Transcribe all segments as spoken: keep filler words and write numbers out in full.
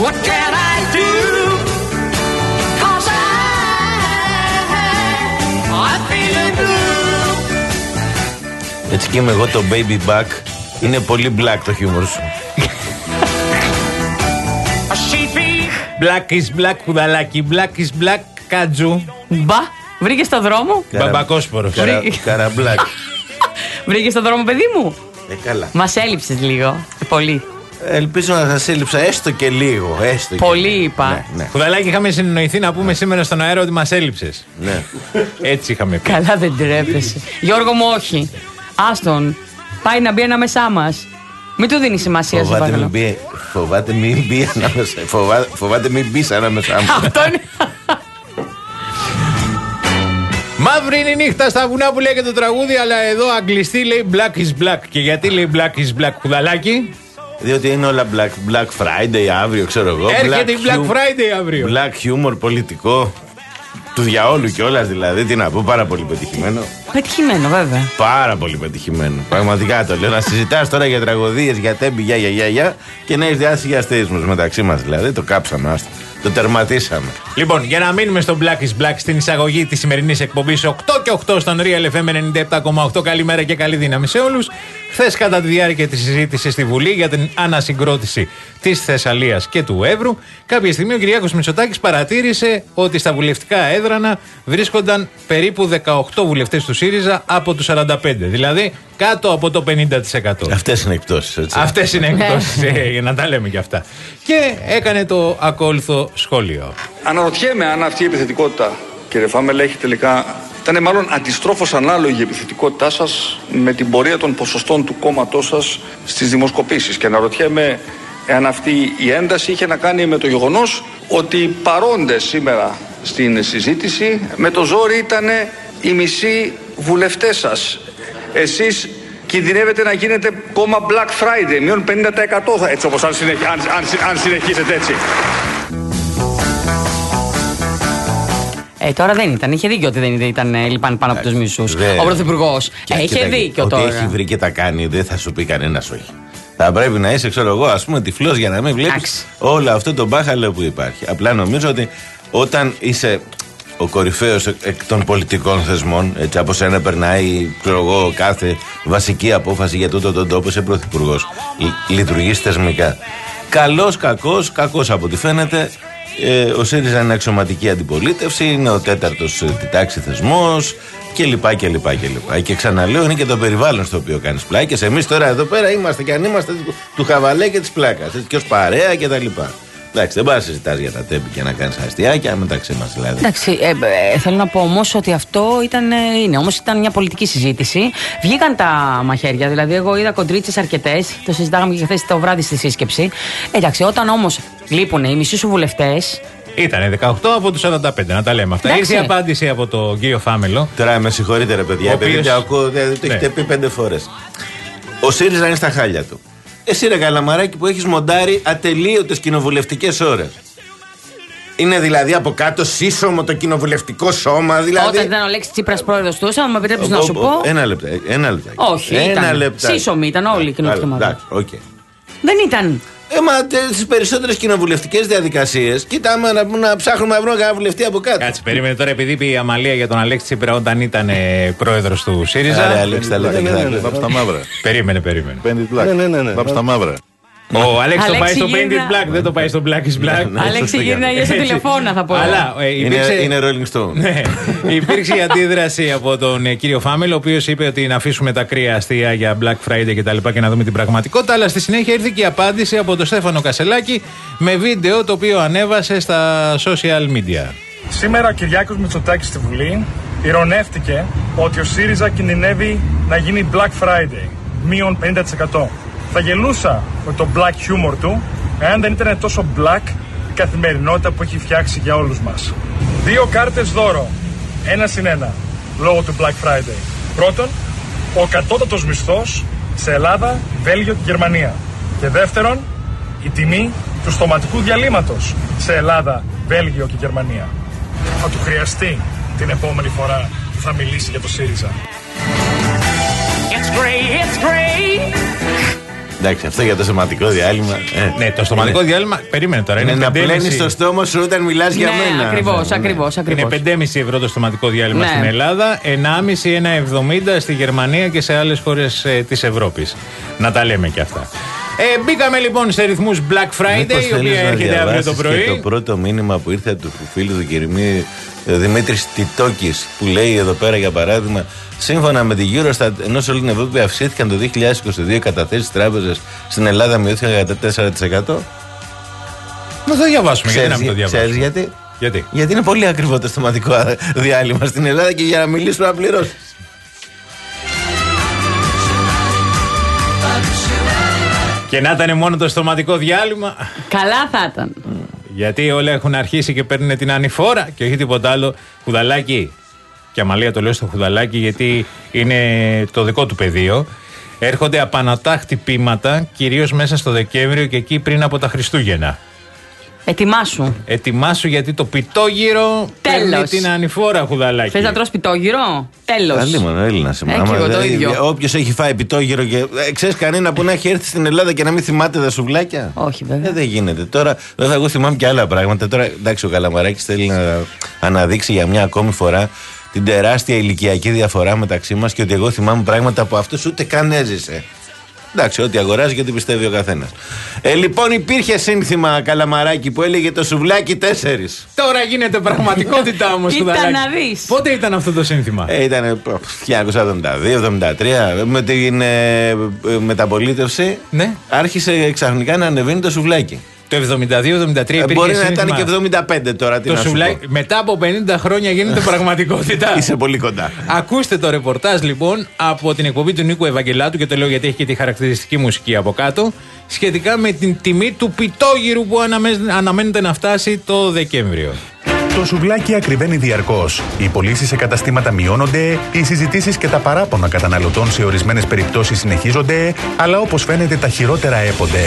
What can I do? Cause I, I feel blue. Έτσι και είμαι εγώ το baby back. Είναι πολύ black το χιούμορ σου. Black is black, κουδαλάκι. Black is black, κάτζου. Μπα, βρήκε στο δρόμο. Μπαμπακόσπορος. Καραμπλάκ. Βρήκε στο δρόμο, παιδί μου. Ε, καλά. Μας έλειψες λίγο. Πολύ. Ελπίζω να σας έλειψα έστω και λίγο. Έστω Πολύ και... είπα. Ναι, ναι. Κουδαλάκι, είχαμε συνεννοηθεί να πούμε σήμερα στον αέρα ότι μας έλειψες. Ναι. Έτσι είχαμε πει. Καλά, δεν τρέπεσαι. Γιώργο μου, όχι. Άστον. Πάει να μπει ανάμεσά μας. Μην του δίνει σημασία, σε Φοβάται παρακαλώ. μην μπει, φοβάται μην μπει ανάμεσα. Φοβά, φοβάται μην μπει ανάμεσά μου. Αυτό είναι. Μαύρη είναι η νύχτα στα βουνά που λέγεται το τραγούδι, αλλά εδώ αγγλιστή λέει Black is black. Και γιατί λέει Black is black, κουδαλάκι? Διότι είναι όλα Black, Black Friday αύριο, ξέρω εγώ. Έρχεται η Black hum- Friday αύριο. Black humor πολιτικό. Του διαόλου κιόλας δηλαδή. Τι να πω, πάρα πολύ πετυχημένο. Πετυχημένο, βέβαια. Πάρα πολύ πετυχημένο. Πραγματικά το λέω. Να συζητάς τώρα για τραγωδίες, για τέμπη, για για για, για και να έχεις διάθεση για αστείσμους μεταξύ μας δηλαδή. Το κάψαμε, άστο. Το τερματίσαμε. Λοιπόν, για να μείνουμε στο Black is Black στην εισαγωγή της σημερινής εκπομπής οκτώ και οκτώ στον Real εφ εμ ενενήντα επτά κόμμα οκτώ. Καλημέρα και καλή δύναμη σε όλους. Χθες, κατά τη διάρκεια της συζήτησης στη Βουλή για την ανασυγκρότηση της Θεσσαλίας και του Εύρου, κάποια στιγμή ο Κυριάκος Μητσοτάκης παρατήρησε ότι στα βουλευτικά έδρανα βρίσκονταν περίπου δεκαοκτώ βουλευτές του ΣΥΡΙΖΑ από τους σαράντα πέντε. Δηλαδή κάτω από το πενήντα τοις εκατό. Αυτές είναι εκπτώσεις, έτσι. Αυτές είναι εκπτώσεις, ε, για να τα λέμε κι αυτά. Και έκανε το ακόλουθο σχόλιο. Αναρωτιέμαι αν αυτή η επιθετικότητα, κύριε Φάμελ, έχει τελικά... Ήταν μάλλον αντιστρόφως ανάλογη η επιθετικότητά σας με την πορεία των ποσοστών του κόμματός σας στις δημοσκοπήσεις. Και αναρωτιέμαι εάν αυτή η ένταση είχε να κάνει με το γεγονός ότι οι παρόντες σήμερα στην συζήτηση με το ζόρι ήταν οι μισοί βουλευτές σας. Εσείς κινδυνεύετε να γίνετε κόμμα Black Friday, μείον πενήντα τοις εκατό, έτσι όπως αν, συνεχ, αν, αν, αν συνεχίσετε έτσι. Ε, τώρα δεν ήταν. Είχε δίκιο ότι δεν ήταν, ε, λυπάν πάνω από τους μισούς. Ο Πρωθυπουργός. Είχε δίκιο τώρα. Ότι έχει βρει και τα κάνει, δεν θα σου πει κανένας όχι. Θα πρέπει να είσαι, ξέρω εγώ, ας πούμε, τυφλός για να μην βλέπεις όλο αυτό το μπάχαλο που υπάρχει. Απλά νομίζω ότι όταν είσαι ο κορυφαίος εκ των πολιτικών θεσμών, έτσι από σένα περνάει, ξέρω εγώ, κάθε βασική απόφαση για τούτο τον τόπο, είσαι πρωθυπουργός. Λειτουργείς θεσμικά. Καλός, κακός, κακός από ό,τι φαίνεται. Ε, ο ΣΥΡΙΖΑ είναι αξιωματική αντιπολίτευση, είναι ο τέταρτος τη τάξη θεσμός κλπ. Και, και, και, και ξαναλέω, είναι και το περιβάλλον στο οποίο κάνεις πλάκες. Εμείς τώρα εδώ πέρα είμαστε και αν είμαστε του χαβαλέ και της πλάκας, έτσι, και ως παρέα και τα λοιπά. Εντάξει, δεν πάει να συζητάς για τα τέμπη και να κάνεις αστιάκια μεταξύ μας δηλαδή. Εντάξει, ε, ε, θέλω να πω όμως ότι αυτό ήταν, ε, είναι, όμως ήταν μια πολιτική συζήτηση. Βγήκαν τα μαχαίρια, δηλαδή εγώ είδα κοντρίτσες αρκετές, το συζητάγαμε και χθες το βράδυ στη σύσκεψη. Εντάξει, όταν όμως λείπουν οι μισοί σου βουλευτές. Ήτανε δεκαοκτώ από τους σαράντα πέντε, να τα λέμε αυτά. Εντάξει. Ήρθε η απάντηση από τον κύριο Φάμελο. Τώρα με συγχωρείτε ρε παιδιά, οποίος... επειδή το ακούω, δεν το έχετε ναι. πει πέντε φορές. Ο ΣΥΡΙΖΑ είναι στα χάλια του. Εσύ ρε Καλαμαράκη που έχεις μοντάρει ατελείωτες κοινοβουλευτικές ώρες. Είναι δηλαδή από κάτω σύσσωμο το κοινοβουλευτικό σώμα, δηλαδή. Όταν ήταν ο Αλέξης Τσίπρας πρόεδρος του, αν με επιτρέψεις να σου πω. Ένα λεπτό, ένα λεπτό. Όχι, ήταν. Σύσσωμοι ήταν όλοι οι κοινοβουλευτικοί. Εντάξει, οκ. Δεν ήταν. Ε, μα στις περισσότερες κοινοβουλευτικές διαδικασίες, κοιτάμε να, να ψάχνουμε να βρούμε κανένα βουλευτή από κάτω. Κάτσε, περίμενε τώρα, επειδή είπε η Αμαλία για τον Αλέξη Τσίπρα όταν ήταν ε, πρόεδρος του ΣΥΡΙΖΑ. Άρα, Αλέξη, τα λέτε. Βάψε τα μαύρα. Περίμενε, περίμενε. Painted black. Ναι, ναι, ναι, ναι. Βάψε τα μαύρα. Ο Αλέξη το πάει στο γύρνα... Painted Black, δεν το πάει στο Black is Black. Αλέξη γύρναγε στο τηλεφώνα, θα πω. Αλλά ε, υπήρξε... είναι, είναι Rolling Stone. Ναι, υπήρξε η αντίδραση από τον ε, κύριο Φάμελ, ο οποίος είπε ότι να αφήσουμε τα κρύα αστεία για Black Friday και τα λοιπά και να δούμε την πραγματικότητα. Αλλά στη συνέχεια ήρθε και η απάντηση από τον Στέφανο Κασελάκη με βίντεο το οποίο ανέβασε στα social media. Σήμερα ο Κυριάκος Μητσοτάκης στη Βουλή ειρωνεύτηκε ότι ο ΣΥΡΙΖΑ κινδυνεύει να γίνει Black Friday, μείον πενήντα τοις εκατό. Θα γελούσα με το black humor του, εάν δεν ήταν τόσο black η καθημερινότητα που έχει φτιάξει για όλους μας. Δύο κάρτες δώρο, ένα συν ένα, λόγω του Black Friday. Πρώτον, ο κατώτατος μισθός σε Ελλάδα, Βέλγιο και Γερμανία. Και δεύτερον, η τιμή του στοματικού διαλύματος σε Ελλάδα, Βέλγιο και Γερμανία. Θα του χρειαστεί την επόμενη φορά που θα μιλήσει για το ΣΥΡΙΖΑ. It's great, it's great. Εντάξει, αυτό για το σωματικό διάλειμμα. Ε, Ναι, το στοματικό είναι, διάλειμμα. Περίμενε τώρα. είναι Είναι να πλένεις πεντέμισι το στόμα σου όταν μιλάς για Ναι, μένα. ακριβώς, Ναι, ναι. ακριβώς, Είναι ακριβώς. πέντε κόμμα πέντε ευρώ το στοματικό διάλειμμα Ναι. στην Ελλάδα, ενάμιση, ένα εβδομήντα στη Γερμανία και σε άλλες χώρες ε, της Ευρώπης. Να τα λέμε και αυτά. Ε, μπήκαμε λοιπόν σε ρυθμούς Black Friday, Μήπως η οποία θέλεις να έρχεται αύριο το διαβάσεις πρωί. και το πρώτο μήνυμα που ήρθε από του φίλου του Κυριμί, Δημήτρης Τιτόκης, που λέει εδώ πέρα για παράδειγμα, σύμφωνα με την Eurostat, ενώ σε όλη την Ευρώπη αυξήθηκαν το δύο χιλιάδες είκοσι δύο οι καταθέσεις τράπεζες, στην Ελλάδα μειώθηκαν κατά τέσσερα τοις εκατό. Να το διαβάσουμε, γιατί να Ξέρεις, μην το διαβάσουμε. ξέρεις γιατί? Γιατί? Γιατί είναι πολύ ακριβό το στοματικό διάλειμμα στην Ελλάδα και για να μιλήσουμε να πληρώσεις. Και να ήταν μόνο το στοματικό διάλειμμα. Καλά θα ήταν. Γιατί όλα έχουν αρχίσει και παίρνουν την ανηφόρα και όχι τίποτα άλλο. Χουδαλάκι. Και αμαλία το λέω στο Χουδαλάκι γιατί είναι το δικό του πεδίο. Έρχονται απανοτά χτυπήματα, κυρίως μέσα στο Δεκέμβριο και εκεί πριν από τα Χριστούγεννα. Ετοιμάσου. Ετοιμάσου γιατί το πιτόγυρο παίρνει Τέλος. την ανηφόρα, Χουδαλάκι. Θες να τρως πιτόγυρο? Τέλος. Αλλήμον, Έλληνας είμαι. Ε, Άμα και εγώ το δεν- ίδιο. Όποιος έχει φάει πιτόγυρο και. Ε, ξέρεις κανένα που να έχει έρθει στην Ελλάδα και να μην θυμάται τα σουβλάκια. Όχι, βέβαια. Ε, δεν γίνεται. Τώρα, βέβαια, εγώ θυμάμαι και άλλα πράγματα. Τώρα, εντάξει, ο Καλαμαράκης θέλει να αναδείξει για μια ακόμη φορά την τεράστια ηλικιακή διαφορά μεταξύ μας και ότι εγώ θυμάμαι πράγματα που αυτός ούτε καν έζησε. Εντάξει, ό,τι αγοράζει και ό,τι πιστεύει ο καθένας. Ε, λοιπόν, υπήρχε σύνθημα, Καλαμαράκη, που έλεγε το σουβλάκι τέσσερις. Τώρα γίνεται πραγματικότητα όμως, Κοίτα Χουδαλάκι. να δεις. Πότε ήταν αυτό το σύνθημα? Ε, ήταν χίλια εννιακόσια εβδομήντα δύο εβδομήντα τρία. Με την ε, ε, μεταπολίτευση Ναι. άρχισε ξαφνικά να ανεβαίνει το σουβλάκι. Το εβδομήντα δύο εβδομήντα τρία Ε, υπήρχε μπορεί να σύνθημα. ήταν και εβδομήντα πέντε τώρα. Τι Το να σου σουβλάκι, πω. μετά από πενήντα χρόνια γίνεται πραγματικότητα. Είσαι πολύ κοντά. Ακούστε το ρεπορτάζ λοιπόν από την εκπομπή του Νίκου Ευαγγελάτου και το λέω γιατί έχει και τη χαρακτηριστική μουσική από κάτω σχετικά με την τιμή του πιτόγυρου που αναμέ- αναμένεται να φτάσει το Δεκέμβριο. Το σουβλάκι ακριβένει διαρκώς. Οι πωλήσεις σε καταστήματα μειώνονται, οι συζητήσεις και τα παράπονα καταναλωτών σε ορισμένες περιπτώσεις συνεχίζονται, αλλά όπως φαίνεται τα χειρότερα έπονται.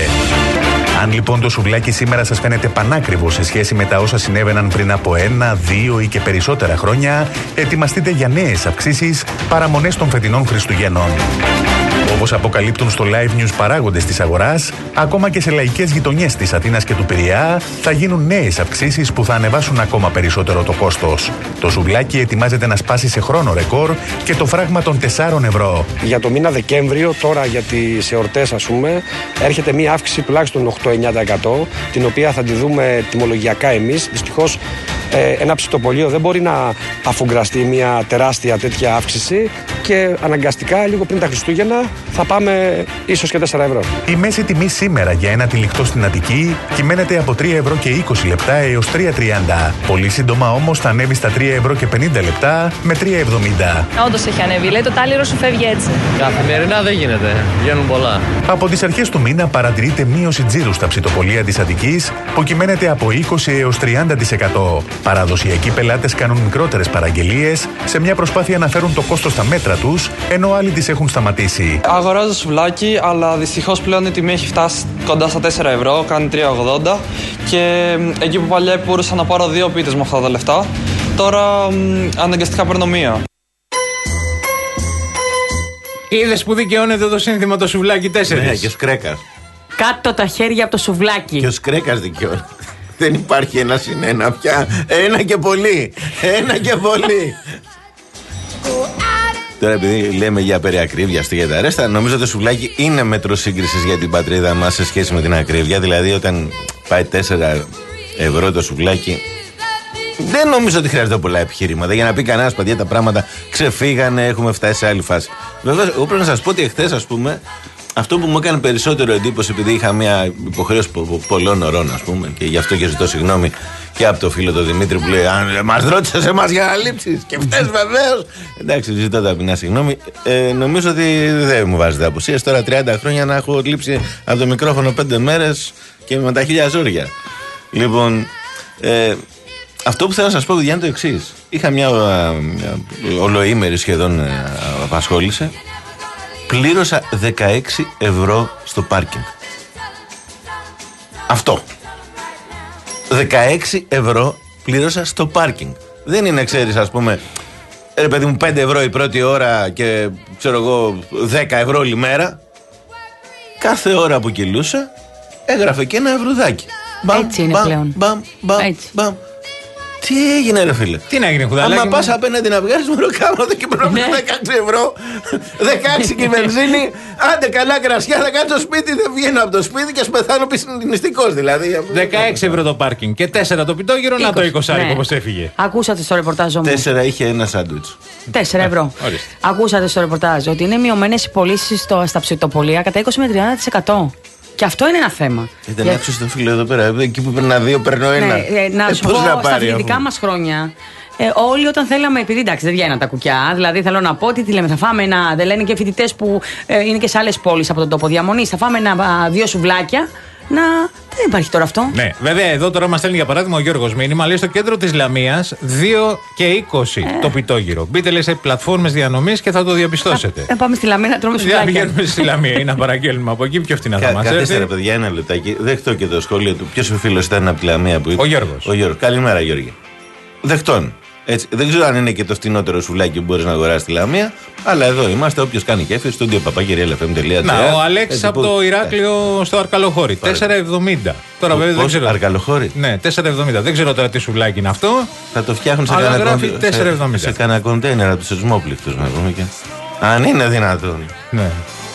Αν λοιπόν το σουβλάκι σήμερα σας φαίνεται πανάκριβο σε σχέση με τα όσα συνέβαιναν πριν από ένα, δύο ή και περισσότερα χρόνια, ετοιμαστείτε για νέες αυξήσεις παραμονές των φετινών Χριστουγέννων. Όπως αποκαλύπτουν στο Live News παράγοντες της αγοράς, ακόμα και σε λαϊκές γειτονιές της Αθήνας και του Πειραιά θα γίνουν νέες αυξήσεις που θα ανεβάσουν ακόμα περισσότερο το κόστος. Το σουβλάκι ετοιμάζεται να σπάσει σε χρόνο ρεκόρ και το φράγμα των τεσσάρων ευρώ. Για το μήνα Δεκέμβριο, τώρα για τις εορτές ας πούμε, έρχεται μία αύξηση τουλάχιστον οκτώ με εννιά τοις εκατό, την οποία θα τη δούμε τιμολογιακά εμείς. Δυστυχώς ε, ένα ψητοπωλείο δεν μπορεί να αφουγκραστεί μία τεράστια τέτοια αύξηση και αναγκαστικά λίγο πριν τα Χριστούγεννα θα πάμε ίσως και τέσσερα ευρώ. Η μέση τιμή σήμερα για ένα τυλιχτό στην Αττική κυμαίνεται από τρία ευρώ και είκοσι λεπτά έως τρία τριάντα. Πολύ σύντομα όμως θα ανέβει στα τρία ευρώ και πενήντα λεπτά με τρία εβδομήντα. Όντως έχει ανέβει. Λέει το τάλιρο σου φεύγει έτσι. Καθημερινά δεν γίνεται. Βγαίνουν πολλά. Από τις αρχές του μήνα παρατηρείται μείωση τζίρου στα ψητοπωλεία της Αττικής που κυμαίνεται από είκοσι έως τριάντα τοις εκατό. Παραδοσιακοί πελάτες κάνουν μικρότερες παραγγελίες σε μια προσπάθεια να φέρουν το κόστος στα μέτρα τους, ενώ άλλοι τις έχουν σταματήσει. Αγοράζω σουβλάκι, αλλά δυστυχώς πλέον η τιμή έχει φτάσει κοντά στα τέσσερα ευρώ, κάνει τρία ογδόντα. Και εκεί που παλιά μπορούσα να πάρω δύο πίτες με αυτά τα λεφτά, τώρα μ, αναγκαστικά παίρνω μία. Είδες που δικαιώνεται το σύνθημα το σουβλάκι τέσσερις. Ναι, και ο Σκρέκας. Κάτω τα χέρια από το σουβλάκι. Και ο Σκρέκας δικαιώνει. Δεν υπάρχει ένα συν ένα πια. Ένα και πολύ. Ένα και πολύ. Τώρα, επειδή λέμε για περιακρίβεια στη Γεταρέστα, νομίζω ότι το σουβλάκι είναι μέτρο σύγκρισης για την πατρίδα μας σε σχέση με την ακρίβεια. Δηλαδή, όταν πάει τέσσερα ευρώ το σουβλάκι, δεν νομίζω ότι χρειάζεται πολλά επιχειρήματα για να πει κανένα παιδιά τα πράγματα ξεφύγανε, έχουμε φτάσει σε άλλη φάση. Βέβαια, εγώ πρέπει να σας πω ότι εχθές, ας πούμε, αυτό που μου έκανε περισσότερο εντύπωση, επειδή είχα μια υποχρέωση πο- πολλών ωρών, ας πούμε, και γι' αυτό και ζητώ συγγνώμη και από το φίλο τον Δημήτρη που λέει: Αν μας ρώτησες εμάς για να λείψεις, και φταίς βεβαίως. Εντάξει, ζητώ ταπεινά συγγνώμη. Ε, νομίζω ότι δεν μου βάζετε απουσίες. Τώρα τριάντα χρόνια να έχω λείψει από το μικρόφωνο πέντε μέρες και με τα χίλια ζόρια. Λοιπόν, ε, αυτό που θέλω να σας πω, παιδιά, είναι το εξής. Είχα μια, μια ολοήμερη σχεδόν ε, απασχόληση. Πλήρωσα δεκαέξι ευρώ στο πάρκινγκ. Αυτό. δεκαέξι ευρώ πλήρωσα στο πάρκινγκ. Δεν είναι, ξέρεις, ας πούμε, ρε παιδί μου, πέντε ευρώ η πρώτη ώρα και ξέρω εγώ δέκα ευρώ όλη μέρα. κάθε ώρα που κυλούσα έγραφε και ένα ευρουδάκι. Μπαμ, Έτσι είναι μπαμ, πλέον. Μπαμ, μπαμ, Έτσι. μπαμ. Τι έγινε, ρε φίλε? Τι να έγινε, Χουδαλάκη? Άμα πας απέναντι να βγάλεις μεροκάματο και πρέπει να δεκαέξι ευρώ, δεκαέξι και η βενζίνη, άντε καλά κρασιά, θα κάνω στο σπίτι, δεν βγαίνω από το σπίτι και ας πεθάνω νηστικός δηλαδή. δεκαέξι ευρώ το πάρκινγκ και τέσσερα το πιτόγυρο, να το είκοσι ναι. όπως έφυγε. Ακούσατε στο ρεπορτάζ μου. Τέσσερα είχε ένα σάντουιτς. Τέσσερα ευρώ. Ορίστε. Ακούσατε στο ρεπορτάζ ότι είναι μειωμένες οι πωλήσεις στα ψητοπολία κατά είκοσι με τριάντα τοις εκατό. Και αυτό είναι ένα θέμα. Ήταν Για... έξω στο φίλο εδώ πέρα. Εκεί που παίρνω δύο, παίρνω ένα. Ναι, ε, να ε, σου πώς πω, να στα πάρει, αθλητικά αφού... μας χρόνια, ε, όλοι όταν θέλαμε, επειδή εντάξει δεν βγαίναν τα κουκιά, δηλαδή θέλω να πω ότι τι λέμε, θα φάμε ένα, δεν λένε και φοιτητές που ε, είναι και σε άλλες πόλεις από τον τόπο διαμονής, θα φάμε ένα, α, δύο σουβλάκια. Να. Δεν υπάρχει τώρα αυτό. Ναι, βέβαια εδώ τώρα μας στέλνει για παράδειγμα ο Γιώργος μήνυμα, λέει στο κέντρο της Λαμίας δύο και είκοσι ε. το πιτόγυρο. Μπείτε λέει σε πλατφόρμες διανομής και θα το διαπιστώσετε. Θα πάμε στη Λαμία να τρώμε σουβλάκια. Δεν πηγαίνουμε στη Λαμία ή να παραγγέλνουμε από εκεί πιο φτηνά θα μας έρθει. Καθίστε ρε παιδιά, ένα λεπτάκι. Δεχτώ και το σχόλιο του. Ποιος ο φίλος ήταν από τη Λαμία που είπε? Ο Γιώργος. Ο Γιώργος. Καλημέρα, Γιώργη. Δεχτών. Έτσι, δεν ξέρω αν είναι και το φτηνότερο σουβλάκι που μπορεί να αγοράσει στη Λαμία, αλλά εδώ είμαστε. Όποιος κάνει κέφι, στο studio παπάκια ελ εφ εμ τελεία τζι άρ. Να, ο Αλέξης από το Ηράκλειο στο Αρκαλοχώρι. τέσσερα εβδομήντα. Τώρα βέβαια δεν ξέρω. Αρκαλοχώρι. Ναι, τέσσερα εβδομήντα. Δεν ξέρω τώρα τι σουβλάκι είναι αυτό. Θα το φτιάχνουν σε κανένα κοντε... σε... κανένα κοντέινερ από του σεισμόπληκτους να πούμε και. Αν είναι δυνατόν. Ναι.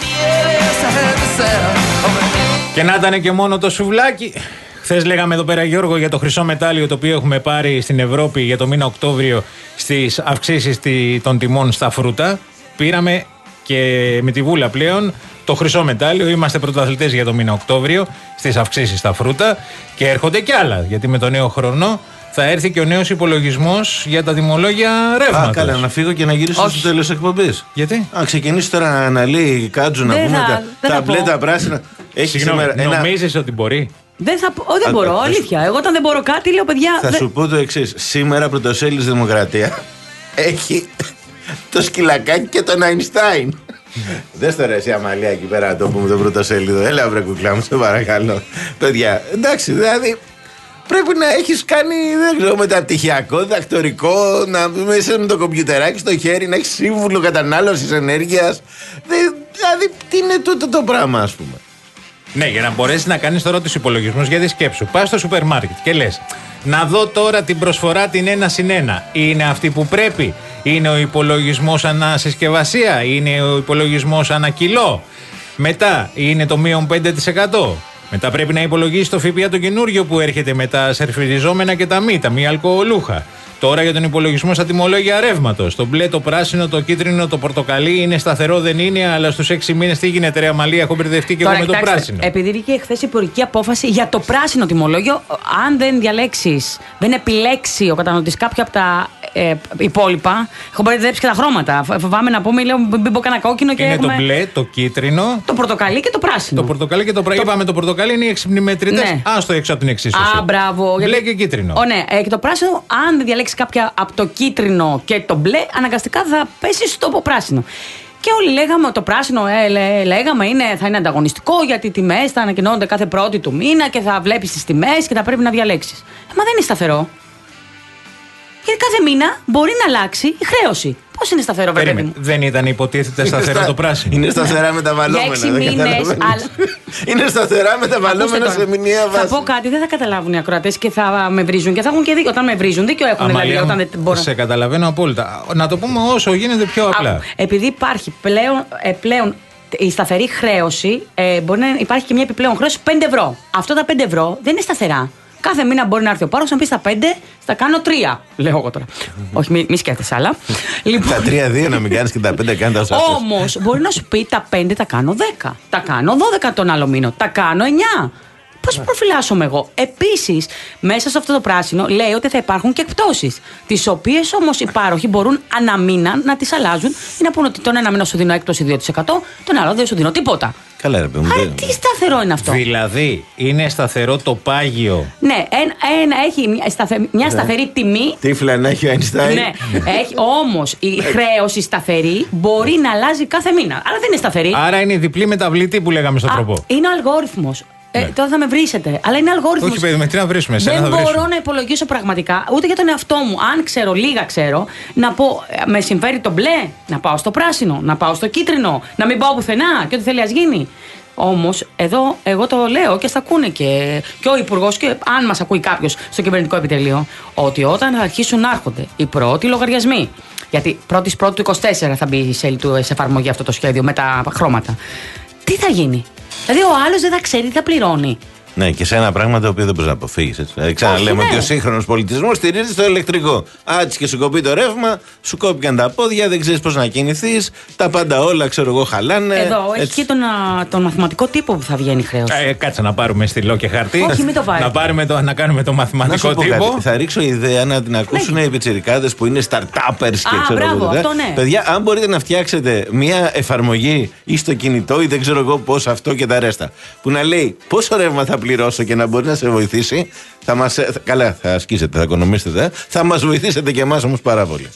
Και να ήταν και μόνο το σουβλάκι. Χθες λέγαμε εδώ πέρα, Γιώργο, για το χρυσό μετάλλιο το οποίο έχουμε πάρει στην Ευρώπη για το μήνα Οκτώβριο στις αυξήσεις των τιμών στα φρούτα. Πήραμε και με τη Βούλα πλέον το χρυσό μετάλλιο. Είμαστε πρωταθλητές για το μήνα Οκτώβριο στις αυξήσεις στα φρούτα και έρχονται κι άλλα. Γιατί με το νέο χρόνο θα έρθει και ο νέος υπολογισμός για τα τιμολόγια ρεύματος. Α, καλά, να φύγω και να γυρίσω Όχι. στο τέλος εκπομπής. Γιατί? Α, ξεκινήσει τώρα να αναλύει κάτζου να Δεν πούμε θα- τα, δεν τα θα μπλε, πω. τα πράσινα. Έχει Συγγνώμη, σήμερα ένα. νομίζεις ότι μπορεί? Δεν, θα, πω- δεν Α, μπορώ, α, αλήθεια. Εγώ όταν δεν μπορώ κάτι λέω παιδιά. Θα δεν- σου πω το εξής. Σήμερα πρωτοσέλιδος Δημοκρατία έχει το σκυλακάκι και τον Αϊνστάιν. Δες τώρα εσύ Αμαλία εκεί πέρα να το πούμε το πρωτοσέλιδο. Έλα βρε κουκλά μου, σε παρακαλώ. Παιδιά, εντάξει, δηλαδή πρέπει να έχεις κάνει, δεν ξέρω, μεταπτυχιακό, διδακτορικό, να μέσα με το κομπιουτεράκι στο χέρι, να έχεις σύμβουλο κατανάλωσης ενέργειας. Δε- Δηλαδή, τι είναι τούτο το πράγμα, ας πούμε. Ναι, για να μπορέσει να κάνει τώρα του υπολογισμού, γιατί σκέψου. Πα στο σούπερ μάρκετ και λε: να δω τώρα την προσφορά την ένα συν ένα. Είναι αυτή που πρέπει? Είναι ο υπολογισμό ανά συσκευασία? Είναι ο υπολογισμό ανά κιλό? Μετά είναι το μείον πέντε τοις εκατό. Μετά πρέπει να υπολογίσει το ΦΠΑ το καινούριο που έρχεται με τα σερφιριζόμενα και τα μη, τα μη αλκοολούχα. Τώρα για τον υπολογισμό στα τιμολόγια ρεύματος. Το μπλε, το πράσινο, το κίτρινο, το πορτοκαλί είναι σταθερό, δεν είναι, αλλά στους έξι μήνες τι γίνεται, ρε Αμαλία, έχω μπερδευτεί και εγώ Τώρα, με το κοιτάξτε, πράσινο. επειδή βγήκε χθε υπουργική απόφαση για το πράσινο τιμολόγιο, αν δεν διαλέξει, δεν επιλέξει ο καταναλωτής κάποια από τα ε, υπόλοιπα, έχω μπερδέψει και τα χρώματα. Φ- Φοβάμαι να πούμε, λέω, μην πω κανένα κόκκινο και Είναι έχουμε το μπλε, το κίτρινο. το πορτοκαλί και το πράσινο. Το πορτοκαλί και το πράσινο. Είπαμε το πορτοκαλί είναι οι έξυπνοι μετρητές. Ναι. Άστο έξω από την εξίσωση. Α, μπράβο. Μπλε Γιατί- και κίτρινο. Ω, ναι, ε, και το πράσινο, αν δεν διαλέξει κάποια από το κίτρινο και το μπλε, αναγκαστικά θα πέσει στο πράσινο. Και όλοι λέγαμε ότι το πράσινο, ε, λέ- λέγαμε, είναι, θα είναι ανταγωνιστικό γιατί οι τιμές θα ανακοινώνονται κάθε πρώτη του μήνα και θα βλέπεις τις τιμές και θα πρέπει να διαλέξεις. Ε, μα δεν είναι σταθερό. Γιατί κάθε μήνα μπορεί να αλλάξει η χρέωση. Πώς είναι σταθερό, βέβαια. Περίμενε. Δεν ήταν υποτίθεται σταθερό στα- το πράσινο. Είναι σταθερά μεταβαλλόμενα. Για έξι δεν μήνες, καταλαβαίνεις. αλλά- Είναι σταθερά Ακούστε μεταβαλλόμενα τώρα, σε μηνιαία θα βάση. πω κάτι, δεν θα καταλάβουν οι ακροατές και θα με βρίζουν και θα έχουν και δίκιο. Όταν με βρίζουν, δίκιο έχουν. Δηλαδή, Αμαλία, όταν δεν μπορώ. σε καταλαβαίνω απόλυτα. Να το πούμε όσο γίνεται πιο απλά. Άκου, επειδή υπάρχει πλέον, ε, πλέον η σταθερή χρέωση, ε, μπορεί να υπάρχει και μια επιπλέον χρέωση πέντε ευρώ. Αυτό τα πέντε ευρώ δεν είναι σταθερά. Κάθε μήνα μπορεί να έρθει ο πάροχος να πει στα πέντε, θα κάνω τρία. Λέω εγώ τώρα. Όχι, μη, μη σκέφτεσαι άλλα. Τα τρία δύο να μην κάνεις και τα πέντε κάνει τα όσα θες. Όμως μπορεί να σου πει τα πέντε τα κάνω δέκα. Τα κάνω δώδεκα τον άλλο μήνα. Τα κάνω εννιά. Πώς προφυλάσσομαι εγώ. Επίσης, μέσα σε αυτό το πράσινο λέει ότι θα υπάρχουν και εκπτώσεις. Τις οποίες όμως οι πάροχοι μπορούν ανά μήνα να τις αλλάζουν ή να πούνε ότι τον ένα μήνα σου δίνω έκπτωση δύο τοις εκατό, τον άλλο δεν σου δίνω τίποτα. Καλά, ρε παιδί μου. Άρα δεν- τι σταθερό είναι αυτό. Δηλαδή, είναι σταθερό το πάγιο. Ναι, ένα, ένα, έχει μια, σταθε, μια σταθερή τιμή. Τύφλα να έχει ο Αϊνστάιν. Ναι, έχει, όμως η χρέωση σταθερή μπορεί να αλλάζει κάθε μήνα. Αλλά δεν είναι σταθερή. Άρα είναι η διπλή μεταβλητή που λέγαμε στον Α, τρόπο. είναι ο αλγόριθμος. Ε, τώρα θα με βρίσετε. Αλλά είναι αλγόριθμος. Όχι, παιδί, με τι να βρίσουμε, εσένα Δεν θα μπορώ βρίσουμε. να υπολογίσω πραγματικά, ούτε για τον εαυτό μου. Αν ξέρω, λίγα ξέρω, να πω, ε, με συμφέρει το μπλε, να πάω στο πράσινο, να πάω στο κίτρινο, να μην πάω πουθενά και ό,τι θέλει ας γίνει. Όμως, εδώ εγώ το λέω και στα ακούνε και, και ο Υπουργός, και αν μας ακούει κάποιος στο κυβερνητικό επιτελείο, ότι όταν θα αρχίσουν να έρχονται οι πρώτοι λογαριασμοί, γιατί πρώτη πρώτου του είκοσι τέσσερα θα μπει σε, σε εφαρμογή αυτό το σχέδιο με τα χρώματα, τι θα γίνει? Δηλαδή, ο άλλος δεν θα ξέρει τι θα πληρώνει. Ναι, και σε ένα πράγμα το οποίο δεν μπορεί να αποφύγει. Δηλαδή, ξαναλέμε Όχι, ότι ναι. ο σύγχρονος πολιτισμός στηρίζεται στο ηλεκτρικό. Άτσε και σου κοπεί το ρεύμα, σου κόπηκαν τα πόδια, δεν ξέρεις πώς να κινηθείς, τα πάντα όλα, ξέρω εγώ, χαλάνε. Εδώ έχει έτσι. και τον, α, τον μαθηματικό τύπο που θα βγαίνει χρέος. Ε, κάτσε να πάρουμε στυλό και χαρτί. Όχι, μην το πάρει. Να, πάρουμε το, να κάνουμε το Να μαθηματικό σου πω τύπο. κάτι, θα ρίξω ιδέα να την ακούσουν οι πιτσιρικάδες που είναι startuppers και Α, ξέρω μπράβο, εγώ. αυτό ναι. Παιδιά, αν μπορείτε να φτιάξετε μια εφαρμογή ή στο κινητό ή δεν ξέρω εγώ πώς αυτό και τα ρέστα, που να λέει πόσο ρεύμα θα πληρώσω και να μπορεί να σε βοηθήσει, θα μας, καλά, θα ασκήσετε, θα οικονομήσετε, θα μας βοηθήσετε και εμάς όμως πάρα πολύ.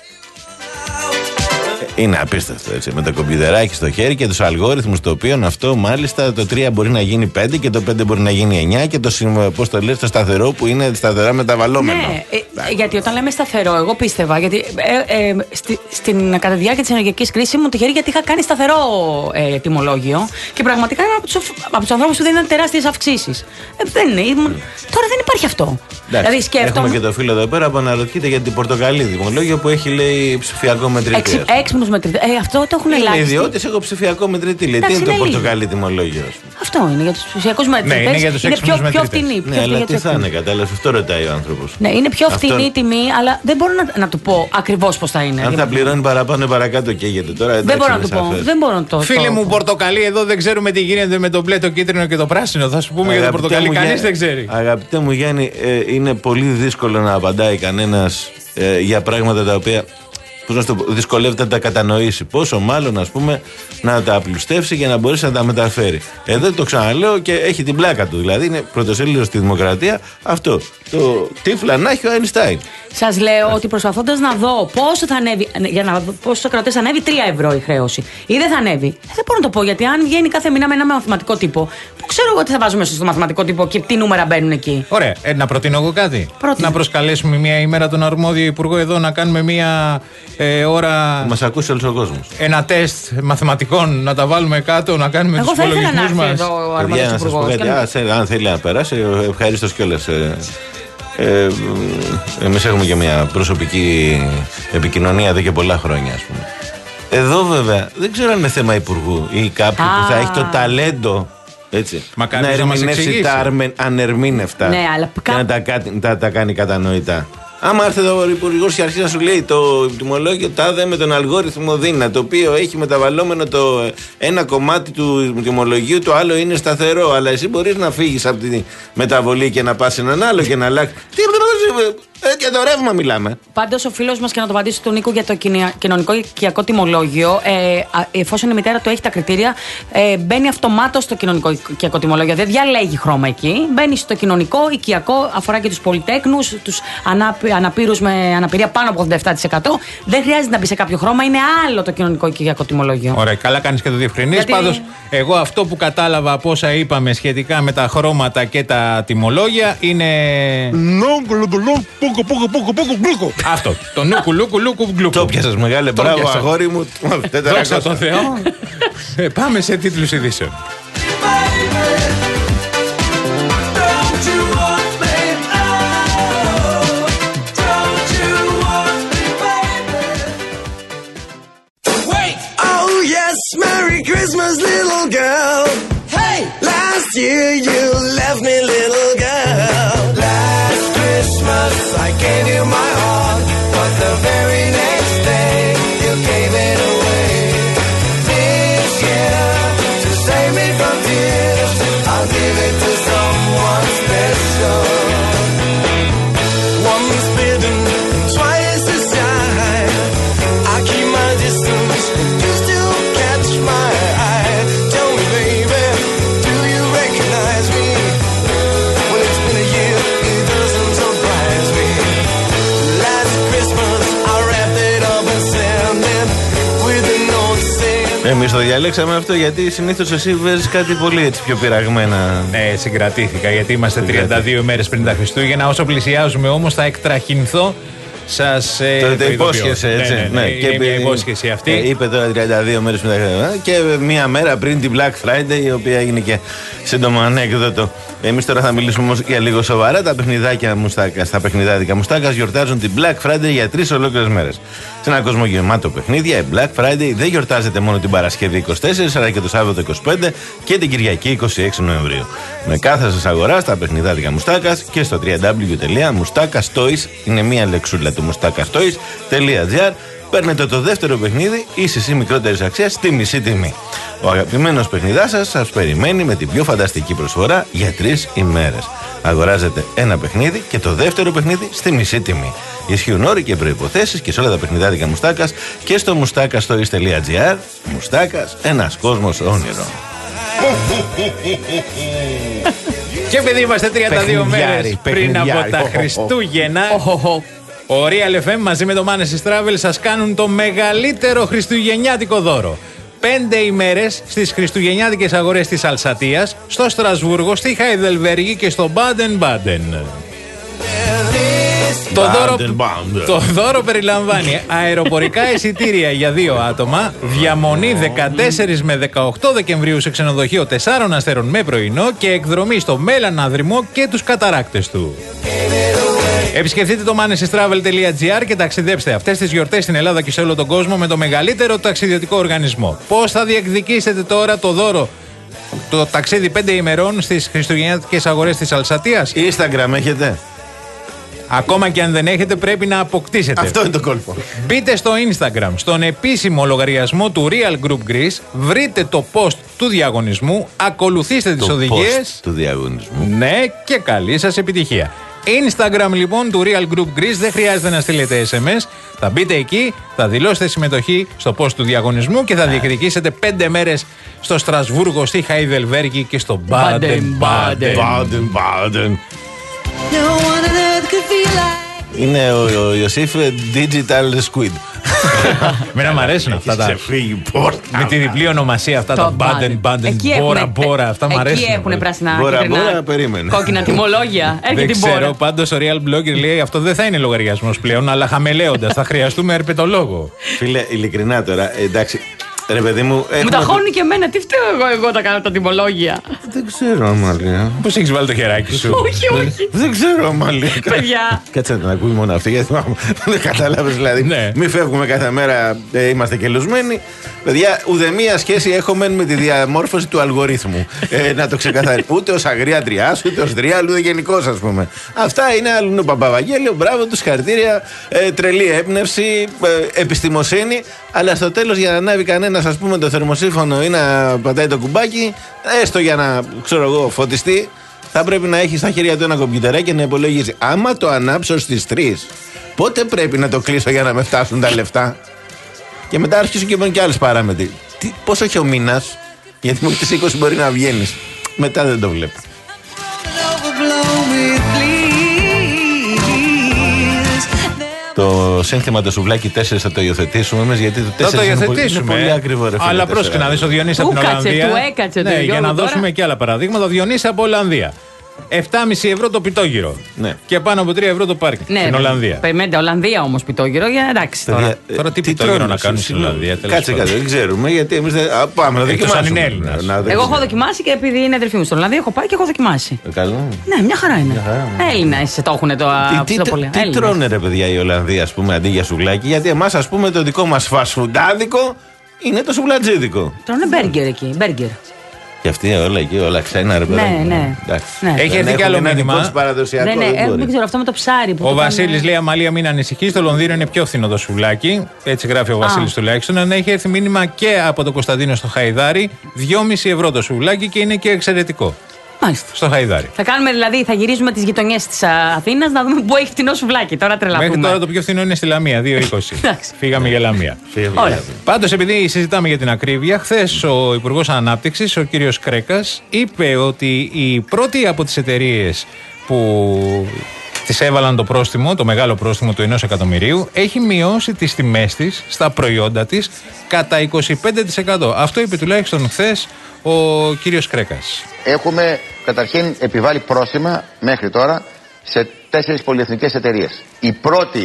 Είναι απίστευτο έτσι. Με το κομπιουτεράκι στο χέρι και τους αλγόριθμους, το οποίο αυτό μάλιστα το τρία μπορεί να γίνει πέντε και το πέντε μπορεί να γίνει εννιά και το, πώς το λες, το σταθερό που είναι σταθερά μεταβαλλόμενο. Ναι, ε, γιατί όταν λέμε σταθερό, εγώ πίστευα, γιατί ε, ε, στη, στην, κατά τη διάρκεια της ενεργειακής κρίσης ήμουν τυχερή γιατί είχα κάνει σταθερό ε, τιμολόγιο και πραγματικά είμαι από τους, από τους ανθρώπους που δεν ήταν τεράστιες αυξήσεις. Ε, δεν είναι, ήμουν, τώρα δεν υπάρχει αυτό. Εντάξει, δηλαδή σκέφτομαι. Έχουμε και το φίλο εδώ πέρα που αναρωτιέται για την πορτοκαλί τιμολόγιο που έχει λέει ψηφιακό μετρητή. Έξυπνους μετρητές. Ε, αυτό το έχουν ελάχιστοι. Είναι ιδιώτης, έχω ψηφιακό μετρητή. Λέει, τι είναι το πορτοκαλί τιμολόγιο, ας πούμε. Αυτό είναι για τους ψηφιακούς μετρητές. Ναι, είναι για τους είναι πιο, έξυπνους πιο μετρητές. φτηνή. Ναι, πιο αλλά φτηνή τι για θα τους είναι, κατάλαβε, αυτό ρωτάει ο άνθρωπος. Ναι, είναι πιο Αυτό... φτηνή τιμή, αλλά δεν μπορώ να, να του πω ακριβώς πώς θα είναι. Αν θα πληρώνει παραπάνω ή παρακάτω καίγεται τώρα. Εντάξει, δεν μπορώ να είναι του πω. σαφές. Δεν μπορώ να το Φίλε το... μου, πορτοκαλί, εδώ δεν ξέρουμε τι γίνεται με το μπλε, το κίτρινο και το πράσινο. Θα σου πούμε για το Αγαπητέ πορτοκαλί, μου κανείς Γιάννη- δεν ξέρει. Αγαπητέ μου Γιάννη, ε, είναι πολύ δύσκολο να απαντάει κανένας ε, για πράγματα τα οποία πώς να το πω, δυσκολεύεται να τα κατανοήσει. Πόσο μάλλον, ας πούμε, να τα απλουστεύσει για να μπορέσει να τα μεταφέρει. Εδώ το ξαναλέω και έχει την πλάκα του. Δηλαδή είναι πρωτοσέλιδο στη Δημοκρατία αυτό. Το τύφλα να έχει ο Αϊνστάιν. Σας λέω ότι προσπαθώντας να δω πόσο θα ανέβει, για να δω πόσο κρατές θα ανέβει, τρία ευρώ η χρέωση. Ή δεν θα ανέβει. Δεν μπορώ να το πω γιατί αν βγαίνει κάθε μήνα με ένα μαθηματικό τύπο, που ξέρω εγώ τι θα βάζουμε στο μαθηματικό τύπο και τι νούμερα μπαίνουν εκεί. Ωραία, ε, να προτείνω εγώ κάτι. Πρότεινε. Να προσκαλέσουμε μία ημέρα τον αρμόδιο υπουργό εδώ να κάνουμε μία ε, ώρα. Μας ακούσει όλος ο κόσμος. Ένα τεστ μαθηματικών να τα βάλουμε κάτω, να κάνουμε Εγώ τους θα ήθελα να υπολογισμούς έρθει μας. εδώ ο Παιδιά, αρμόδιος να σας πω υπουργός. κάτι. και να- Α, σε- αν θέλει να περάσει, ευχαρίστως κιόλας. Ε, ε, εμείς έχουμε και μια προσωπική επικοινωνία εδώ και πολλά χρόνια, ας πούμε. Εδώ βέβαια δεν ξέρω αν είναι θέμα υπουργού ή κάποιου Α. που θα έχει το ταλέντο, έτσι, Μα να κάποιος να μας ερμηνεύσει εξηγήσει. τα αρμε- ανερμήνευτα Ναι, αλλά και κα- να τα, κα- τα, τα κάνει κατανοητά. Άμα έρθει εδώ ο υπουργός και αρχίσει να σου λέει το τιμολόγιο τάδε με τον αλγόριθμο Δίνα, το οποίο έχει μεταβαλλόμενο το ένα κομμάτι του τιμολογίου, το άλλο είναι σταθερό. Αλλά εσύ μπορείς να φύγεις από τη μεταβολή και να πας σε έναν άλλο και να αλλάξει. Τι ε, για το ρεύμα μιλάμε. Πάντως ο φίλος μας, και να το απαντήσω του Νίκου για το κοινια- κοινωνικό οικιακό τιμολόγιο, ε, α, εφόσον η μητέρα του έχει τα κριτήρια, ε, μπαίνει αυτομάτως στο κοινωνικό οικιακό τιμολόγιο. Δεν διαλέγει χρώμα εκεί. Μπαίνει στο κοινωνικό οικιακό, αφορά και τους πολυτέκνους, τους ανάπη, αναπήρους με αναπηρία πάνω από ογδόντα επτά τοις εκατό. Δεν χρειάζεται να μπει σε κάποιο χρώμα, είναι άλλο το κοινωνικό οικιακό τιμολόγιο. Ωραία, καλά κάνεις και το διευκρινίζεις. Γιατί- Πάντως, εγώ αυτό που κατάλαβα από όσα είπαμε σχετικά με τα χρώματα και τα τιμολόγια είναι. Αυτό. Το νούκου λούκου λούκου γκλούκου. Το πιάσες μεγάλε, Το μπράβο πιάσα. αγόρι μου. Δόξα τω Θεώ. Ε, Πάμε σε τίτλους ειδήσεων. Don't you want me? Oh, don't you want me, baby? Wait! Oh, yes, Merry Christmas, little girl. Hey! Last year you left me, little girl. Last Christmas I gave you my heart, but the very next day you gave it away. This year, to save me from tears, I'll give it to someone special. Once bitten, twice as shy. I keep my distance, you still catch my eye. Tell me, baby, do you recognize me? Well, it's been a year, it doesn't surprise me. Last Christmas, I wrapped it up and sent it with a note saying. Εμείς το διαλέξαμε αυτό γιατί συνήθως εσύ βάζεις κάτι πολύ έτσι πιο πειραγμένα. Ναι, συγκρατήθηκα γιατί είμαστε τριάντα δύο ημέρες πριν τα Χριστούγεννα. Όσο πλησιάζουμε όμως θα εκτραχυνθώ Σας ε, το, το, το υπόσχεσαι, έτσι. Ναι, ναι, ναι, ναι. Είναι και μια υπόσχεση αυτή. Ε, είπε τώρα τριάντα δύο μέρες μετά και μία μέρα πριν την Black Friday, η οποία έγινε και σύντομο ανέκδοτο. Εμείς τώρα θα μιλήσουμε όμως για λίγο σοβαρά. Τα παιχνιδάκια Μουστάκας, τα παιχνιδάδικα Μουστάκας γιορτάζουν την Black Friday για τρεις ολόκληρες μέρες. Σε ένα κόσμο γεμάτο παιχνίδια, η Black Friday δεν γιορτάζεται μόνο την Παρασκευή είκοσι τέσσερα, αλλά και το Σάββατο είκοσι πέντε και την Κυριακή είκοσι έξι Νοεμβρίου. Με κάθε σας αγορά στα παιχνιδάδικα Μουστάκας και στο double-u double-u double-u τελεία mustakas-toys, είναι μία λεξούλα του mustakas-toys τελεία gr. Παίρνετε το δεύτερο παιχνίδι ίσης ή μικρότερης αξίας στη μισή τιμή. Ο αγαπημένος παιχνιδάς σας σας περιμένει με την πιο φανταστική προσφορά για τρεις ημέρες. Αγοράζετε ένα παιχνίδι και το δεύτερο παιχνίδι στη μισή τιμή. Ισχύουν όροι και προϋποθέσεις και σε όλα τα παιχνιδάδικα Μουστάκας και στο mustakas-toys τελεία gr. Μουστάκας, ένας κόσμος όνειρο. Και επειδή είμαστε τριάντα δύο μέρες πριν από τα Χριστούγεννα, ο Real εφ εμ μαζί με το Manes Travel σας κάνουν το μεγαλύτερο χριστουγεννιάτικο δώρο. Πέντε ημέρες στις χριστουγεννιάτικες αγορές της Αλσατίας, στο Στρασβούργο, στη Χαϊδελβέργη και στο Μπάντεν Μπάντεν. Το δώρο, το δώρο περιλαμβάνει αεροπορικά εισιτήρια για δύο άτομα, διαμονή δεκατέσσερις με δεκαοκτώ Δεκεμβρίου σε ξενοδοχείο τεσσάρων αστέρων με πρωινό και εκδρομή στο Μέλλαν Αδρυμό και τους καταράκτες του. Επισκεφτείτε το manes travel τελεία gr και ταξιδέψτε αυτές τις γιορτές στην Ελλάδα και σε όλο τον κόσμο με το μεγαλύτερο ταξιδιωτικό οργανισμό. Πώς θα διεκδικήσετε τώρα το δώρο, το ταξίδι πέντε ημερών στις χριστουγεννιάτικες αγορές της Αλσατίας? Instagram έχετε? Ακόμα και αν δεν έχετε, πρέπει να αποκτήσετε. Αυτό είναι το κόλπο. Μπείτε στο Instagram, στον επίσημο λογαριασμό του Real Group Greece, βρείτε το post του διαγωνισμού, ακολουθήστε τις το οδηγίες. Post του διαγωνισμού. Ναι, και καλή σας επιτυχία. Instagram λοιπόν του Real Group Greece, δεν χρειάζεται να στείλετε ες εμ ες. Θα μπείτε εκεί, θα δηλώσετε συμμετοχή στο post του διαγωνισμού και θα διεκδικήσετε πέντε μέρες στο Στρασβούργο, στη Χαϊδελβέργη και στο Μπάντεν Μπάντεν. Είναι ο Ιωσήφ Digital Squid. Μένα μου αρέσουν αυτά τα. Με τη διπλή ονομασία αυτά τα Baden Baden, Μπόρα Μπόρα. Αυτά μου αρέσουν. Εκεί έχουν πράσινα Μπόρα Μπόρα, περίμενε. κόκκινα τιμολόγια. Δεν ξέρω, πάντως ο Real Blogger λέει αυτό δεν θα είναι λογαριασμός πλέον, αλλά χαμελέοντας. Θα χρειαστούμε ερπετολόγο. Φίλε, ειλικρινά τώρα, εντάξει. Ρε παιδί μου. Μου τα χώνουν και εμένα. Τι φταίω εγώ, εγώ τα κάνω τα τιμολόγια. Δεν ξέρω, Αμαλία. Πώς έχεις βάλει το χεράκι σου? Όχι, όχι. Δεν ξέρω, Αμαλία. Παιδιά. Κάτσε να την ακούει μόνο αυτή, γιατί δεν κατάλαβες δηλαδή. Ναι. Μην φεύγουμε κάθε μέρα, ε, είμαστε κελωσμένοι. Παιδιά, ουδέμια σχέση έχουμε με τη διαμόρφωση του αλγορίθμου. Ε, να το ξεκαθαρίσω. Ούτε ως αγριάτριάς, ούτε ως τριάλ, ούτε γενικώς, ας πούμε. Αυτά είναι άλλο είναι ο Παπαβαγγέλιο. Μπράβο του, χαρακτήρια. Ε, τρελή έμπνευση, ε, επιστημοσύνη. Αλλά στο τέλος, για να ανάβει κανένας, ας πούμε, το θερμοσύφωνο ή να πατάει το κουμπάκι, έστω για να, ξέρω εγώ, φωτιστεί, θα πρέπει να έχει στα χέρια του ένα κομπιουτεράκι και να υπολογίζει. Άμα το ανάψω στις τρεις, πότε πρέπει να το κλείσω για να με φτάσουν τα λεφτά? Και μετά αρχίσουν και μπαίνουν και άλλες παράμετροι. Τι, πόσο έχει ο μήνας, γιατί μέχρι τις είκοσι μπορεί να βγαίνεις. Μετά δεν το βλέπω. Το σύνθημα το σουβλάκι τέσσερα θα το υιοθετήσουμε εμείς, γιατί το τέσσερα είναι, είναι πολύ ακριβό, ρε φίλε. Αλλά πρόσεχε να δεις, ο Διονύσης από την Ολλανδία. Του έκατσε, ναι, για να δώσουμε και άλλα παραδείγματα. Ο Διονύσης από Ολλανδία. επτά κόμμα πέντε ευρώ το πιτόγυρο. Ναι. Και πάνω από τρία ευρώ το πάρκινγκ. Ναι, στην Ολλανδία. Περιμένετε, Ολλανδία όμως πιτόγυρο, για εντάξει τώρα. Παιδιά, τώρα τι, τι πιτόγυρο να κάνουν στην Ολλανδία? Κάτσε, κάτσε, δεν ξέρουμε, γιατί εμείς δεν. Α, πάμε να δοκιμάσουμε. Εγώ έχω δοκιμάσει και επειδή είναι αδερφή μου στην Ολλανδία, έχω πάει και έχω δοκιμάσει. Ε, καλό. Ναι, μια χαρά είναι. Έλληνες το έχουν το Τι, τι τρώνε, ρε παιδιά, οι Ολλανδοί, ας πούμε, αντί για σουβλάκι? Γιατί εμάς, ας πούμε, το δικό μας φασφουντάδικο είναι το σουβλατζίδικο. Τρώνε μπέργκερ εκεί, μπέργκερ. Και αυτοί όλα εκεί, όλα ξένα, ρε παιδί. Ναι, ναι. ναι. Έχει έρθει και άλλο μήνυμα. Ναι, ναι, δεν, δεν ξέρω, αυτό με το ψάρι που. Ο Βασίλης λέει: Αμαλία, μην ανησυχείς. Στο Λονδίνο είναι πιο φθηνό το σουβλάκι. Έτσι γράφει ο Βασίλης τουλάχιστον. Αν έχει έρθει μήνυμα και από το Κωνσταντίνο στο Χαϊδάρι, δυόμισι ευρώ το σουβλάκι και είναι και εξαιρετικό. Μάλιστα. Στο Χαϊδάρι. Θα κάνουμε δηλαδή, θα γυρίζουμε τις γειτονιές της Αθήνας να δούμε πού έχει φθηνό σουβλάκι. Τώρα τρελαθούμε. Μέχρι τώρα το πιο φθηνό είναι στη Λαμία, δύο είκοσι. Φύγαμε για Λαμία. Πάντως, επειδή συζητάμε για την ακρίβεια, χθες ο Υπουργός Ανάπτυξης, ο κύριος Κρέκας, είπε ότι η πρώτη από τις εταιρείες που της έβαλαν το πρόστιμο, το μεγάλο πρόστιμο του ενός εκατομμυρίου, έχει μειώσει τις τιμές της στα προϊόντα της κατά είκοσι πέντε τοις εκατό. Αυτό είπε τουλάχιστον χθες ο κύριος Κρέκας. Έχουμε καταρχήν επιβάλει πρόστιμα μέχρι τώρα σε τέσσερις πολυεθνικές εταιρείες. Η πρώτη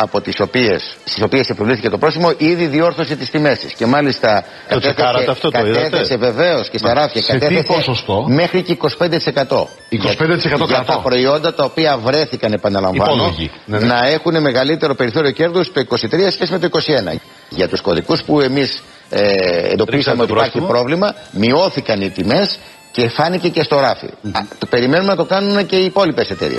από τις οποίες, στις οποίες επιβλήθηκε το πρόστιμο ήδη διόρθωσε τις τιμές της. Και μάλιστα το κατέθεσε, αυτό, το κατέθεσε βεβαίως και στα ράφια κατέθεσε μέχρι και είκοσι πέντε τοις εκατό. είκοσι πέντε τοις εκατό για, για τα προϊόντα τα οποία βρέθηκαν, επαναλαμβάνω, ναι, ναι. να έχουν μεγαλύτερο περιθώριο κέρδους το είκοσι τρία σχέση με το είκοσι ένα. Για τους κωδικούς που εμείς ε, εντοπίσαμε ότι υπάρχει πρόβλημα, μειώθηκαν οι τιμές και φάνηκε και στο ράφι. Mm-hmm. Α, το περιμένουμε να το κάνουν και οι υπόλοιπες εταιρείες.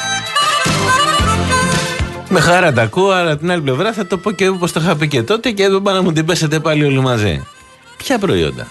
Με χαρά τα ακούω, αλλά την άλλη πλευρά θα το πω και όπως το είχα πει και τότε και εδώ πάνε να μου την πέσετε πάλι όλοι μαζί. Ποια προϊόντα?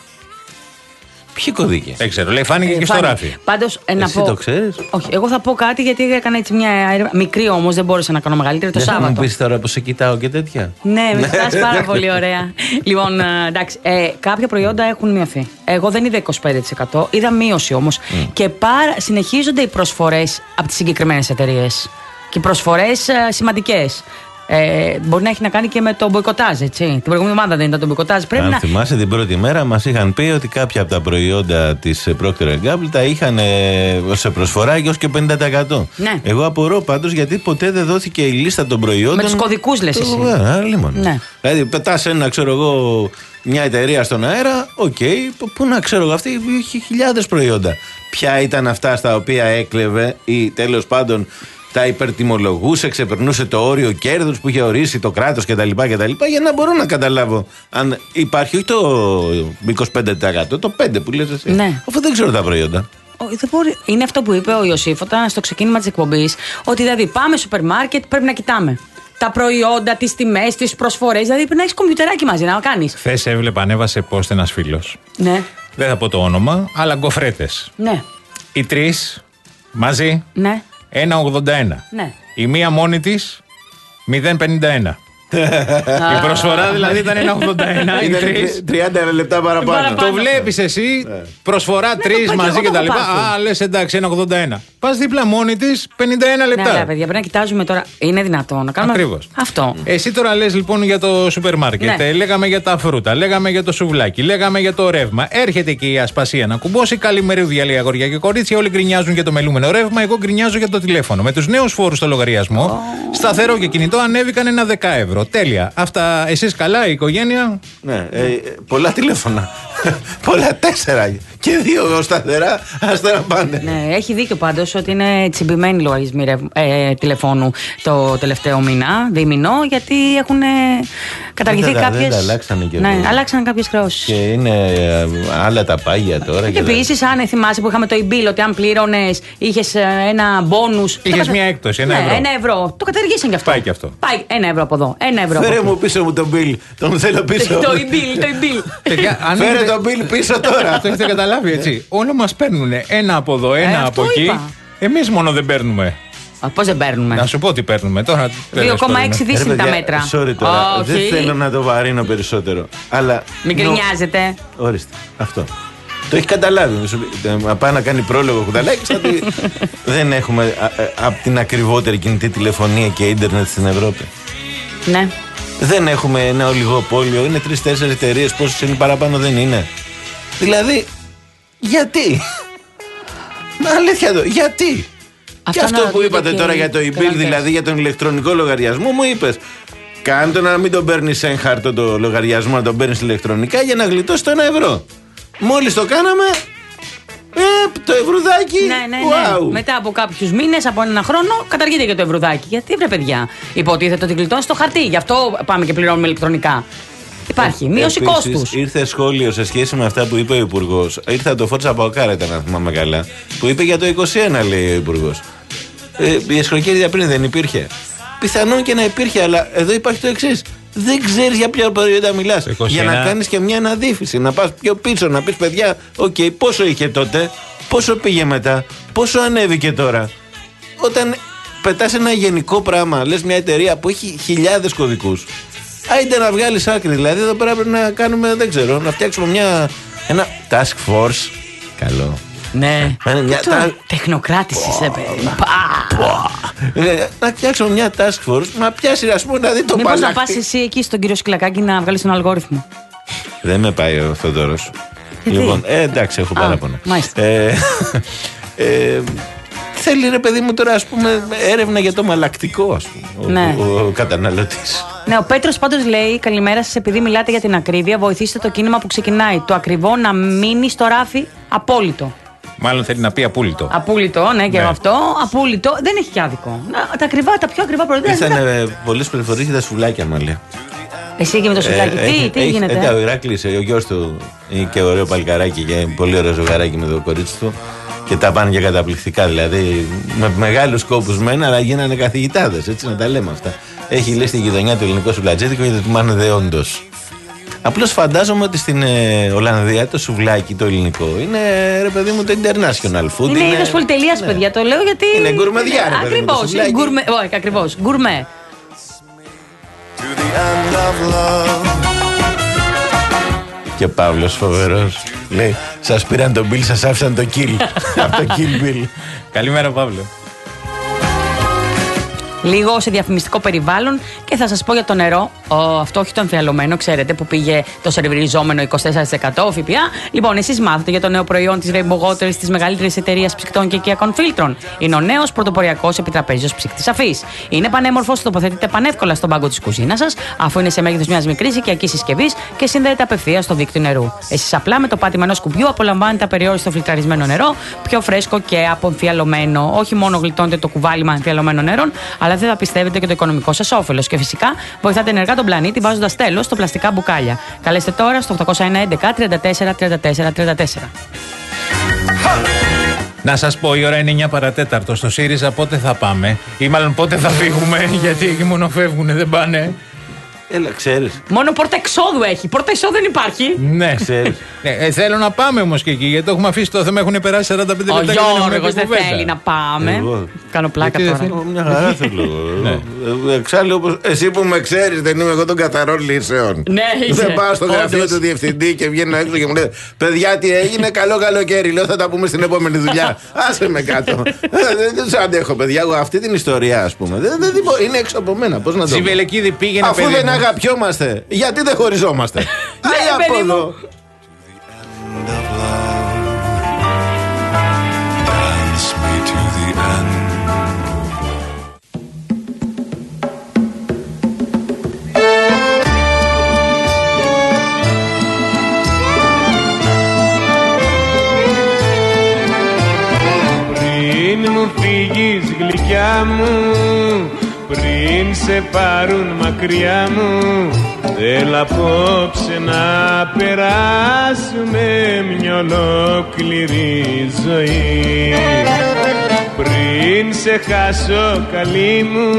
Ποιοι κωδικοί? Δεν ξέρω, λέει φάνηκε ε, και φάνηκε. Στο ράφι. Πάντως, ε, να Εσύ πω... το ξέρεις? Όχι, εγώ θα πω κάτι γιατί έκανα έτσι μια έρευνα. Μικρή όμως, δεν μπόρεσα να κάνω μεγαλύτερη το δεν Σάββατο. Θα μου πεις τώρα που σε κοιτάω και τέτοια. Ναι, με κοιτάς πάρα πολύ ωραία. Λοιπόν, εντάξει, ε, κάποια προϊόντα έχουν μειωθεί. Εγώ δεν είδα είκοσι πέντε τοις εκατό, είδα μείωση όμως. Mm. Και πάρα, συνεχίζονται οι προσφορές από τις συγκεκριμένες εταιρείες. Και προσφορές ε, σημαντικές. Ε, μπορεί να έχει να κάνει και με το μποϊκοτάζ, έτσι. Την προηγούμενη εβδομάδα δεν ήταν το μποϊκοτάζ. Πρέπει Αν να... θυμάσαι την πρώτη μέρα μας είχαν πει ότι κάποια από τα προϊόντα της Procter and Gamble τα είχαν ε, σε προσφορά έως και πενήντα τοις εκατό. Ναι. Εγώ απορώ πάντως γιατί ποτέ δεν δόθηκε η λίστα των προϊόντων. Με τους κωδικούς λες εσύ. Ε, ναι. Δηλαδή πετάς ένα, ξέρω εγώ, μια εταιρεία στον αέρα, οκ, okay, πού να ξέρω εγώ, αυτή είχε χιλιάδες προϊόντα. Ποια ήταν αυτά στα οποία έκλεβε ή τέλος πάντων τα υπερτιμολογούσε, ξεπερνούσε το όριο κέρδους που είχε ορίσει το κράτος κτλ. κτλ. Για να μπορώ να καταλάβω αν υπάρχει όχι το είκοσι πέντε τοις εκατό, το πέντε τοις εκατό που λες εσύ. Ναι. Αφού δεν ξέρω τα προϊόντα. Δεν μπορεί. Είναι αυτό που είπε ο Ιωσήφωτα στο ξεκίνημα της εκπομπής, ότι δηλαδή πάμε σούπερ μάρκετ, πρέπει να κοιτάμε τα προϊόντα, τις τιμές, τις προσφορές. Δηλαδή πρέπει να έχεις κομπιουτεράκι μαζί να κάνεις. Χθες έβλεπα, ανέβασε post ένας φίλος. Ναι. Δεν θα πω το όνομα, αλλά γκοφρέτες. Ναι. Οι τρεις μαζί. Ναι. ένα ογδόντα ένα. Ναι. Η μία μόνη της μηδέν πενήντα ένα. Η προσφορά δηλαδή ήταν ένα ογδόντα ένα. Ήταν τριάντα λεπτά παραπάνω. Το βλέπεις εσύ, προσφορά τρεις μαζί και τα λοιπά. Α, λες εντάξει, ένα ογδόντα ένα. Πας δίπλα μόνη της πενήντα ένα λεπτά. Ναι, παιδιά, πρέπει να κοιτάζουμε τώρα. Είναι δυνατόν να κάνουμε. Ακριβώς. Αυτό. Εσύ τώρα λες λοιπόν για το σούπερ μάρκετ. Ναι. Λέγαμε για τα φρούτα, λέγαμε για το σουβλάκι, λέγαμε για το ρεύμα. Έρχεται και η ασπασία να κουμπώσει. Καλημερούδια λέει αγόρια και κορίτσια. Όλοι γκρινιάζουν για το μελούμενο ρεύμα. Εγώ γκρινιάζω για το τηλέφωνο. Με τους νέους φόρους στο λογαριασμό, oh. σταθερό και κινητό ανέβηκαν ένα δέκα ευρώ. Τέλεια. Αυτά εσείς καλά, η οικογένεια. Ναι, ε, πολλά τηλέφωνα. Πολλά τέσσερα. Και δύο σταθερά, άστα να πάνε. Ναι, έχει δίκιο πάντως ότι είναι τσιμπημένοι οι λογαριασμοί ε, τηλεφώνου το τελευταίο μήνα, δίμηνο, γιατί έχουν ε, καταργηθεί κάποιες. Δεν τα αλλάξανε και ναι, αλλάξανε κάποιες χρεώσεις. Και είναι ε, άλλα τα πάγια τώρα. Και, και επίσης, αν θυμάσαι που είχαμε το e-bill, ότι αν πλήρωνες, είχες ένα μπόνους. Είχες κατα... μια έκπτωση, ένα ναι, ευρώ. Ένα ευρώ. Το καταργήσαν κι αυτό. Πάει κι αυτό. Πάει ένα ευρώ από εδώ. Ένα ευρώ. Φέρε μου πίσω μου τον bill. Τον θέλω πίσω. Το e-bill, το e-bill. Φέρε τον bill πίσω τώρα. Το έχετε καταλάβει έτσι. Όλο μας παίρνουν ένα από εδώ, ένα ε, από εκεί. Εμείς μόνο δεν παίρνουμε. Πώς δεν παίρνουμε? Να σου πω τι παίρνουμε τώρα. δύο κόμμα έξι δις είναι τα μέτρα. Sorry τώρα. Oh, δεν θέλω να το βαρύνω περισσότερο. Αλλά. Μην γκρινιάζετε. Ορίστε. Αυτό. Το έχει καταλάβει. Να πάει να κάνει πρόλογο κουταλάκι. Ότι δεν έχουμε από την ακριβότερη κινητή τηλεφωνία και ίντερνετ στην Ευρώπη. Ναι. Δεν έχουμε ένα ολιγοπόλιο. Είναι τρεις-τέσσερις εταιρείες. Πόσες είναι παραπάνω δεν είναι. Δηλαδή. Γιατί. Αλήθεια εδώ. Γιατί. Αυτό και αυτό που είπατε τώρα για το e-bill, δηλαδή για τον ηλεκτρονικό λογαριασμό, μου είπες. Κάνε το να μην τον παίρνεις εν χαρτό το λογαριασμό, να τον παίρνεις ηλεκτρονικά για να γλιτώσεις το ένα ευρώ. Μόλις το κάναμε, ε, το ευρουδάκι. Ναι, ναι, ναι. Wow. Μετά από κάποιους μήνες, από ένα χρόνο, καταργείται και το ευρουδάκι. Γιατί βρε παιδιά, υποτίθεται ότι γλιτώνει το χαρτί. Γι' αυτό πάμε και πληρώνουμε ηλεκτρονικά. Υπάρχει μείωση κόστους. Ήρθε σχόλιο σε σχέση με αυτά που είπε ο Υπουργός. Ήρθε το Φόρτσα Παοκάρα, ήταν να θυμάμαι καλά. Που είπε για το είκοσι ένα, λέει ο Υπουργός. Ε, η εσχροκέρδεια πριν δεν υπήρχε. Πιθανόν και να υπήρχε, αλλά εδώ υπάρχει το εξής. Δεν ξέρεις για ποια προϊόντα μιλάς. Για να κάνεις και μια αναδύφιση. Να πας πιο πίσω, να πεις παιδιά, οκ, okay, πόσο είχε τότε, πόσο πήγε μετά, πόσο ανέβηκε τώρα. Όταν πετάς ένα γενικό πράγμα, λες μια εταιρεία που έχει χιλιάδες κωδικούς. Άιντε να βγάλεις άκρη. Δηλαδή εδώ πέρα πρέπει να κάνουμε, δεν ξέρω, να φτιάξουμε μια, ένα task force. Καλό. Ναι. Μια τα... Τεχνοκράτηση είσαι, παιδί. Να φτιάξουμε μια task force, να πιάσει, ας πούμε, να δει το παλάκι. Μήπως να πας εσύ εκεί στον κύριο Σκλακάκη να βγάλεις τον αλγόριθμο. Δεν με πάει ο Θοδωρός. Λοιπόν, ε, εντάξει, έχω παράπονα. Μάλιστα. Ε, ε, θέλει ρε παιδί μου τώρα, ας πούμε, έρευνα για το μαλακτικό, ας πούμε, ναι. ο, ο, ο καταναλωτής. Ναι, ο Πέτρος πάντως λέει: καλημέρα σας, επειδή μιλάτε για την ακρίβεια, βοηθήστε το κίνημα που ξεκινάει. Το ακριβό να μείνει στο ράφι απόλυτο. Μάλλον θέλει να πει απούλητο. Απούλητο, ναι, και ναι. αυτό. Απούλητο δεν έχει και άδικο. Τα ακριβά, τα πιο ακριβά προϊόντα. Ήρθαν πολλές πληροφορίες για τα σουβλάκια, μα λέει. Εσύ και με το σουβλάκι, ε, τι, έχει, τι έχει, γίνεται. Ε, ο Ηράκλης, ο γιος του είναι και ωραίο παλικαράκι και πολύ ωραίο ζευγαράκι με το κορίτσι του. Και τα πάνε και καταπληκτικά, δηλαδή με μεγάλους κόπους μένα, αλλά γίνανε καθηγητάδες, έτσι να τα λέμε αυτά. Έχει λέει στη γειτονιά του ελληνικό σουβλατζίδικο γιατί του μάνε όντως. Απλώς φαντάζομαι ότι στην ε, Ολλανδία το σουβλάκι το ελληνικό είναι ρε παιδί μου το international food. Είναι, είναι είδος πολυτελείας, ναι. Παιδιά, το λέω γιατί. Είναι γκουρμεδιά, ρε παιδί μου. Ακριβώς, είναι γκουρμέ. Όχι, ακριβώς, γκουρμέ. Και Παύλος φοβερός λέει: σας πήραν τον Bill, σας άφησαν το kill. Από το kill Bill. Καλημέρα, Παύλο. Λίγο σε διαφημιστικό περιβάλλον και θα σας πω για το νερό. Ο, αυτό όχι το εμφιαλωμένο, ξέρετε, που πήγε το σερβιριζόμενο είκοσι τέσσερα τοις εκατό ΦΠΑ. Λοιπόν, εσείς μάθετε για το νέο προϊόν της Rainbow Waters, της μεγαλύτερης εταιρείας ψυκτών και οικιακών φίλτρων. Είναι ο νέος πρωτοποριακός επιτραπέζιος ψύκτης αφής. Είναι πανέμορφος, τοποθετείται πανεύκολα στον πάγκο της κουζίνας σας, αφού είναι σε μέγεθος μιας μικρής οικιακής συσκευής και συνδέεται απευθείας στο δίκτυο νερού. Εσείς απλά με το πάτημα ενός κουμπιού απολαμβάνετε απεριόριστο φιλτραρισμένο νερό, πιο φρέσκο και απομφιαλωμένο. Όχι μόνο γλιτώνετε το κουβάλιμα εμφιαλωμένων νερών, αλλά δεν θα πιστεύετε και το οικονομικό σας όφελος. Και φυσικά βοηθάτε ενεργά τον πλανήτη βάζοντας τέλος στο πλαστικά μπουκάλια. Καλέστε τώρα στο οκτώ ένα ένα τριάντα τέσσερα τριάντα τέσσερα τριάντα τέσσερα. Να σας πω, η ώρα είναι εννιά παρατέταρτο. Στο ΣΥΡΙΖΑ πότε θα πάμε, ή μάλλον πότε θα φύγουμε, γιατί εκεί μόνο φεύγουνε, δεν πάνε. Έλα, ξέρεις. Μόνο πόρτα εξόδου έχει. Πόρτα εξόδου δεν υπάρχει. Ναι, ξέρεις. Ναι, ε, θέλω να πάμε όμως και εκεί, γιατί το έχουμε αφήσει το θέμα. Έχουν περάσει σαράντα πέντε λεπτά. Ο Γιώργος δεν θέλει να πάμε. Εγώ. Κάνω πλάκα γιατί τώρα. θέλω, μια χαρά θέλω. Ναι. Εξάλλου, όπως εσύ που με ξέρεις, δεν είμαι εγώ των καθαρών λύσεων. Ναι, είσαι. Δεν πάω στο γραφείο του διευθυντή και βγαίνω έξω και μου λέει: παιδιά, τι έγινε, καλό καλοκαίρι. Λέω: θα τα πούμε στην επόμενη δουλειά. Άσε με κάτω. Δεν του αντέχω, παιδιά. Εγώ αυτή την ιστορία, ας πούμε. Είναι έξω από μένα. Πώς να το πω. Αφού δεν αγαπιόμαστε, γιατί δεν χωριζόμαστε. Άι από εδώ. Πριν μου φύγεις γλυκιά μου, πριν σε πάρουν μακριά μου, θέλω απόψε να περάσουμε μια ολόκληρη ζωή. Πριν σε χάσω καλή μου,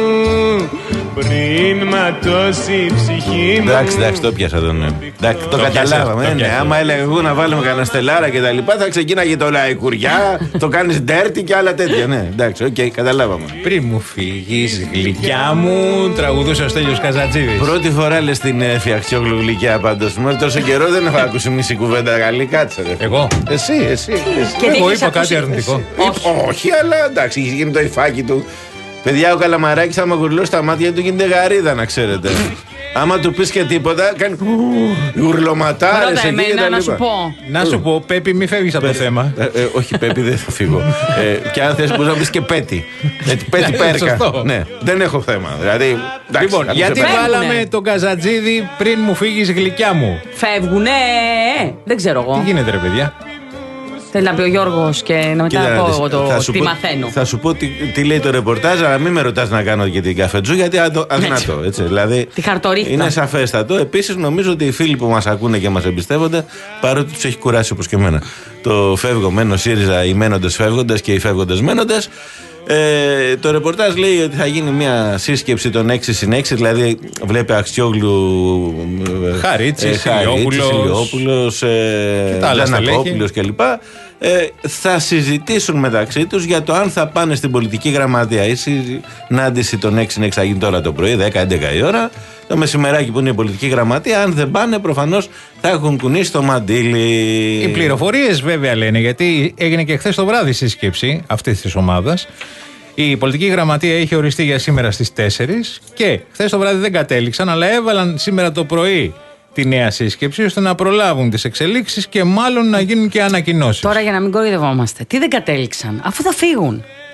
πριν ματώσει η ψυχή μου. Εντάξει, εντάξει, το πιάσα τον. Ναι. Εντάξει, το, το καταλάβαμε. Το ναι, άμα έλεγα εγώ να βάλουμε κανένα στελάρα και τα λοιπά, θα ξεκίναγε το λαϊκουριά, το κάνεις ντέρτι και άλλα τέτοια. Ναι, εντάξει, οκ, okay, καταλάβαμε. Πριν μου φύγεις γλυκιά μου, τραγουδούσε ο Στέλιος Καζατζίδης. Πρώτη φορά λες την Φτιαξιόγλου γλυκιά πάντως. Μόλις τόσο καιρό δεν έχω ακούσει μισή κουβέντα καλή, κάτσε. Εγώ. Εσύ, εσύ. Εγώ είπα κάτι αρνητικό. Όχι, αλλά εντάξει, έχει γίνει το υφάκι του. Παιδιά, ο Καλαμαράκης άμα γουρλώσει τα μάτια του γίνεται γαρίδα, να ξέρετε. Άμα του πεις και τίποτα, κάνει γουρλωματάρες εκεί και τα να σου πω. Να σου πω, Πέπι, μη φεύγεις από το θέμα. Ε, ε, όχι, Πέπι, δεν θα φύγω. ε, και αν θες μπορείς να πεις και Πέτη. Πέτη Πέρκα. Ναι, δεν έχω θέμα. Δηλαδή, εντάξει, λοιπόν, γιατί βάλαμε τον Καζατζίδη πριν μου φύγεις γλυκιά μου. Φεύγουνε, δεν ξέρω εγώ. Τι γίνεται, ρε παιδιά. Θέλει να πει ο Γιώργος και να μετά πω εγώ το τι πω, μαθαίνω. Θα σου πω τι, τι λέει το ρεπορτάζ, αλλά μην με ρωτάς να κάνω και την καφετζού, γιατί αδυνατό. Έτσι, δηλαδή, τη χαρτορίχτα. Είναι σαφέστατο. Επίσης, νομίζω ότι οι φίλοι που μας ακούνε και μας εμπιστεύονται, παρότι τους έχει κουράσει όπως και εμένα, το φεύγω μένω ΣΥΡΙΖΑ, οι μένοντες φεύγοντες και οι φεύγοντες μένοντες. Ε, το ρεπορτάζ λέει ότι θα γίνει μια σύσκεψη των έξι συν έξι, δηλαδή βλέπει Αξιόγλου, Χαρίτσης, Ηλιόπουλος, Ζανακόπουλος κλπ. Ε, θα συζητήσουν μεταξύ τους για το αν θα πάνε στην πολιτική γραμματεία. Η συνάντηση των έξι συν έξι θα γίνει τώρα το πρωί, δέκα με έντεκα η ώρα. Το μεσημεράκι που είναι η πολιτική γραμματεία, αν δεν πάνε, προφανώς θα έχουν κουνήσει το μαντίλι. Οι πληροφορίες βέβαια λένε, γιατί έγινε και χθες το βράδυ σύσκεψη αυτής της ομάδας. Η πολιτική γραμματεία είχε οριστεί για σήμερα στις τέσσερις και χθες το βράδυ δεν κατέληξαν, αλλά έβαλαν σήμερα το πρωί τη νέα σύσκεψη ώστε να προλάβουν τις εξελίξεις και μάλλον να γίνουν και ανακοινώσεις. Τώρα για να μην κοροϊδευόμαστε, τι δεν κατέληξαν, αφού θα φύγουν.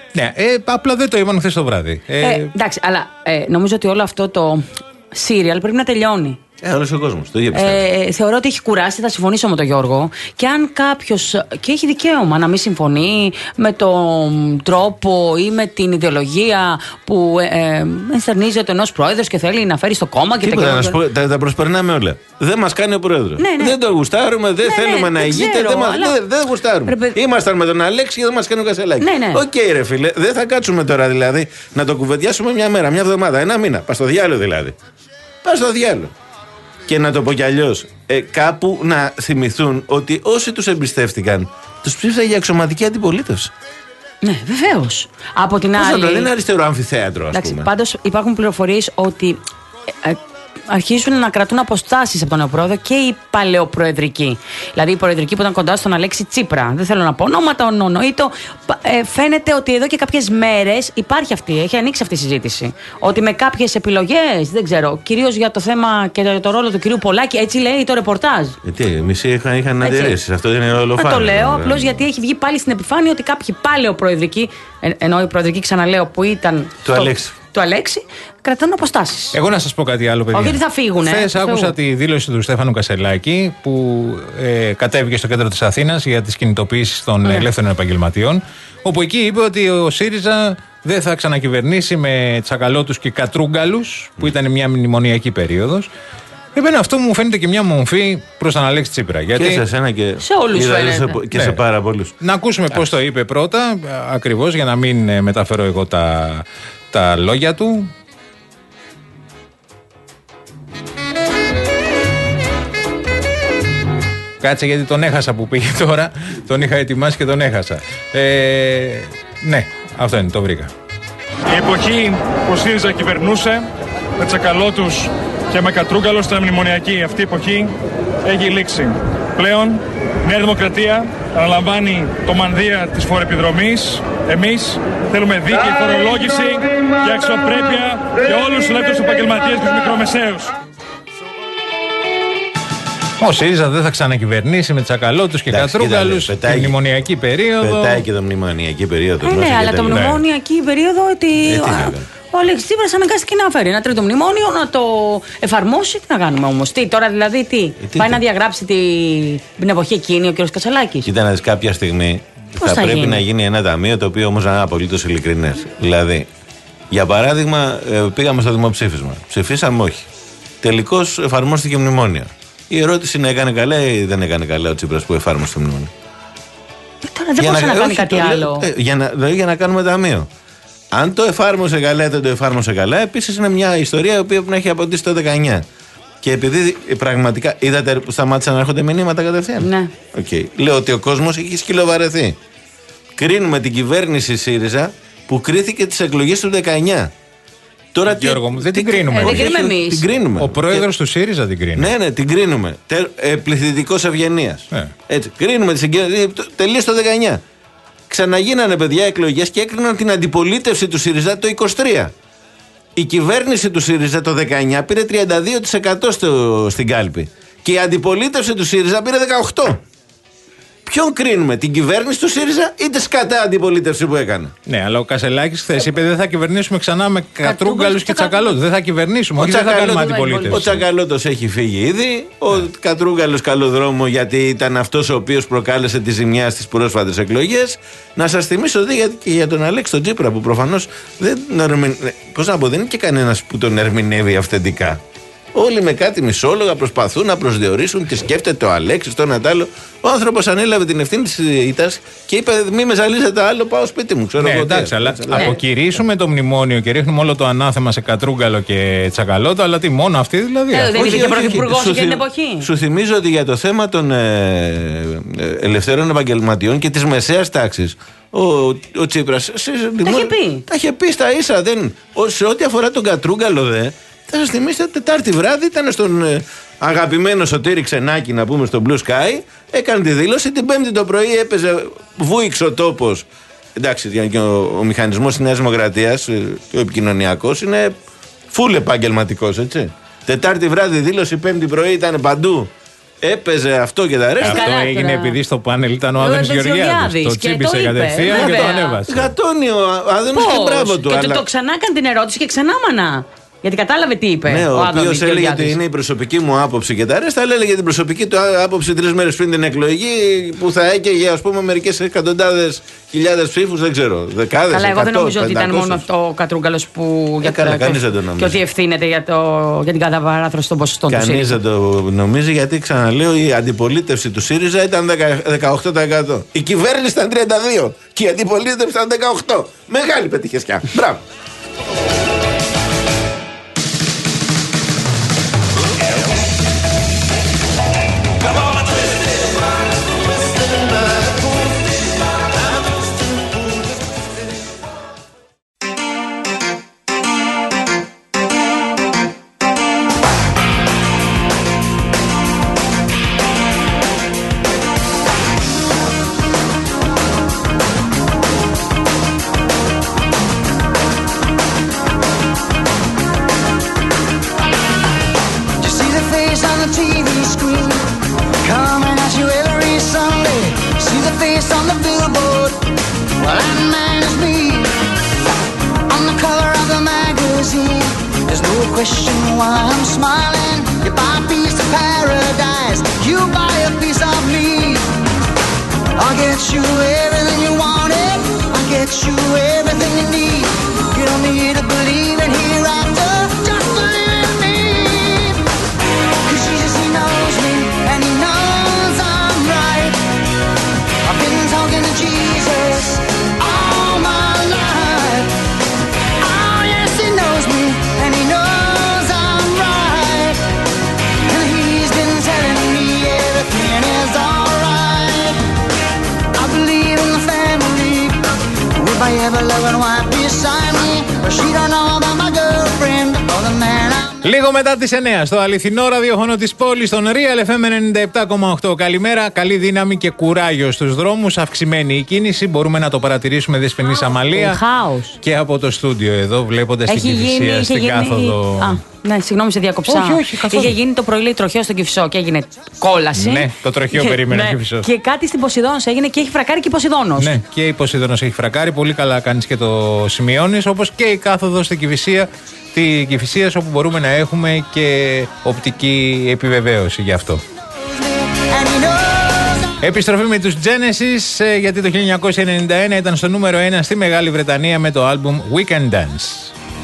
Ναι, ε, απλά δεν το είπαν χθες το βράδυ. Ε, ε, εντάξει, αλλά ε, νομίζω ότι όλο αυτό το serial πρέπει να τελειώνει. Ε, όλος ο κόσμος, το ίδιο ε, θεωρώ ότι έχει κουράσει, θα συμφωνήσω με τον Γιώργο. Και αν κάποιος, και έχει δικαίωμα να μην συμφωνεί με τον τρόπο ή με την ιδεολογία που ε, ενστερνίζεται ενός πρόεδρος και θέλει να φέρει στο κόμμα και Τίποτα, τα να πω, τα, τα προσπερνάμε όλα. Δεν μας κάνει ο πρόεδρος. Ναι, ναι. Δεν το γουστάρουμε, δεν ναι, θέλουμε ναι, να ηγείται, δεν, αλλά... δεν, δεν γουστάρουμε. Πρέπει... Ήμασταν με τον Αλέξη και δεν μας κάνει ο Κασελάκης. Ναι, ναι. Οκ, okay, ρε φίλε, δεν θα κάτσουμε τώρα δηλαδή να το κουβεντιάσουμε μια μέρα, μια εβδομάδα, ένα μήνα. Πας στο διάλογο δηλαδή. Πας στο διάλογο. Και να το πω κι αλλιώς, ε, κάπου να θυμηθούν ότι όσοι τους εμπιστεύτηκαν, τους ψήφισαν για αξιωματική αντιπολίτευση. Ναι, βεβαίως. Από την Πώς άλλη. δεν είναι αριστερό αμφιθέατρο, ας Εντάξει, πούμε. πάντως υπάρχουν πληροφορίες ότι ε, ε, αρχίζουν να κρατούν αποστάσεις από τον νεοπρόεδρο και οι παλαιοπροεδρικοί. Δηλαδή οι προεδρικοί που ήταν κοντά στον Αλέξη Τσίπρα. Δεν θέλω να πω ονόματα, ονονοήτο. Ε, φαίνεται ότι εδώ και κάποιες μέρες υπάρχει αυτή, έχει ανοίξει αυτή η συζήτηση. Ότι με κάποιες επιλογές, δεν ξέρω, κυρίως για το θέμα και το, το ρόλο του κυρίου Πολάκη, έτσι λέει το ρεπορτάζ. Ε, τι, μισοί είχαν, είχαν αντιρρήσεις. Αυτό είναι ολοφάνερο. Το λέω απλώς γιατί έχει βγει πάλι στην επιφάνεια ότι κάποιοι παλαιοπροεδρικοί, ε, ενώ οι προεδρικοί ξαναλέω που ήταν. Το στο, Αλέξη. του Αλέξη, κρατάνε αποστάσεις. Εγώ να σας πω κάτι άλλο, παιδιά. Όχι ότι θα φύγουν. Χθες ε, άκουσα τη δήλωση του Στέφανου Κασελάκη που ε, κατέβηκε στο κέντρο της Αθήνας για τις κινητοποιήσεις των ναι. ελεύθερων επαγγελματιών. Όπου εκεί είπε ότι ο ΣΥΡΙΖΑ δεν θα ξανακυβερνήσει με τσακαλώτους και κατρούγκαλους, που ήταν μια μνημονιακή περίοδος. Εμένα αυτό μου φαίνεται και μια μομφή προς τον Αλέξη Τσίπρα. Γιατί και σε εσένα και σε όλους φαίνεται. Και ναι. σε πάρα πολλούς. Να ακούσουμε πώς το είπε πρώτα, ακριβώς για να μην ε, μεταφέρω εγώ τα, τα λόγια του. Κάτσε γιατί τον έχασα που πήγε τώρα. Τον είχα ετοιμάσει και τον έχασα. Ε, ναι, αυτό είναι, το βρήκα. Η εποχή που ο ΣΥΡΙΖΑ κυβερνούσε με τσακαλώτους και με κατρούγκαλους ήταν μνημονιακή. Αυτή η εποχή έχει λήξει. Πλέον η Νέα Δημοκρατία αναλαμβάνει το μανδύα της φοροεπιδρομής. Εμείς θέλουμε δίκαιη φορολόγηση και αξιοπρέπεια για όλους τους ελεύθερους επαγγελματίες και τους μικρομεσαίους. Ο ΣΥΡΙΖΑ δεν θα ξανακυβερνήσει με τσακαλώτους και κατρούγκαλους τη μνημονιακή περίοδο. Πετάει και το μνημονιακή περίοδο. Ε, ναι, αλλά το μνημονιακή περίοδο ότι. Ε, ο Αλέξης Τσίπρας αναγκάστηκε να φέρει ένα τρίτο μνημόνιο, να το εφαρμόσει. Τι να κάνουμε όμως, τι τώρα δηλαδή, τι. Ε, τι Πάει τι. να διαγράψει την εποχή εκείνη ο κ. Κασελάκης. Κοίτα να δεις, κάποια στιγμή θα, θα πρέπει γίνει? να γίνει ένα ταμείο το οποίο όμως να είναι απολύτως ειλικρινές. Δηλαδή, για παράδειγμα, πήγαμε στο δημοψήφισμα. Ψηφίσαμε όχι. Τελικώς εφαρμόστηκε μνημόνιο. Η ερώτηση είναι έκανε καλά ή δεν έκανε καλά ο Τσίπρας που εφάρμοσε το μνημόνιο. Ε, τώρα δεν μπορούσε να, να κάνει κάτι το, άλλο. Ε, για, να, δηλαδή για να κάνουμε ταμείο. Αν το εφάρμοσε καλά ή δεν το εφάρμοσε καλά, επίσης είναι μια ιστορία η οποία που έχει αποτύσει το δεκαεννιά. Και επειδή πραγματικά είδατε που σταμάτησαν να έρχονται μηνύματα κατευθείαν. Ναι. Okay. Λέω ότι ο κόσμος έχει σκυλοβαρεθεί. Κρίνουμε την κυβέρνηση ΣΥΡΙΖΑ που κρίθηκε τις εκλογές του δεκαεννιά. Τώρα Γιώργο τι, μου, δεν τι, την κρίνουμε. Ε, δεν κρίνουμε εμείς. Την κρίνουμε. Ο πρόεδρος και... του ΣΥΡΙΖΑ την κρίνει. Ναι, ναι, την κρίνουμε. Τε, ε, πληθυντικός ευγενίας. Ε. Έτσι. Κρίνουμε τη συγκέντρωση. Τελείωσε το δεκαεννιά. Ξαναγίνανε παιδιά εκλογές και έκριναν την αντιπολίτευση του ΣΥΡΙΖΑ το είκοσι τρία. Η κυβέρνηση του ΣΥΡΙΖΑ το δεκαεννιά πήρε τριάντα δύο τοις εκατό στο, στην κάλπη. Και η αντιπολίτευση του ΣΥΡΙΖΑ πήρε δεκαοκτώ τοις εκατό. Ποιον κρίνουμε, την κυβέρνηση του ΣΥΡΙΖΑ ή τη σκατά αντιπολίτευση που έκανε? Ναι, αλλά ο Κασελάκης χθες είπε δεν θα κυβερνήσουμε ξανά με κατρούγκαλους και τσακαλώτους. Δεν θα κυβερνήσουμε, όχι δεν θα κάνουμε αντιπολίτευση. Ο Τσακαλώτος έχει φύγει ήδη. Ο yeah. Κατρούγκαλος καλό δρόμο γιατί ήταν αυτός ο οποίος προκάλεσε τη ζημιά στις πρόσφατες εκλογές. Να σας θυμίσω δει και για τον Αλέξη τον Τσίπρα που προφανώς δεν, πώς να πω, δεν είναι και κανένας που τον ερμηνεύει αυθεντικά. Όλοι με κάτι μισόλογα προσπαθούν να προσδιορίσουν τι σκέφτεται ο Αλέξης, το ένα τ' άλλο. Ο άνθρωπος ανέλαβε την ευθύνη της ήττας και είπε: μη με ζαλίζετε άλλο, πάω σπίτι μου. Ξέρω ναι, εγώ, εντάξει, αλλά ναι. αποκηρύσουμε το μνημόνιο και ρίχνουμε όλο το ανάθεμα σε κατρούγκαλο και τσακαλώτο, αλλά τι, μόνο αυτή δηλαδή. Ε, δεν είχε πρωθυπουργός για την εποχή. Σου θυμίζω ότι για το θέμα των ε, ελευθερών επαγγελματιών και της μεσαίας τάξης, ο, ο Τσίπρας τα είχε πει. Τα είχε πει στα ίσα. Δεν, σε ό,τι αφορά τον κατρούγκαλο, δε. Θα σας θυμίσετε, Τετάρτη βράδυ ήταν στον ε, αγαπημένο Σωτήρη Ξενάκη, να πούμε, στο Blue Sky. Έκανε τη δήλωση. Την Πέμπτη το πρωί έπαιζε βούηξε ο τόπος. Εντάξει, και ο, ο μηχανισμός της Νέας Δημοκρατίας, ο επικοινωνιακός, είναι φουλ επαγγελματικός, έτσι. Τετάρτη βράδυ δήλωση, Πέμπτη πρωί ήταν παντού έπαιζε αυτό και τα ρέστα. Αυτό έγινε επειδή στο πάνελ ήταν ο Άδωνης Γεωργιάδης. Το τσίμπησε κατευθείαν και το ανέβασε. Γατώνει ο Άδωνης και μπράβο του. Και το ξανά έκανε την ερώτηση και ξανά μανά. Γιατί κατάλαβε τι είπε. Ναι, ο, ο οποίος έλεγε ότι είναι η προσωπική μου άποψη και τα ρέστα, αλλά έλεγε την προσωπική του άποψη τρεις μέρες πριν την εκλογή που θα έκαιγε, ας πούμε, μερικές εκατοντάδες χιλιάδες ψήφους, δεν ξέρω. Δεκάδες. Καλά, εγώ εκατό, δεν νομίζω πεντακόσιους. ότι ήταν μόνο αυτό ο Κατρούγκαλος που. Ε, για καλά, κανείς δεν το νομίζει. Και ότι ευθύνεται για, το, για την καταβαράθρωση των ποσοστών του ΣΥΡΙΖΑ. Κανείς δεν το νομίζει, γιατί ξαναλέω, η αντιπολίτευση του ΣΥΡΙΖΑ ήταν δεκαοκτώ τοις εκατό. Η κυβέρνηση ήταν τριάντα δύο τοις εκατό και η αντιπολίτευση ήταν δεκαοκτώ τοις εκατό. Μεγάλη πετυχιασιά. Μπράβο. Λίγο μετά τις εννιά στο αληθινό ραδιόφωνο της πόλης, στον Real εφ εμ ενενήντα επτά κόμμα οκτώ. Καλημέρα, καλή δύναμη και κουράγιο στους δρόμους. Αυξημένη η κίνηση, μπορούμε να το παρατηρήσουμε δεσποινής Αμαλία. Χάος. Και από το στούντιο εδώ, βλέποντας την Κηφισία στην γίνει... κάθοδο. Α, ναι, συγγνώμη, σε διακοψά. Όχι, όχι, καθόλου. Είχε γίνει το πρωί, λέει, τροχαίο στον Κηφισό και έγινε κόλαση. Ναι, το τροχαίο περίμενε ο ναι. Κηφισός. Και κάτι στην Ποσειδώνος έγινε και έχει φρακάρει και η Ποσειδώνος. Ναι, και η Ποσειδώνος έχει φρακάρει. Πολύ καλά κάνεις και το σημειώνεις. Όπως και η κάθοδο στην Κηφισία. Τη Κηφισίας, όπου μπορούμε να έχουμε και οπτική επιβεβαίωση γι' αυτό. Επιστροφή με τους Genesis, γιατί το χίλια εννιακόσια ενενήντα ένα ήταν στο νούμερο ένα στη Μεγάλη Βρετανία με το άλμπουμ We Can Dance.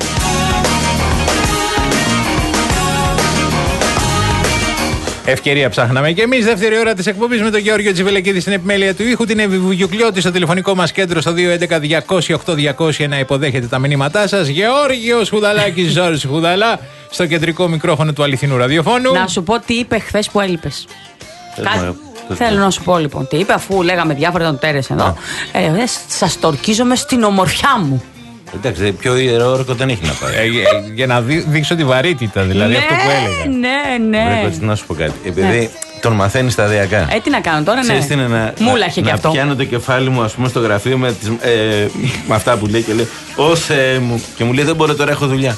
Ευκαιρία ψάχναμε και εμείς. Δεύτερη ώρα της εκπομπής με τον Γεώργιο Τσιβελεκίδη στην επιμέλεια του ήχου. Την Εύη Βουγιουκλιώτη στο τηλεφωνικό μας κέντρο στο δύο έντεκα διακόσια οκτώ διακόσια να υποδέχεται τα μηνύματά σας. Γεώργιος Χουδαλάκης, Ζόρις Χουδαλά, στο κεντρικό μικρόφωνο του αληθινού ραδιοφώνου. Να σου πω τι είπε χθες που έλειπες. Κα... Θέλω να σου πω λοιπόν τι είπε, αφού λέγαμε διάφορα τον Τέρες εδώ. Ε, ε, σας το ορκίζομαι στην ομορφιά μου. Εντάξει, πιο ιερό όρκο δεν έχει να πάει. Ε, για να δει, δείξω τη βαρύτητα, δηλαδή ναι, αυτό που έλεγα. Ναι, ναι. Πρέπει να σου πω κάτι. Επειδή ναι. τον μαθαίνει σταδιακά. Ε, τι να κάνω τώρα, ναι. Ξέρεις τι είναι να, Μούλα είχε να, και αυτό. Να πιάνω το κεφάλι μου, ας πούμε, στο γραφείο με, τις, ε, με αυτά που λέει και λέει «Ω Θεέ μου». Και μου λέει «Δεν μπορώ, τώρα έχω δουλειά».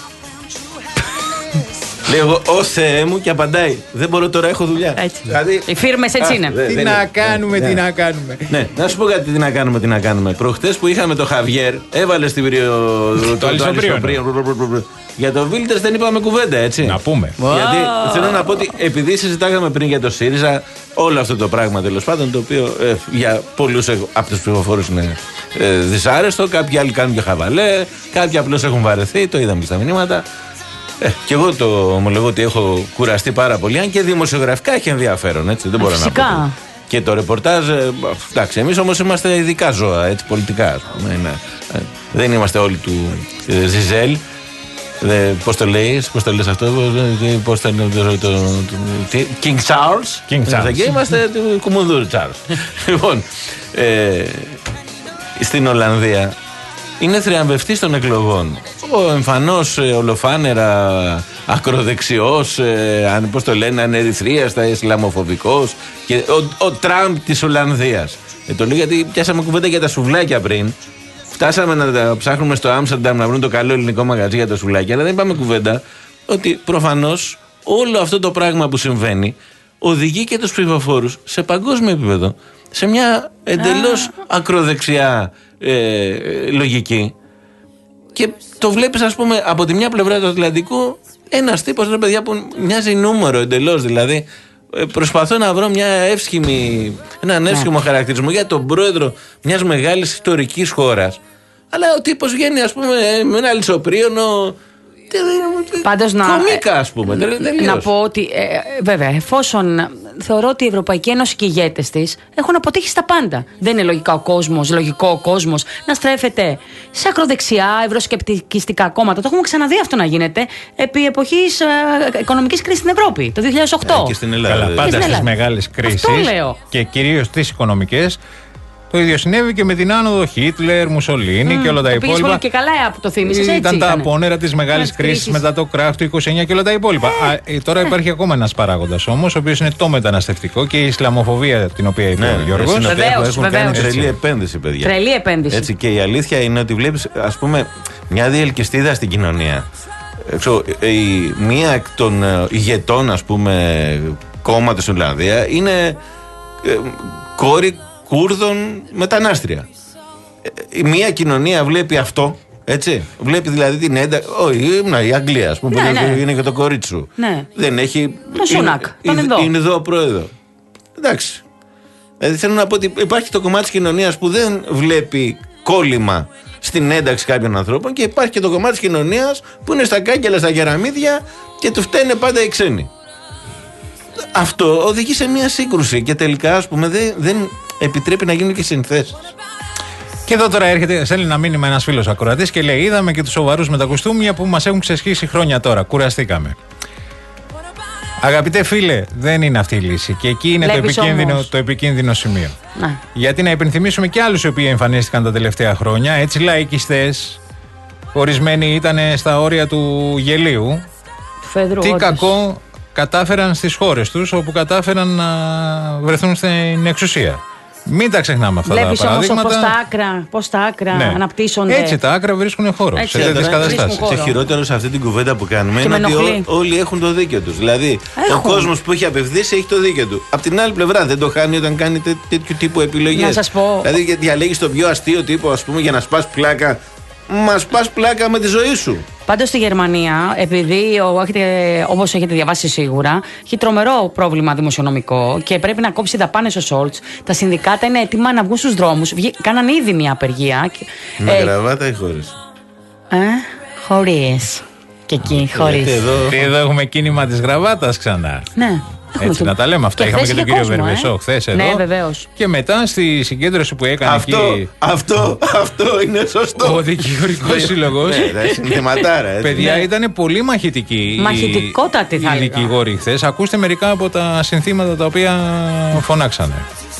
Λέω εγώ «Ω Θεέ μου» και απαντάει «Δεν μπορώ, τώρα έχω δουλειά». Έτσι. Δηλαδή, οι φίρμες έτσι α, είναι. Δε, τι να είναι. κάνουμε, ναι. τι να κάνουμε. Ναι, να σου πω κάτι, τι να κάνουμε, τι να κάνουμε. Προχτές που είχαμε το Χαβιέρ, έβαλε στην περίοδο το Αλισσοπρίων. Για το Βίλτερς δεν είπαμε κουβέντα, έτσι. Να πούμε. Wow. Γιατί θέλω να πω ότι επειδή συζητάγαμε πριν για το ΣΥΡΙΖΑ, όλο αυτό το πράγμα τέλος πάντων, το οποίο ε, για πολλούς από τους ψηφοφόρους είναι ε, δυσάρεστο, κάποιοι άλλοι κάνουν και χαβαλέ, κάποιοι απλώς έχουν βαρεθεί, το είδαμε και στα μηνύματα. Ε, και εγώ το ομολογώ ότι έχω κουραστεί πάρα πολύ, αν και δημοσιογραφικά έχει ενδιαφέρον, έτσι. Δεν μπορώ Φυσικά. να πω. Και το ρεπορτάζ, ε, εντάξει, εμείς όμως είμαστε ειδικά ζώα, έτσι, πολιτικά, ας πούμε. Είναι, ε, δεν είμαστε όλοι του ε, Ζιζέλ. Πώς το λέεις, πώς το λες αυτό, πώς το λέει το. King Charles. King Charles. Και είμαστε του Κουμουνδούρου Charles. Λοιπόν, ε, στην Ολλανδία είναι θριαμβευτής των εκλογών. Ο εμφανώς ολοφάνερα ακροδεξιός, ε, πώς το λένε, ανερυθρίαστα, ισλαμοφοβικός και ο, ο Τραμπ της Ολλανδίας. Ε, το λέω γιατί πιάσαμε κουβέντα για τα σουβλάκια πριν. Φτάσαμε να τα ψάχνουμε στο Άμστερνταμ να βρουν το καλό ελληνικό μαγαζί για τα σουβλάκια, αλλά δεν είπαμε κουβέντα ότι προφανώς όλο αυτό το πράγμα που συμβαίνει οδηγεί και τους ψηφοφόρους σε παγκόσμιο επίπεδο σε μια εντελώς ακροδεξιά ε, λογική. Και το βλέπεις, ας πούμε, από τη μια πλευρά του Ατλαντικού, ένας τύπος, ρε παιδιά, που μοιάζει νούμερο εντελώς. Δηλαδή, ε, προσπαθώ να βρω μια εύσχημη, έναν εύσχημο χαρακτηρισμό για τον πρόεδρο μιας μεγάλης ιστορικής χώρας. Αλλά ο τύπος βγαίνει, ας πούμε, με ένα λησοπρίωνο. Πάντως να, κομικά, ας πούμε. Να πω ότι, ε, βέβαια, εφόσον θεωρώ ότι η Ευρωπαϊκή Ένωση και οι ηγέτες της έχουν αποτύχει στα πάντα. Δεν είναι λογικά ο κόσμος, λογικό ο κόσμος να στρέφεται σε ακροδεξιά, ευρωσκεπτικιστικά κόμματα. Το έχουμε ξαναδεί αυτό να γίνεται επί εποχής ε, οικονομικής κρίσης στην Ευρώπη το δύο χιλιάδες οκτώ. Ε, και στην Ελλάδα. Καλά, πάντα στις μεγάλες κρίσεις και κυρίως τις οικονομικές. Το ίδιο συνέβη και με την άνοδο Χίτλερ, Μουσολίνι mm, και όλα τα υπόλοιπα. Πήγες πολύ και καλά που το θύμισες, έτσι. Ήταν ήτανε. τα απόνερα της μεγάλης κρίσης μετά το κράχ του είκοσι εννιά και όλα τα υπόλοιπα. Α, τώρα υπάρχει ακόμα ένας παράγοντας όμως, ο οποίος είναι το μεταναστευτικό και η Ισλαμοφοβία, την οποία είπε ναι, ο Γιώργος. Βεβαίως, έχουν κάνει τρελή επένδυση, παιδιά. Τρελή επένδυση. Έτσι, και η αλήθεια είναι ότι βλέπεις, ας πούμε, μια διελκυστίδα στην κοινωνία. Έξω, η, μία εκ των ηγετών, ας πούμε, κόμματος στην Ολλανδία είναι ε, κόρη Κούρδων μετανάστρια. Η μία κοινωνία βλέπει αυτό, έτσι. Βλέπει δηλαδή την ένταξη. Όχι, η Αγγλία, ας πούμε, ναι, που ναι. είναι και το κορίτσι σου. Ναι. Δεν έχει. Το Σούνακ. Είναι, είναι, είναι εδώ ο πρόεδρο. Εντάξει. Δηλαδή θέλω να πω ότι υπάρχει το κομμάτι της κοινωνίας που δεν βλέπει κόλλημα στην ένταξη κάποιων ανθρώπων και υπάρχει και το κομμάτι της κοινωνίας που είναι στα κάγκελα, στα κεραμίδια και του φταίνε πάντα οι ξένοι. Αυτό οδηγεί σε μια σύγκρουση και τελικά, ας πούμε, δεν, δεν επιτρέπει να γίνουν και συνθέσεις. Και εδώ τώρα έρχεται, στέλνει ένα μήνυμα ένας φίλος ακροατής και λέει: είδαμε και τους σοβαρούς με τα κουστούμια που μας έχουν ξεσχίσει χρόνια τώρα. Κουραστήκαμε. Αγαπητέ φίλε, δεν είναι αυτή η λύση. Και εκεί είναι το επικίνδυνο, το επικίνδυνο σημείο. Να. Γιατί να υπενθυμίσουμε και άλλους οι οποίοι εμφανίστηκαν τα τελευταία χρόνια, έτσι λαϊκιστές, ορισμένοι ήταν στα όρια του γελίου. Φεδρού, τι όντως. κακό κατάφεραν στις χώρες τους όπου κατάφεραν να βρεθούν στην εξουσία. Μην τα ξεχνάμε αυτά. Βλέπεις τα παραδείγματα. Βλέπεις όμως πώς τα άκρα, πώς τα άκρα ναι. αναπτύσσονται. Έτσι τα άκρα βρίσκουν χώρο έτσι, σε τέτοιες καταστάσεις. Το χειρότερο σε αυτή την κουβέντα που κάνουμε είναι ότι ό, όλοι έχουν το δίκιο τους. Δηλαδή, έχουν. Ο κόσμος που έχει απευθύνσει έχει το δίκιο του. Απ' την άλλη πλευρά δεν το χάνει όταν κάνει τέ, τέτοιου τύπου επιλογές. Να σας πω. Δηλαδή, διαλέγεις το πιο αστείο τύπο, ας πούμε, για να σπάς πλάκα. Μα σπάς πλάκα με τη ζωή σου. Πάντως στη Γερμανία, επειδή όπως έχετε διαβάσει σίγουρα, έχει τρομερό πρόβλημα δημοσιονομικό και πρέπει να κόψει δαπάνες ο Σόλτς. Τα συνδικάτα είναι έτοιμα να βγουν στους δρόμους. Κάναν ήδη μια απεργία. Με ε, γραβάτα ή χωρίς? Ε, χωρίς. Και εκεί, χωρίς. Εδώ... εδώ έχουμε κίνημα της γραβάτας ξανά. Ναι. Έτσι, να τα λέμε αυτά. Και είχαμε και τον κύριο κόσμο, Βερβεσό ε? χθες εδώ. Ναι, βεβαίως. Και μετά στη συγκέντρωση που έκανε αυτό, εκεί. Αυτό, αυτό είναι σωστό. Ο δικηγορικός σύλλογος. Ναι, συνθηματάρα. Παιδιά, ναι. ήταν πολύ μαχητική. Μαχητικότατη θα έλεγα. Οι δικηγόροι χθες. Ακούστε μερικά από τα συνθήματα τα οποία φωνάξανε.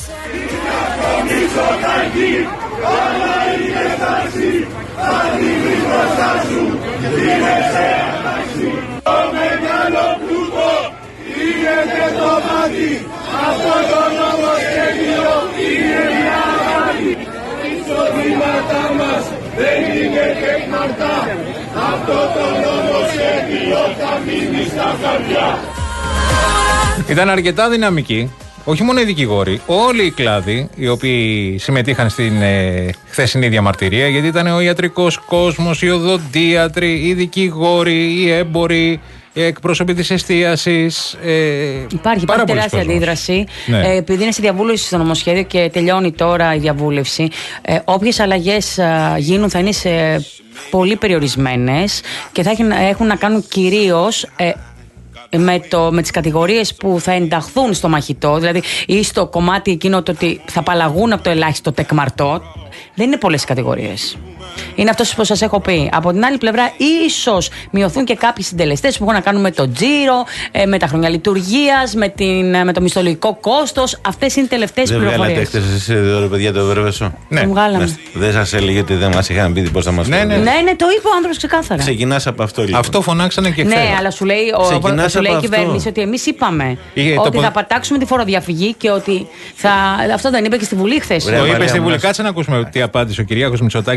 Αυτό το νομοσχέδιο είναι μια αγάπη. Οι εισοδήματά μας δεν είναι τεκμαρτά. Αυτό το νομοσχέδιο θα μείνει στα χαρτιά. Ήταν αρκετά δυναμική. Όχι μόνο οι δικηγόροι, όλοι οι κλάδοι οι οποίοι συμμετείχαν στην ε, χθεσινή διαμαρτυρία, γιατί ήταν ο ιατρικός κόσμος, οι οδοντίατροι, οι δικηγόροι, οι έμποροι, οι εκπρόσωποι της εστίασης. Ε, υπάρχει υπάρχει τεράστια αντίδραση. Ναι. Ε, επειδή είναι σε διαβούλευση στο νομοσχέδιο και τελειώνει τώρα η διαβούλευση, ε, όποιες αλλαγές ε, γίνουν θα είναι σε πολύ περιορισμένες και θα έχουν, έχουν να κάνουν κυρίως. Ε, Με, το, με τις κατηγορίες που θα ενταχθούν στο μαχητό, δηλαδή ή στο κομμάτι εκείνο το ότι θα απαλλαγούν από το ελάχιστο τεκμαρτό. Δεν είναι πολλές κατηγορίες. Είναι αυτό που σας έχω πει. Από την άλλη πλευρά, ίσως μειωθούν και κάποιοι συντελεστές που έχουν να κάνουν με το τζίρο, με τα χρόνια λειτουργίας, με, με το μισθολογικό κόστος. Αυτές είναι οι τελευταίες πληροφορίες. Δεν βγάλατε χτες εσείς εδώ, ρε παιδιά, το Βερβεσό? Ναι. ναι. Δεν σας έλεγε ότι δεν μας είχαν πει πώς θα μας ναι, πει? ναι, ναι, ναι, το είπε ο άνθρωπος ξεκάθαρα. Ξεκινάς από αυτό, λοιπόν. Αυτό φωνάξανε και χθες. Ναι, αλλά σου λέει, ο, σου λέει η κυβέρνηση ότι εμείς είπαμε Είχε, ότι το... θα πατάξουμε τη φοροδιαφυγή και ότι θα. Αυτό δεν είπε και στη Βουλή χθες. Το είπε στη Βουλή. Κάτσε να ακούσουμε τι απάντησε ο Κυριάκος Μητσοτάκης, γιατί ρωτήθηκε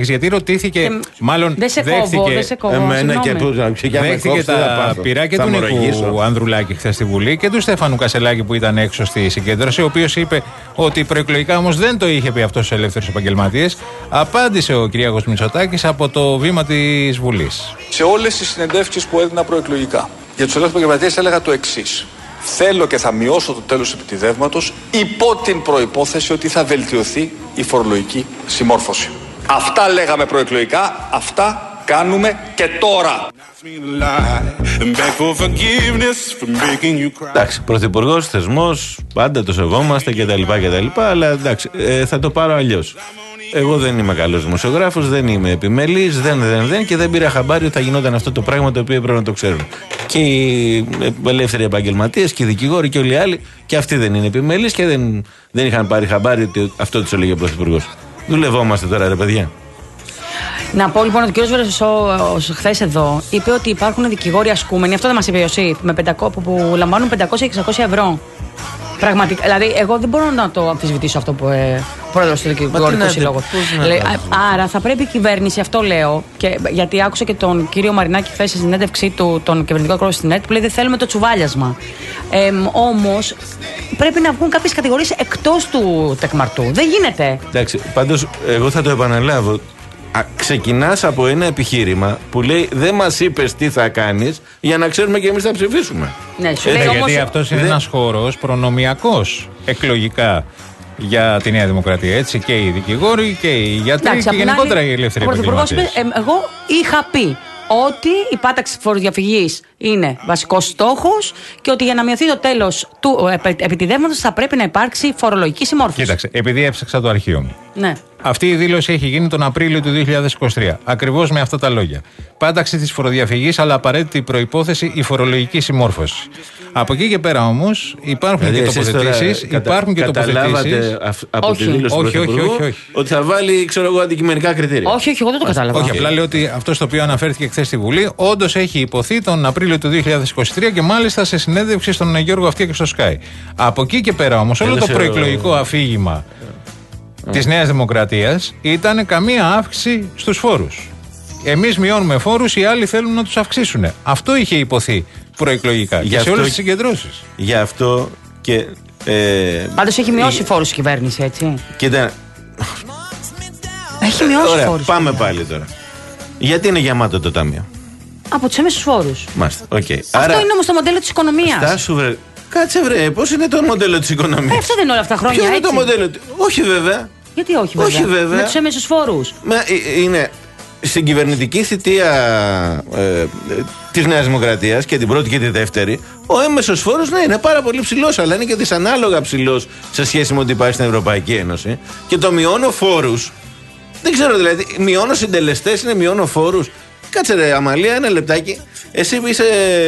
υποτίθηκε. Και, μάλλον δεν σε δέχθηκε, κόβω, δεν σε κόβω. Εμένα και που δέχθηκε τα πειρά και του Νίκου Ανδρουλάκη χθες στη Βουλή και του Στέφανου Κασελάκη που ήταν έξω στη συγκέντρωση, ο οποίος είπε ότι προεκλογικά όμως δεν το είχε πει αυτό στους ελεύθερους επαγγελματίες. Απάντησε ο Κυριάκος Μητσοτάκης από το βήμα της Βουλής. Σε όλες τις συνεντεύξεις που έδινα προεκλογικά για τους ελεύθερους επαγγελματίες έλεγα το εξής. Θέλω και θα μειώσω το τέλος επιτιδεύματος υπό την προϋπόθεση ότι θα βελτιωθεί η φορολογική συμμόρφωση. Αυτά λέγαμε προεκλογικά, αυτά κάνουμε και τώρα. Εντάξει, πρωθυπουργός, θεσμός, πάντα το σεβόμαστε κτλ. Αλλά εντάξει, ε, θα το πάρω αλλιώς. Εγώ δεν είμαι καλός δημοσιογράφος, δεν είμαι επιμελής, δεν, δεν, δεν και δεν πήρα χαμπάρι ότι θα γινόταν αυτό το πράγμα το οποίο έπρεπε να το ξέρουν. Και οι ελεύθεροι επαγγελματίες και οι δικηγόροι και όλοι οι άλλοι, και αυτοί δεν είναι επιμελείς και δεν, δεν είχαν πάρει χαμπάρι ότι αυτό τους έλεγε ο πρωθυπουργός. Δουλευόμαστε τώρα, ρε παιδιά. Να πω λοιπόν ότι ο κ. Βερεσός χθες εδώ είπε ότι υπάρχουν δικηγόροι ασκούμενοι, αυτό δεν μας είπε ο ΣΥΤ, με πεντακόσια, που λαμβάνουν πεντακόσια και εξακόσια ευρώ. Πραγματικά, δηλαδή, εγώ δεν μπορώ να το αμφισβητήσω αυτό που ε, πρόεδρος του Δικηγορικού Συλλόγου. Άρα θα πρέπει η κυβέρνηση, αυτό λέω, και, γιατί άκουσα και τον κύριο Μαρινάκη χθες στη συνέντευξή του, τον κυβερνητικό κρόο στην ΕΡΤ, που λέει δεν θέλουμε το τσουβάλιασμα. Ε, όμως πρέπει να βγουν κάποιες κατηγορίες εκτός του τεκμαρτού. Δεν γίνεται. Εντάξει, πάντως, εγώ θα το επαναλάβω. Α, ξεκινάς από ένα επιχείρημα που λέει δεν μας είπες τι θα κάνεις για να ξέρουμε και εμείς θα ψηφίσουμε. Ναι, σου ε, λέει γιατί όμως... αυτός είναι δε... ένας χώρος προνομιακός εκλογικά για τη Νέα Δημοκρατία. Έτσι, και οι δικηγόροι και οι γιατροί. Εντάξει, και γενικότερα άλλη, οι ελεύθεροι επαγγελματίες. Ε, εγώ είχα πει ότι η πάταξη φοροδιαφυγής είναι βασικός στόχος και ότι για να μειωθεί το τέλος του επιτιδεύματος θα πρέπει να υπάρξει φορολογική συμμόρφωση. Κοίταξε, επειδή έψαξα το αρχείο μου. Ναι. Αυτή η δήλωση έχει γίνει τον Απρίλιο του δύο χιλιάδες είκοσι τρία. Ακριβώς με αυτά τα λόγια. Πάταξη της φοροδιαφυγής, αλλά απαραίτητη προϋπόθεση η φορολογική συμμόρφωση. Από εκεί και πέρα όμως υπάρχουν δηλαδή και τοποθετήσεις. Υπάρχουν και τοποθετήσεις. Από όχι. τη δήλωση όχι, του όχι, όχι, όχι. ότι θα βάλει, ξέρω εγώ, αντικειμενικά κριτήρια. Όχι, όχι, εγώ δεν το κατάλαβα. Όχι, απλά λέω ότι αυτό στο οποίο αναφέρθηκε χθες στη Βουλή όντως έχει υποθεί τον Απρίλιο του δύο χιλιάδες είκοσι τρία και μάλιστα σε συνέντευξη στον Γιώργο Αυτιά και στο Sky. Από εκεί και πέρα όμως όλο το προεκλογικό αφήγημα της Νέας Δημοκρατίας ήταν καμία αύξηση στους φόρους. Εμείς μειώνουμε φόρους, οι άλλοι θέλουν να τους αυξήσουν. Αυτό είχε υποθεί προεκλογικά για σε όλες τις συγκεντρώσεις. Γι' αυτό και. Ε, Πάντως έχει μειώσει η... φόρους η κυβέρνηση, έτσι. Κοίτα. Έχει μειώσει Ωραία, φόρους. Πάμε πάλι τώρα. Γιατί είναι γεμάτο το ταμείο? Από τους έμεσους φόρους. Μάλιστα, okay. Αυτό Άρα, είναι όμως το μοντέλο της οικονομίας. Στάσου, βρε. Κάτσε, βρε, πώς είναι το μοντέλο της οικονομίας? Ε, αυτό δεν είναι όλα αυτά χρόνια. Ποιο είναι έτσι. το μοντέλο? Όχι, βέβαια. Γιατί όχι, βέβαια. Όχι, βέβαια. Με τους έμεσους φόρους. Μα, είναι στην κυβερνητική θητεία ε, της Νέας Δημοκρατίας και την πρώτη και τη δεύτερη, ο έμεσος φόρος ναι, είναι πάρα πολύ ψηλός, αλλά είναι και δυσανάλογα ψηλός σε σχέση με ό,τι υπάρχει στην Ευρωπαϊκή Ένωση. Και το μειώνω φόρους. Δεν ξέρω, δηλαδή, μειώνω συντελεστές, είναι μειώνω φόρους. Κάτσε ρε Αμαλία, ένα λεπτάκι. Εσύ είσαι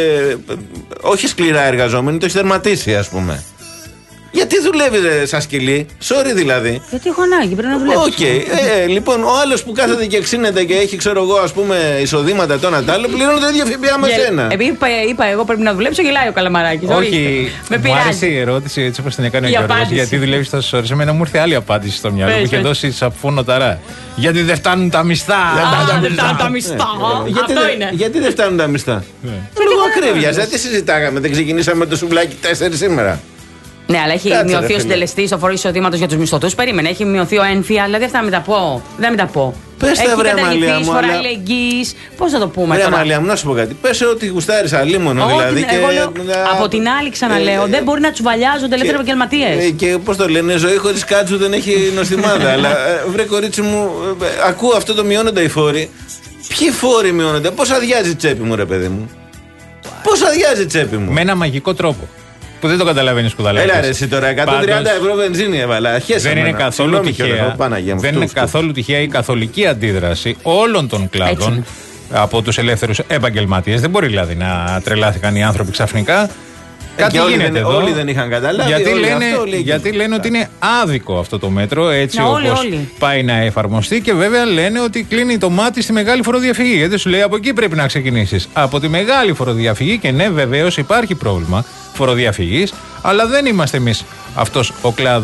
όχι σκληρά εργαζόμενη, το έχεις τερματίσει, ας πούμε. Γιατί δουλεύει σαν σκυλί, sorry δηλαδή. Γιατί έχω ανάγκη, πρέπει να δουλέψω. Οκ. Okay. Ε, λοιπόν, ο άλλος που κάθεται και εξήνεται και έχει, ξέρω εγώ, ας πούμε, εισοδήματα το ένα τ' άλλο, πληρώνει το ίδιο ΦΠΑ με σένα. Επειδή είπα, είπα εγώ πρέπει να δουλέψω, γελάει ο Καλαμαράκης. Όχι, με μου άρεσε η ερώτηση έτσι όπως την έκανε ο Γιώργος. Γιατί δουλεύει τόσες ώρες. Εμένα μου ήρθε άλλη απάντηση στο μυαλό. Μου είχε δώσει σαφούνο ταρά. Γιατί δεν φτάνουν τα μισθά. Δεν φτάνουν τα μισθά. Γιατί δεν φτάνουν τα μισθά? Λόγω ακρίβειας. Δεν τη συζητάγαμε, δεν ξεκινήσαμε το σουβλάκι τέσσερις σήμερα. Ναι, αλλά έχει Κάτσε, μειωθεί ο συντελεστής ο φορός εισοδήματος για τους μισθωτούς. Περίμενε, έχει μειωθεί ο έμφυα, δηλαδή αυτά να μην τα πω. Δεν μην τα πω. Πες έχει καταργηθεί φορά αλληλεγγύης. Πώς θα το πούμε Βρε τώρα. Μαλία μου, να σου πω κάτι. Πες ότι γουστάρεις αλίμονο δηλαδή. Την, και... λέω, από την άλλη, ξαναλέω, ε, δεν μπορεί να τσουβαλιάζονται ελεύθεροι επαγγελματίες. Ε, και πώς το λένε, ζωή χωρίς κάτσου δεν έχει νοστιμάδα. Αλλά βρε κορίτσι μου, ακούω αυτό το μειώνονται οι φόροι. Ποιοι φόροι μειώνονται, πώς αδειάζει η τσέπη μου, ρε παιδί μου. Πώς αδειάζει η τσέπη μου. Με ένα μαγικό τρόπο. Που δεν το καταλαβαίνει σπουδαλάκι. Έλα ρε εσύ τώρα, εκατόν τριάντα ευρώ βενζίνη έβαλα. Δεν είναι καθόλου τυχαία. Δεν είναι καθόλου τυχαία η καθολική αντίδραση όλων των κλάδων από τους ελεύθερους επαγγελματίες. Δεν μπορεί δηλαδή να τρελάθηκαν οι άνθρωποι ξαφνικά. Κάτι όλοι γίνεται δεν, εδώ. Όλοι δεν είχαν καταλάβει. Γιατί, όλοι λένε, αυτό, λέει, γιατί λένε ότι είναι άδικο αυτό το μέτρο, έτσι να, όπως όλοι, όλοι. πάει να εφαρμοστεί. Και βέβαια λένε ότι κλείνει το μάτι στη μεγάλη φοροδιαφυγή. Γιατί σου λέει από εκεί πρέπει να ξεκινήσεις. Από τη μεγάλη φοροδιαφυγή. Και ναι, βεβαίως υπάρχει πρόβλημα φοροδιαφυγής, αλλά δεν είμαστε εμείς αυτός ο κλάδος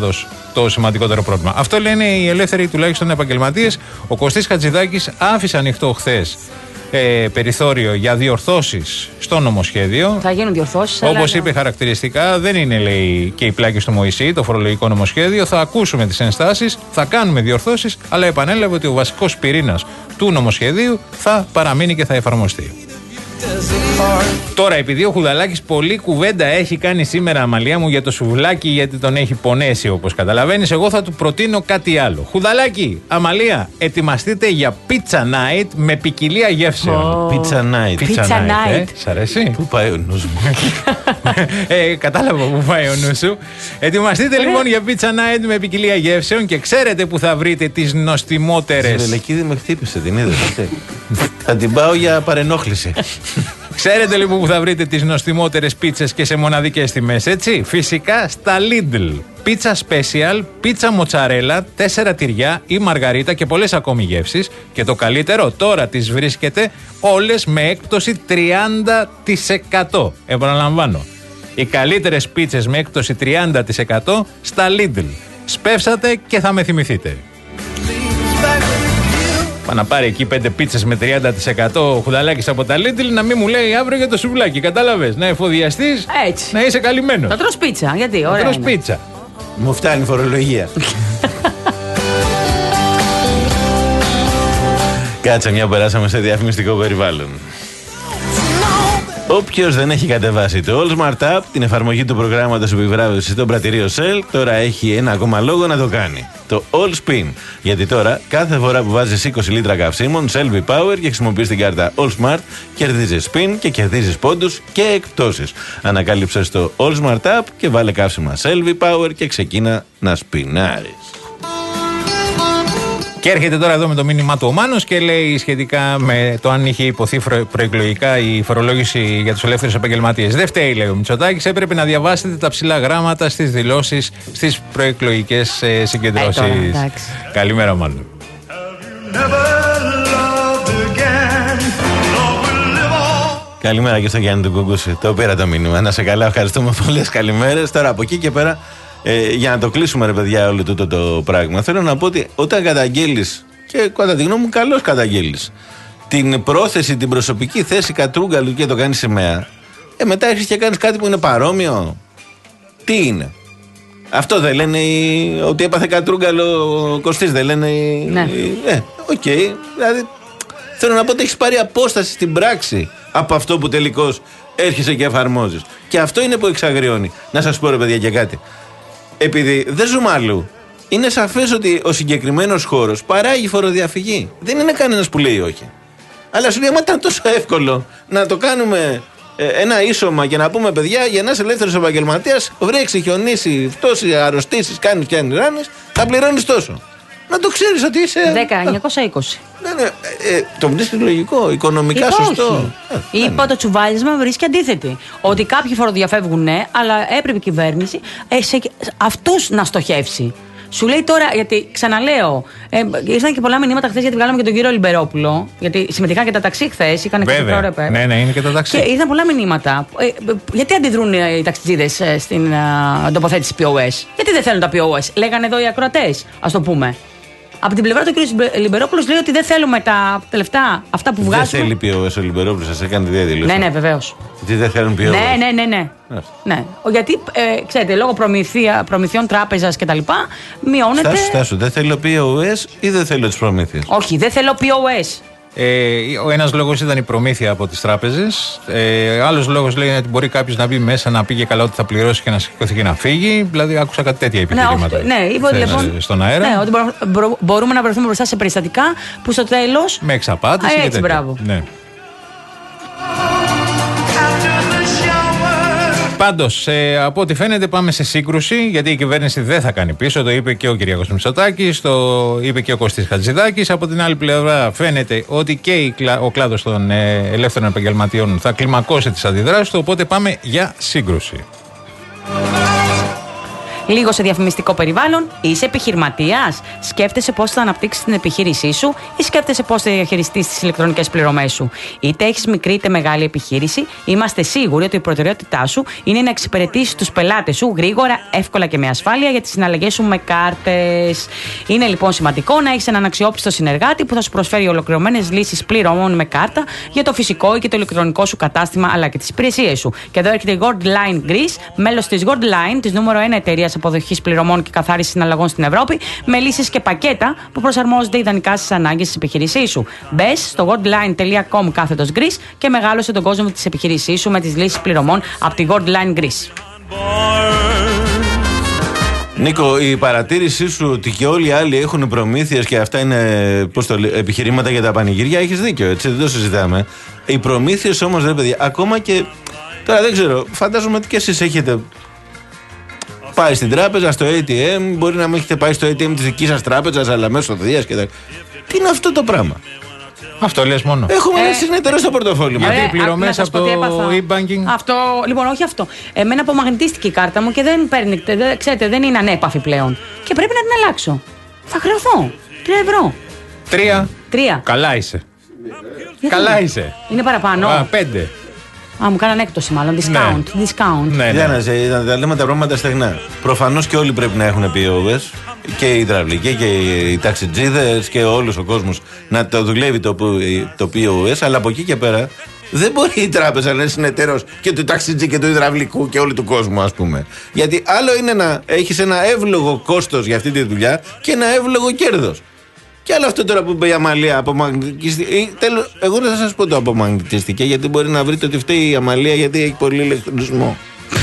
το σημαντικότερο πρόβλημα. Αυτό λένε οι ελεύθεροι τουλάχιστον επαγγελματίες. Ο Κωστής Χατζηδάκης άφησε ανοιχτό χθες ε, περιθώριο για διορθώσεις στο νομοσχέδιο. Θα γίνουν διορθώσεις. Όπως είπε χαρακτηριστικά, δεν είναι, λέει, και οι πλάκες του Μωυσή, το φορολογικό νομοσχέδιο. Θα ακούσουμε τις ενστάσεις, θα κάνουμε διορθώσεις, αλλά επανέλαβε ότι ο βασικός πυρήνας του νομοσχεδίου θα παραμείνει και θα εφαρμοστεί. Τώρα, επειδή ο Χουδαλάκης πολλή κουβέντα έχει κάνει σήμερα, Αμαλία μου, για το σουβλάκι, γιατί τον έχει πονέσει όπως καταλαβαίνεις, εγώ θα του προτείνω κάτι άλλο. Χουδαλάκη, Αμαλία, ετοιμαστείτε για pizza night με ποικιλία γεύσεων. Oh. Pizza night. Pizza, pizza night. Ε, σ' αρέσει? Πού πάει ο νους μου? ε, κατάλαβα πού πάει ο νους σου. Ετοιμαστείτε λοιπόν για pizza night με ποικιλία γεύσεων και ξέρετε που θα βρείτε τις νοστιμότερες. Ζελεκίδη με χτύπησε, την είδες? Θα την πάω για παρενόχληση. Ξέρετε λοιπόν που θα βρείτε τις νοστιμότερες πίτσες και σε μοναδικές τιμές, έτσι. Φυσικά στα Lidl. Πίτσα special, πίτσα μοτσαρέλα, τέσσερα τυριά ή μαργαρίτα και πολλές ακόμη γεύσεις. Και το καλύτερο, τώρα τις βρίσκετε όλες με έκπτωση τριάντα τοις εκατό. Επαναλαμβάνω. Οι καλύτερες πίτσες με έκπτωση τριάντα τοις εκατό στα Lidl. Σπεύσατε και θα με θυμηθείτε. Να πάρει εκεί πέντε πίτσες με τριάντα τοις εκατό ο Χουδαλάκης από τα Lidl, να μην μου λέει αύριο για το σουβλάκι. Κατάλαβες? Να εφοδιαστείς, έτσι, να είσαι καλυμμένος. Θα τρως πίτσα, γιατί ωραία. Θα τρως πίτσα. Μου φτάνει η φορολογία. Κάτσε, μια περάσαμε σε διαφημιστικό περιβάλλον. Όποιος δεν έχει κατεβάσει το All Smart App, την εφαρμογή του προγράμματος επιβράβευσης των πρατηρίων Shell, τώρα έχει ένα ακόμα λόγο να το κάνει. Το All Spin. Γιατί τώρα, κάθε φορά που βάζεις είκοσι λίτρα καυσίμων, Shell V-Power και χρησιμοποιείς την κάρτα All Smart, κερδίζεις spin και κερδίζεις πόντους και εκπτώσεις. Ανακάλυψες το All Smart App και βάλε καύσιμα Shell V-Power και ξεκίνα να σπινάρεις. Και έρχεται τώρα εδώ με το μήνυμά του ο Μάνος και λέει σχετικά με το αν είχε υποθεί προεκλογικά η φορολόγηση για τους ελεύθερους επαγγελματίες. Δεν φταίει, λέει ο Μητσοτάκης, έπρεπε να διαβάσετε τα ψηλά γράμματα στις δηλώσεις στις προεκλογικές ε, συγκεντρώσεις. Ε, Καλημέρα, Μάνο. Καλημέρα και στο Γιάννη του Κουκούση. Το πήρα το μήνυμα. Να σε καλά, ευχαριστούμε πολλές καλημέρες. Τώρα από εκεί και πέρα. Ε, για να το κλείσουμε, ρε παιδιά, όλο τούτο το πράγμα, θέλω να πω ότι όταν καταγγέλεις, και κατά τη γνώμη μου καλώς καταγγέλεις, την πρόθεση, την προσωπική θέση Κατρούγκαλου και το κάνεις σημαία, ε, μετά έχεις και κάνεις κάτι που είναι παρόμοιο. Τι είναι? Αυτό δεν λένε οι, ότι έπαθε Κατρούγκαλο ο Κωστής, δεν λένε οι, ναι. οι, ε, οκ, okay, δηλαδή θέλω να πω ότι έχεις πάρει απόσταση στην πράξη από αυτό που τελικώς έρχεσαι και εφαρμόζεις. Και αυτό είναι που εξαγριώνει. Να σας πω, ρε παιδιά, και κάτι. Επειδή δεν ζούμε αλλού, είναι σαφές ότι ο συγκεκριμένος χώρος παράγει φοροδιαφυγή. Δεν είναι κανένας που λέει όχι. Αλλά σου λέει, μα ήταν τόσο εύκολο να το κάνουμε ε, ένα ίσωμα και να πούμε, παιδιά, για ένας ελεύθερος επαγγελματίας, βρέξει, χιονίσει, φτώσει, αρρωστήσεις, κάνεις και αν ράνεις, θα πληρώνεις τόσο. Να το ξέρεις ότι είσαι. δέκα χιλιάδες εννιακόσια είκοσι. Ναι, ναι, ε, ε, το βρίσκει λογικό, οικονομικά είπα σωστό. Ε, είπα το τσουβάλισμα βρίσκει αντίθετη. Ότι κάποιοι φοροδιαφεύγουν, ναι, αλλά έπρεπε η κυβέρνηση ε, αυτούς να στοχεύσει. Σου λέει τώρα, γιατί ξαναλέω, ε, ήρθαν και πολλά μηνύματα χθες, γιατί βγάλαμε και τον κύριο Λιμπερόπουλο. Γιατί συμμετείχαν και τα ταξί χθες, είχαν και το ρεπέ. Ναι, ναι, είναι και τα ταξί. Και ήρθαν πολλά μηνύματα. Ε, γιατί αντιδρούν οι ταξιτζίδες στην uh, τοποθέτηση πι ο ες? Γιατί δεν θέλουν τα πι ο ες? Λέγανε εδώ οι ακροατές, ας το πούμε. Από την πλευρά του κ. Λιμπερόπουλος λέει ότι δεν θέλουμε τα λεφτά αυτά που βγάζουμε. Δεν θέλει πι ο ες ο Λιμπερόπουλος, σας έκανε τη διαδήλωση. Ναι, ναι, βεβαίως. Γιατί δεν θέλουν πι ο ες. Ναι, ναι, ναι. ναι. ναι. Γιατί, ε, ξέρετε, λόγω προμηθεία, προμηθειών τράπεζας κτλ. Μειώνεται. Στάσου, στάσου. Δεν θέλω πι ο ες ή δεν θέλω τις προμήθειες? Όχι, δεν θέλω πι ο ες. Ε, ο ένας λόγος ήταν η προμήθεια από τις τράπεζες. Ε, άλλος λόγος λέει ότι μπορεί κάποιος να μπει μέσα, να πήγε καλά ότι θα πληρώσει και να σηκωθεί και να φύγει. Δηλαδή, άκουσα κάτι τέτοια επιχειρήματα. Ναι, ναι, είπα, λοιπόν, στον αέρα. Ναι, ότι μπορούμε να βρεθούμε μπροστά σε περιστατικά που στο τέλος. Με εξαπάτηση. Α, έτσι, μπράβο. Ναι. Πάντως, ε, από ό,τι φαίνεται, πάμε σε σύγκρουση, γιατί η κυβέρνηση δεν θα κάνει πίσω. Το είπε και ο Κυριάκος Μητσοτάκης, το είπε και ο Κωστής Χατζηδάκης. Από την άλλη πλευρά, φαίνεται ότι και ο κλάδος των ε, ελεύθερων επαγγελματιών θα κλιμακώσει τις αντιδράσεις του. Οπότε πάμε για σύγκρουση. λίγο σε διαφημιστικό περιβάλλον, είσαι επιχειρηματίας, σκέφτεσαι πώς θα αναπτύξεις την επιχείρησή σου ή σκέφτεσαι πώς θα διαχειριστείς τις ηλεκτρονικές πληρωμές σου. Είτε έχεις μικρή είτε μεγάλη επιχείρηση, είμαστε σίγουροι ότι η προτεραιότητά σου είναι να εξυπηρετήσεις τους πελάτες σου γρήγορα, εύκολα και με ασφάλεια για τις συναλλαγές σου με κάρτες. Είναι λοιπόν σημαντικό να έχεις έναν αξιόπιστο συνεργάτη που θα σου προσφέρει ολοκληρωμένες λύσεις πληρωμών με κάρτα για το φυσικό ή και το ηλεκτρονικό σου κατάστημα αλλά και τις υπηρεσίες σου. Και εδώ έρχεται η Goldline Greece, μέλος της Goldline, της νούμερο ένα εταιρείας αποδοχής πληρωμών και καθάρισης συναλλαγών στην Ευρώπη, με λύσεις και πακέτα που προσαρμόζονται ιδανικά στις ανάγκες της επιχείρησής σου. Μπες στο goldline τελεία com κάθετος Greece και μεγάλωσε τον κόσμο της επιχείρησής σου με τις λύσεις πληρωμών από τη Goldline Greece. Νίκο, η παρατήρησή σου ότι και όλοι οι άλλοι έχουν προμήθειες και αυτά είναι πώς το λέει, επιχειρήματα για τα πανηγύρια, έχεις δίκιο, έτσι, δεν το συζητάμε. Οι προμήθειες όμως, ρε παιδιά, ακόμα και. Τώρα δεν ξέρω, φαντάζομαι ότι και εσείς έχετε πάει στην τράπεζα, στο έι τι εμ, μπορεί να μην έχετε πάει στο έι τι εμ της δικής σας τράπεζας, αλλά μέσω Δίας και τα. Τι είναι αυτό το πράγμα? Αυτό λες μόνο. Έχουμε ένα συνεταιρό στο πορτοφόλι μας. Γιατί οι πληρωμές από το e-banking. Αυτό, λοιπόν, όχι αυτό. Εμένα απομαγνητίστηκε η κάρτα μου και δεν παίρνει, δεν, ξέρετε, δεν είναι ανέπαφη πλέον. Και πρέπει να την αλλάξω. Θα χρεωθώ. Τρία ευρώ. Τρία. Τρία. Καλά είσαι. Γιατί? Καλά είσαι. Είναι παραπάνω. Α, πέντε. Α, μου κάνανε έκπτωση μάλλον. Discount. Ναι. Discount. Ναι, ναι. Να τα λέμε τα πράγματα στεγνά. Προφανώς και όλοι πρέπει να έχουν πι ο ες, και οι υδραυλικοί και οι ταξιτζίδες και όλος ο κόσμος να το δουλεύει το, το πι ο ες, αλλά από εκεί και πέρα δεν μπορεί η τράπεζα να είναι συνεταίρος και του ταξιτζή και του υδραυλικού και όλου του κόσμου, ας πούμε. Γιατί άλλο είναι να έχεις ένα εύλογο κόστος για αυτή τη δουλειά και ένα εύλογο κέρδος. Και άλλο αυτό τώρα που είπε η Αμαλία, απομαγνητιστική. Τέλος, εγώ δεν θα σας πω το απομαγνητιστική, γιατί μπορεί να βρείτε ότι φταίει η Αμαλία γιατί έχει πολύ ηλεκτρισμό.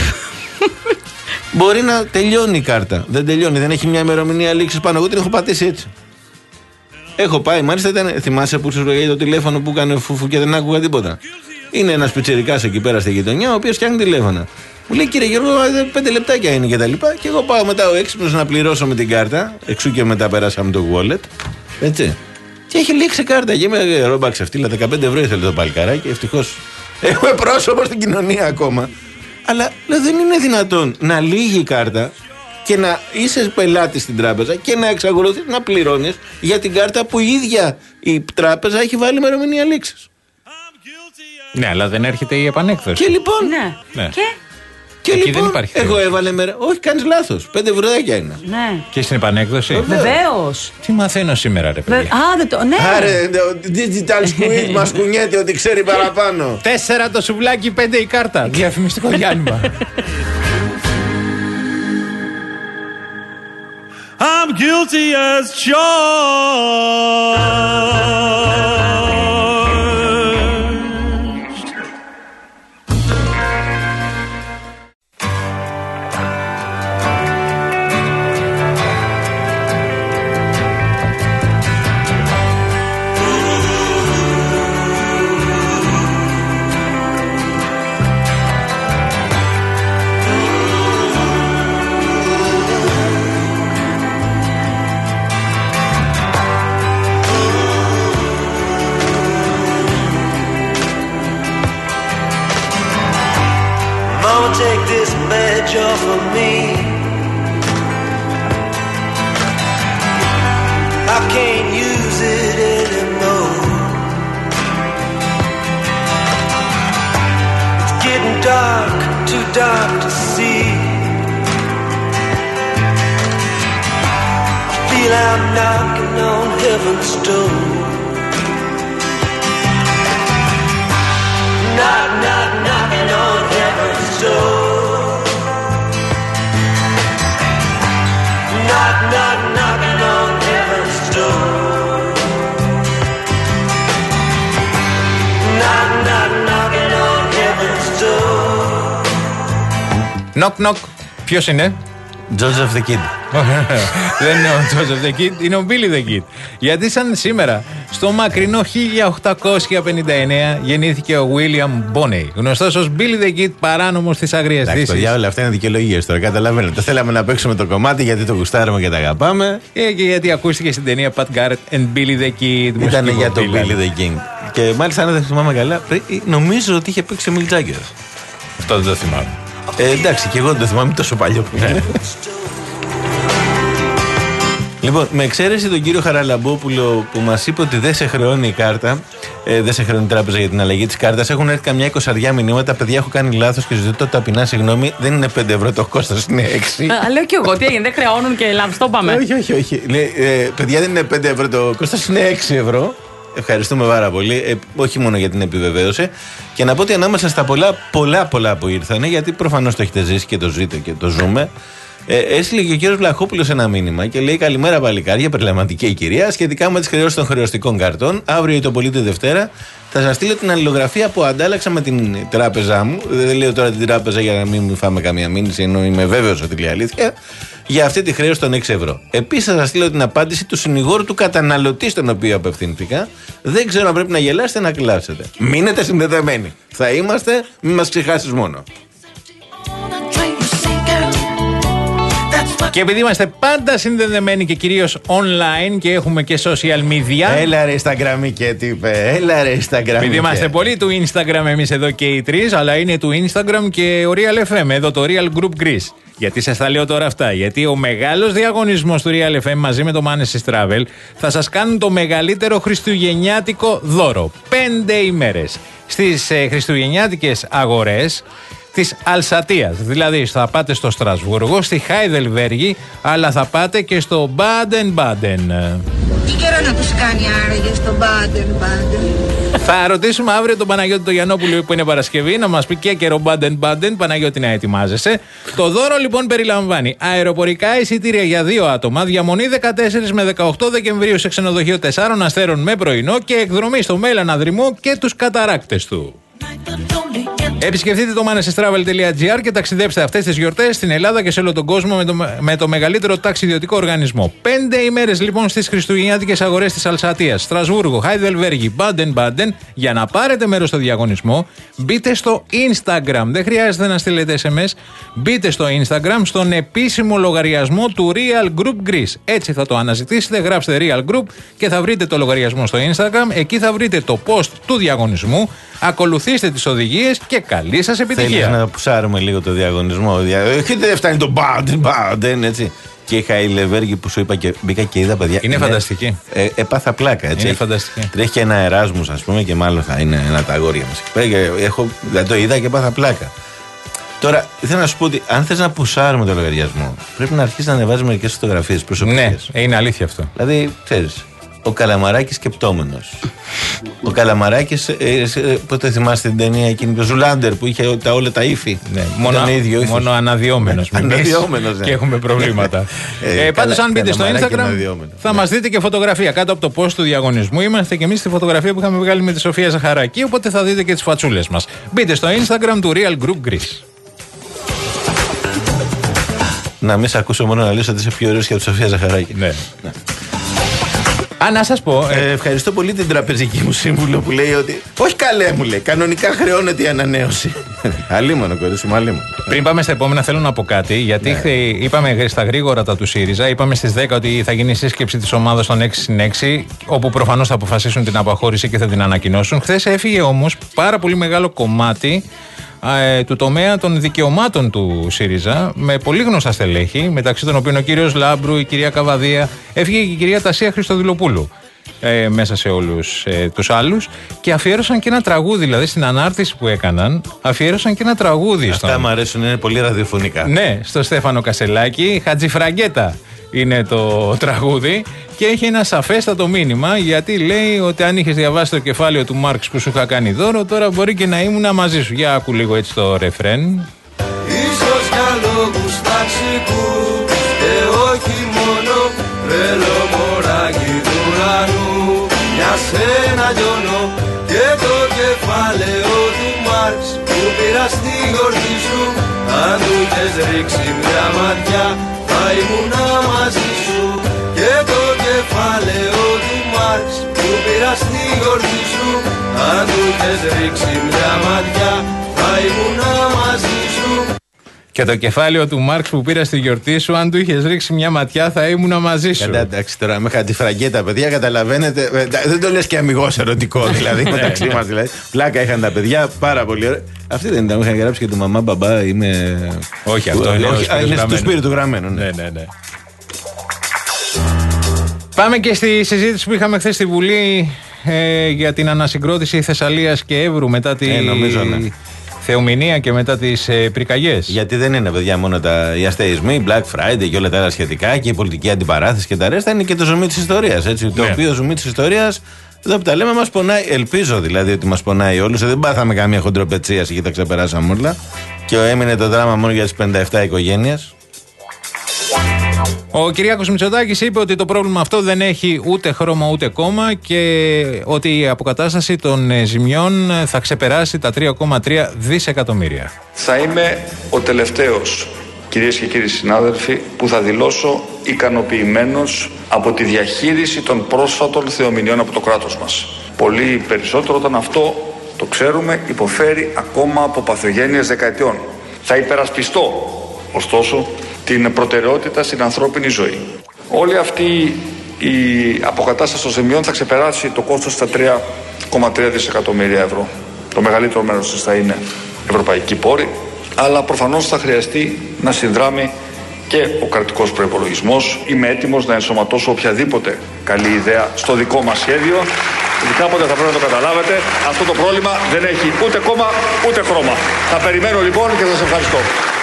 Μπορεί να τελειώνει η κάρτα. Δεν τελειώνει, δεν έχει μια ημερομηνία λήξης πάνω. Εγώ την έχω πατήσει έτσι. Έχω πάει, μάλιστα ήταν. Θυμάσαι που σου λέγει το τηλέφωνο που έκανε φουφου και δεν άκουγα τίποτα? Είναι ένας πιτσιρικάς εκεί πέρα στη γειτονιά, ο οποίος φτιάχνει τηλέφωνα. Μου λέει, κύριε Γιώργο, πέντε λεπτάκια είναι και τα λοιπά. Και εγώ πάω μετά ο έξυπνος να πληρώσω με την κάρτα. Εξού και μετά περάσαμε το wallet. Έτσι. Και έχει λήξει κάρτα. Και είμαι ρόμπα ξεφτύλα, δεκαπέντε ευρώ ήθελε το παλικαράκι. Ευτυχώς έχουμε πρόσωπο στην κοινωνία ακόμα. Αλλά λέω, δεν είναι δυνατόν να λύγει η κάρτα και να είσαι πελάτη στην τράπεζα και να εξακολουθείς να πληρώνεις για την κάρτα που η ίδια η τράπεζα έχει βάλει ημερομηνία λήξης. Ναι, αλλά δεν έρχεται η επανέκδοση. Και λοιπόν. Ναι. Ναι. Και. Και εκεί λοιπόν, δεν υπάρχει εγώ θέση. έβαλε μέρα. Όχι, κάνεις λάθος. Πέντε ευρώ είναι. Ναι. Και στην επανέκδοση. Βεβαίως. Τι μαθαίνω σήμερα, ρε παιδιά. Α, δεν το. Ναι. Άρε, το digital squid μας κουνιέται ότι ξέρει παραπάνω. Τέσσερα το σουβλάκι, πέντε η κάρτα. Διαφημιστικό διάλειμμα. I'm guilty as charged. Mama, take this badge off of me. I can't use it anymore. It's getting dark, too dark to see. I feel I'm knocking on heaven's door. Knock, knock, knocking on heaven's door. Knock, knock, knocking on heaven's door. Knock, knock, knocking on heaven's door. Knock, knock. Ποιος είναι? Joseph the Kid. Δεν είναι ο Joseph the Kid, είναι ο Billy the Kid. Γιατί σαν σήμερα, στο μακρινό χίλια οκτακόσια πενήντα εννέα, γεννήθηκε ο William Bonney, γνωστός ως Billy the Kid, παράνομος της Αγρίας Δύσης. Εντάξει, το διάβολο, αυτά είναι δικαιολογίες τώρα, καταλαβαίνετε. Θέλαμε να παίξουμε το κομμάτι γιατί το γουστάρουμε και τα αγαπάμε. Ε, και γιατί ακούστηκε στην ταινία Pat Garrett and Billy the Kid. Ήταν για το Billy the King. Και μάλιστα, αν δεν θυμάμαι καλά, νομίζω ότι είχε παίξει ο Mick Jagger. Αυτό δεν το θυμάμαι. Ε, εντάξει, και εγώ δεν το θυμάμαι τόσο παλιό που είναι. Λοιπόν, με εξαίρεση τον κύριο Χαραλαμπόπουλο που μας είπε ότι δεν σε χρεώνει η κάρτα, ε, δεν σε χρεώνει η τράπεζα για την αλλαγή της κάρτας, έχουν έρθει καμιά εικοσαριά μηνύματα. Παιδιά, έχω κάνει λάθος και ζητώ ταπεινά συγγνώμη. Δεν είναι πέντε ευρώ το κόστος, είναι έξι. Α, λέω κι εγώ, τι έγινε, δεν χρεώνουν και λάθος, το πάμε. Όχι, όχι, όχι. Λέει, ε, παιδιά, δεν είναι πέντε ευρώ το κόστος, είναι έξι ευρώ. Ευχαριστούμε πάρα πολύ. Ε, όχι μόνο για την επιβεβαίωση. Και να πω ότι ανάμεσα στα πολλά, πολλά, πολλά που ήρθανε, γιατί προφανώς το έχετε ζήσει και το ζείτε και το ζούμε. Ε, έστειλε και ο κύριος Βλαχόπουλος ένα μήνυμα και λέει: καλημέρα, παλικάρια, περιλαμβαντική η κυρία. Σχετικά με τις χρεώσεις των χρεωστικών καρτών, αύριο ή το πολύ τη Δευτέρα θα σας στείλω την αλληλογραφία που αντάλλαξα με την τράπεζά μου. Δεν λέω τώρα την τράπεζα για να μην φάμε καμία μήνυση, ενώ είμαι βέβαιος ότι λέει αλήθεια. Για αυτή τη χρέωση των έξι ευρώ. Επίσης, θα σας στείλω την απάντηση του συνηγόρου του καταναλωτή, στον οποίο απευθύνθηκα. Δεν ξέρω αν πρέπει να γελάσετε ή να κλάψετε. Μείνετε συνδεδεμένοι. Θα είμαστε, μην μας ξεχάσεις μόνο. Και επειδή είμαστε πάντα συνδεδεμένοι και κυρίως online και έχουμε και social media. Έλα ρε Instagram και τι είπε. Έλα ρε Instagram. Επειδή είμαστε πολύ του Instagram εμείς εδώ και οι τρεις, αλλά είναι του Instagram και ο Real εφ εμ, εδώ το Real Group Greece. Γιατί σας τα λέω τώρα αυτά? Γιατί ο μεγάλος διαγωνισμός του Real εφ εμ μαζί με το Manes Travel θα σας κάνουν το μεγαλύτερο χριστουγεννιάτικο δώρο. Πέντε ημέρες στις ε, χριστουγεννιάτικες αγορές της Αλσατίας. Δηλαδή θα πάτε στο Στρασβούργο, στη Χάιδελβέργη, αλλά θα πάτε και στο Μπάντεν-Μπάντεν. Τι καιρό να τους κάνει άραγε στο Μπάντεν-Μπάντεν? Θα ρωτήσουμε αύριο τον Παναγιώτη τον Γιαννόπουλο που είναι Παρασκευή να μας πει και καιρό Μπάντεν-Μπάντεν. Παναγιώτη, να ετοιμάζεσαι. Το δώρο λοιπόν περιλαμβάνει αεροπορικά εισιτήρια για δύο άτομα, διαμονή δεκατέσσερις με δεκαοκτώ Δεκεμβρίου σε ξενοδοχείο τεσσάρων αστέρων με πρωινό και εκδρομή στο Μέλλον Αδρυμό και τους καταράκτες του. Επισκεφτείτε το manesestravel τελεία τζι άρ και ταξιδέψτε αυτές τις γιορτές στην Ελλάδα και σε όλο τον κόσμο με το, με το μεγαλύτερο ταξιδιωτικό οργανισμό. Πέντε ημέρες λοιπόν στις χριστουγεννιάτικες αγορές της Αλσατίας, Στρασβούργο, Χάιδελβέργη, Μπάντεν-Μπάντεν. Για να πάρετε μέρος στο διαγωνισμό, μπείτε στο Instagram. Δεν χρειάζεται να στείλετε ες εμ ες. Μπείτε στο Instagram, στον επίσημο λογαριασμό του Real Group Greece. Έτσι θα το αναζητήσετε, γράψτε Real Group και θα βρείτε το λογαριασμό στο Instagram. Εκεί θα βρείτε το post του διαγωνισμού. Ακολουθήστε τις οδηγίες και καλή σας επιτυχία. Θέλεις να πουσάρουμε λίγο το διαγωνισμό? Όχι, δεν φτάνει το μπάντεν, μπάντεν, έτσι. Και η Χάιλεβέργη που σου είπα και μπήκα και είδα, παιδιά. Είναι, είναι φανταστική. Ε, έπαθα πλάκα, έτσι. Είναι φανταστική. Τρέχει και ένα Εράσμους, ας πούμε, και μάλλον θα είναι ένα τα αγόρια μας. Έχω, δηλαδή το είδα και έπαθα πλάκα. Τώρα, ήθελα να σου πω ότι αν θες να πουσάρουμε το λογαριασμό, πρέπει να αρχίσεις να ανεβάζεις μερικές φωτογραφίες προσωπικές. Ναι, είναι αλήθεια αυτό. Δηλαδή, ξέρεις. Ο Καλαμαράκης σκεπτόμενος. Ο Καλαμαράκης, ε, ε, πότε θυμάστε την ταινία εκείνη του Ζουλάντερ που είχε τα, όλα τα ύφη. Ναι, μόνο, ίδιο, μόνο αναδυόμενος. Αναδυόμενος, ναι. Και έχουμε προβλήματα. ε, ε, Πάντως, αν μπείτε στο Instagram, θα μας δείτε και φωτογραφία κάτω από το post του διαγωνισμού. Είμαστε και εμείς στη φωτογραφία που είχαμε βγάλει με τη Σοφία Ζαχαράκη. Οπότε θα δείτε και τις φατσούλες μας. Μπείτε στο Instagram του Real Group Greece. Να μην σε ακούσω μόνο να λες ότι είσαι πιο ωραίος και από τη Σοφία Ζαχαράκη. Ναι. ναι. Α, να σας πω. Ε, ευχαριστώ πολύ την τραπεζική μου σύμβουλο που λέει ότι. Όχι καλέ, μου λέει. Κανονικά χρεώνεται η ανανέωση. Αλίμονο, κορίτσι μου, αλίμονο. Πριν πάμε στα επόμενα, θέλω να πω κάτι. Γιατί ναι. είπαμε στα γρήγορα τα του ΣΥΡΙΖΑ. Είπαμε στις δέκα ότι θα γίνει σύσκεψη της ομάδας των έξι συν έξι, όπου προφανώς θα αποφασίσουν την αποχώρηση και θα την ανακοινώσουν. Χθες έφυγε όμως πάρα πολύ μεγάλο κομμάτι του τομέα των δικαιωμάτων του ΣΥΡΙΖΑ με πολύ γνωστά στελέχη, μεταξύ των οποίων ο κύριος Λάμπρου, η κυρία Καβαδία, έφυγε και η κυρία Τασία Χριστοδηλοπούλου ε, μέσα σε όλους ε, τους άλλους και αφιέρωσαν και ένα τραγούδι, δηλαδή στην ανάρτηση που έκαναν αφιέρωσαν και ένα τραγούδι. Αυτά στον... μου αρέσουν, είναι πολύ ραδιοφωνικά. Ναι, στο Στέφανο Κασελάκη, Χατζιφραγκέτα είναι το τραγούδι και έχει ένα σαφέστατο μήνυμα, γιατί λέει ότι αν είχες διαβάσει το κεφάλαιο του Μάρξ που σου είχα κάνει δώρο, τώρα μπορεί και να ήμουν μαζί σου. Για άκου λίγο έτσι το ρεφρέν. Ίσως για λόγους ταξικούς και όχι μόνο τρελό μωράκι του ουρανού, για σένα λιώνω και το κεφάλαιο του Μάρξ που πήρα στη γιορτή σου. Αν του είχες ρίξει μια ματιά θα ήμουνα μαζί σου. Και το κεφάλαιο του Μάρξ που πήρα στη γιορτή σου. Αν του είχες ρίξει μια ματιά θα ήμουνα μαζί σου. Και το κεφάλαιο του Μάρξ που πήρα στη γιορτή σου, αν του είχες ρίξει μια ματιά θα ήμουνα μαζί σου. Κατά, εντάξει, τώρα με χατιφραγκέτα, παιδιά, καταλαβαίνετε. Δεν το λες και αμιγώς ερωτικό, δηλαδή, μεταξύ μας. Δηλαδή. Πλάκα είχαν τα παιδιά, πάρα πολύ ωραία. Αυτή δεν ήταν, είχαν γράψει και του μαμά μπαμπά, είμαι. Όχι, αυτό είναι, είναι του Σπύρου του γραμμένου. Ναι, ναι, ναι. Πάμε και στη συζήτηση που είχαμε χθες στη Βουλή ε, για την ανασυγκρότηση Θεσσαλίας και Εύρου μετά τη ε, νομίζω, ναι. θεομηνία και μετά τις ε, πυρκαγιές. Γιατί δεν είναι, παιδιά, μόνο τα, οι αστεισμοί, Black Friday και όλα τα άλλα σχετικά και η πολιτική αντιπαράθεση και τα ρέστα, είναι και το ζουμί της ιστορίας. Έτσι, ναι. Το οποίο ζουμί της ιστορίας, εδώ που τα λέμε, μας πονάει. Ελπίζω δηλαδή ότι μας πονάει όλους. Δεν πάθαμε καμία χοντροπετσίαση και τα ξεπεράσαμε όλα. Και έμεινε το δράμα μόνο για τις πενήντα επτά οικογένειες. Ο Κυριάκος Μητσοτάκης είπε ότι το πρόβλημα αυτό δεν έχει ούτε χρώμα ούτε κόμμα και ότι η αποκατάσταση των ζημιών θα ξεπεράσει τα τρία κόμμα τρία δισεκατομμύρια. Θα είμαι ο τελευταίος, κυρίες και κύριοι συνάδελφοι, που θα δηλώσω ικανοποιημένος από τη διαχείριση των πρόσφατων θεομηνιών από το κράτος μας. Πολύ περισσότερο όταν αυτό, το ξέρουμε, υποφέρει ακόμα από παθογένειες δεκαετιών. Θα υπερασπιστώ, ωστόσο, την προτεραιότητα στην ανθρώπινη ζωή. Όλη αυτή η αποκατάσταση των ζημιών θα ξεπεράσει το κόστος στα τρία κόμμα τρία δισεκατομμύρια ευρώ. Το μεγαλύτερο μέρος της θα είναι ευρωπαϊκή πόρη, αλλά προφανώς θα χρειαστεί να συνδράμει και ο κρατικός προϋπολογισμός. Είμαι έτοιμος να ενσωματώσω οποιαδήποτε καλή ιδέα στο δικό μας σχέδιο. Κάποτε θα πρέπει να το καταλάβετε, αυτό το πρόβλημα δεν έχει ούτε κόμμα ούτε χρώμα. Θα περιμένω λοιπόν και σας ευχαριστώ.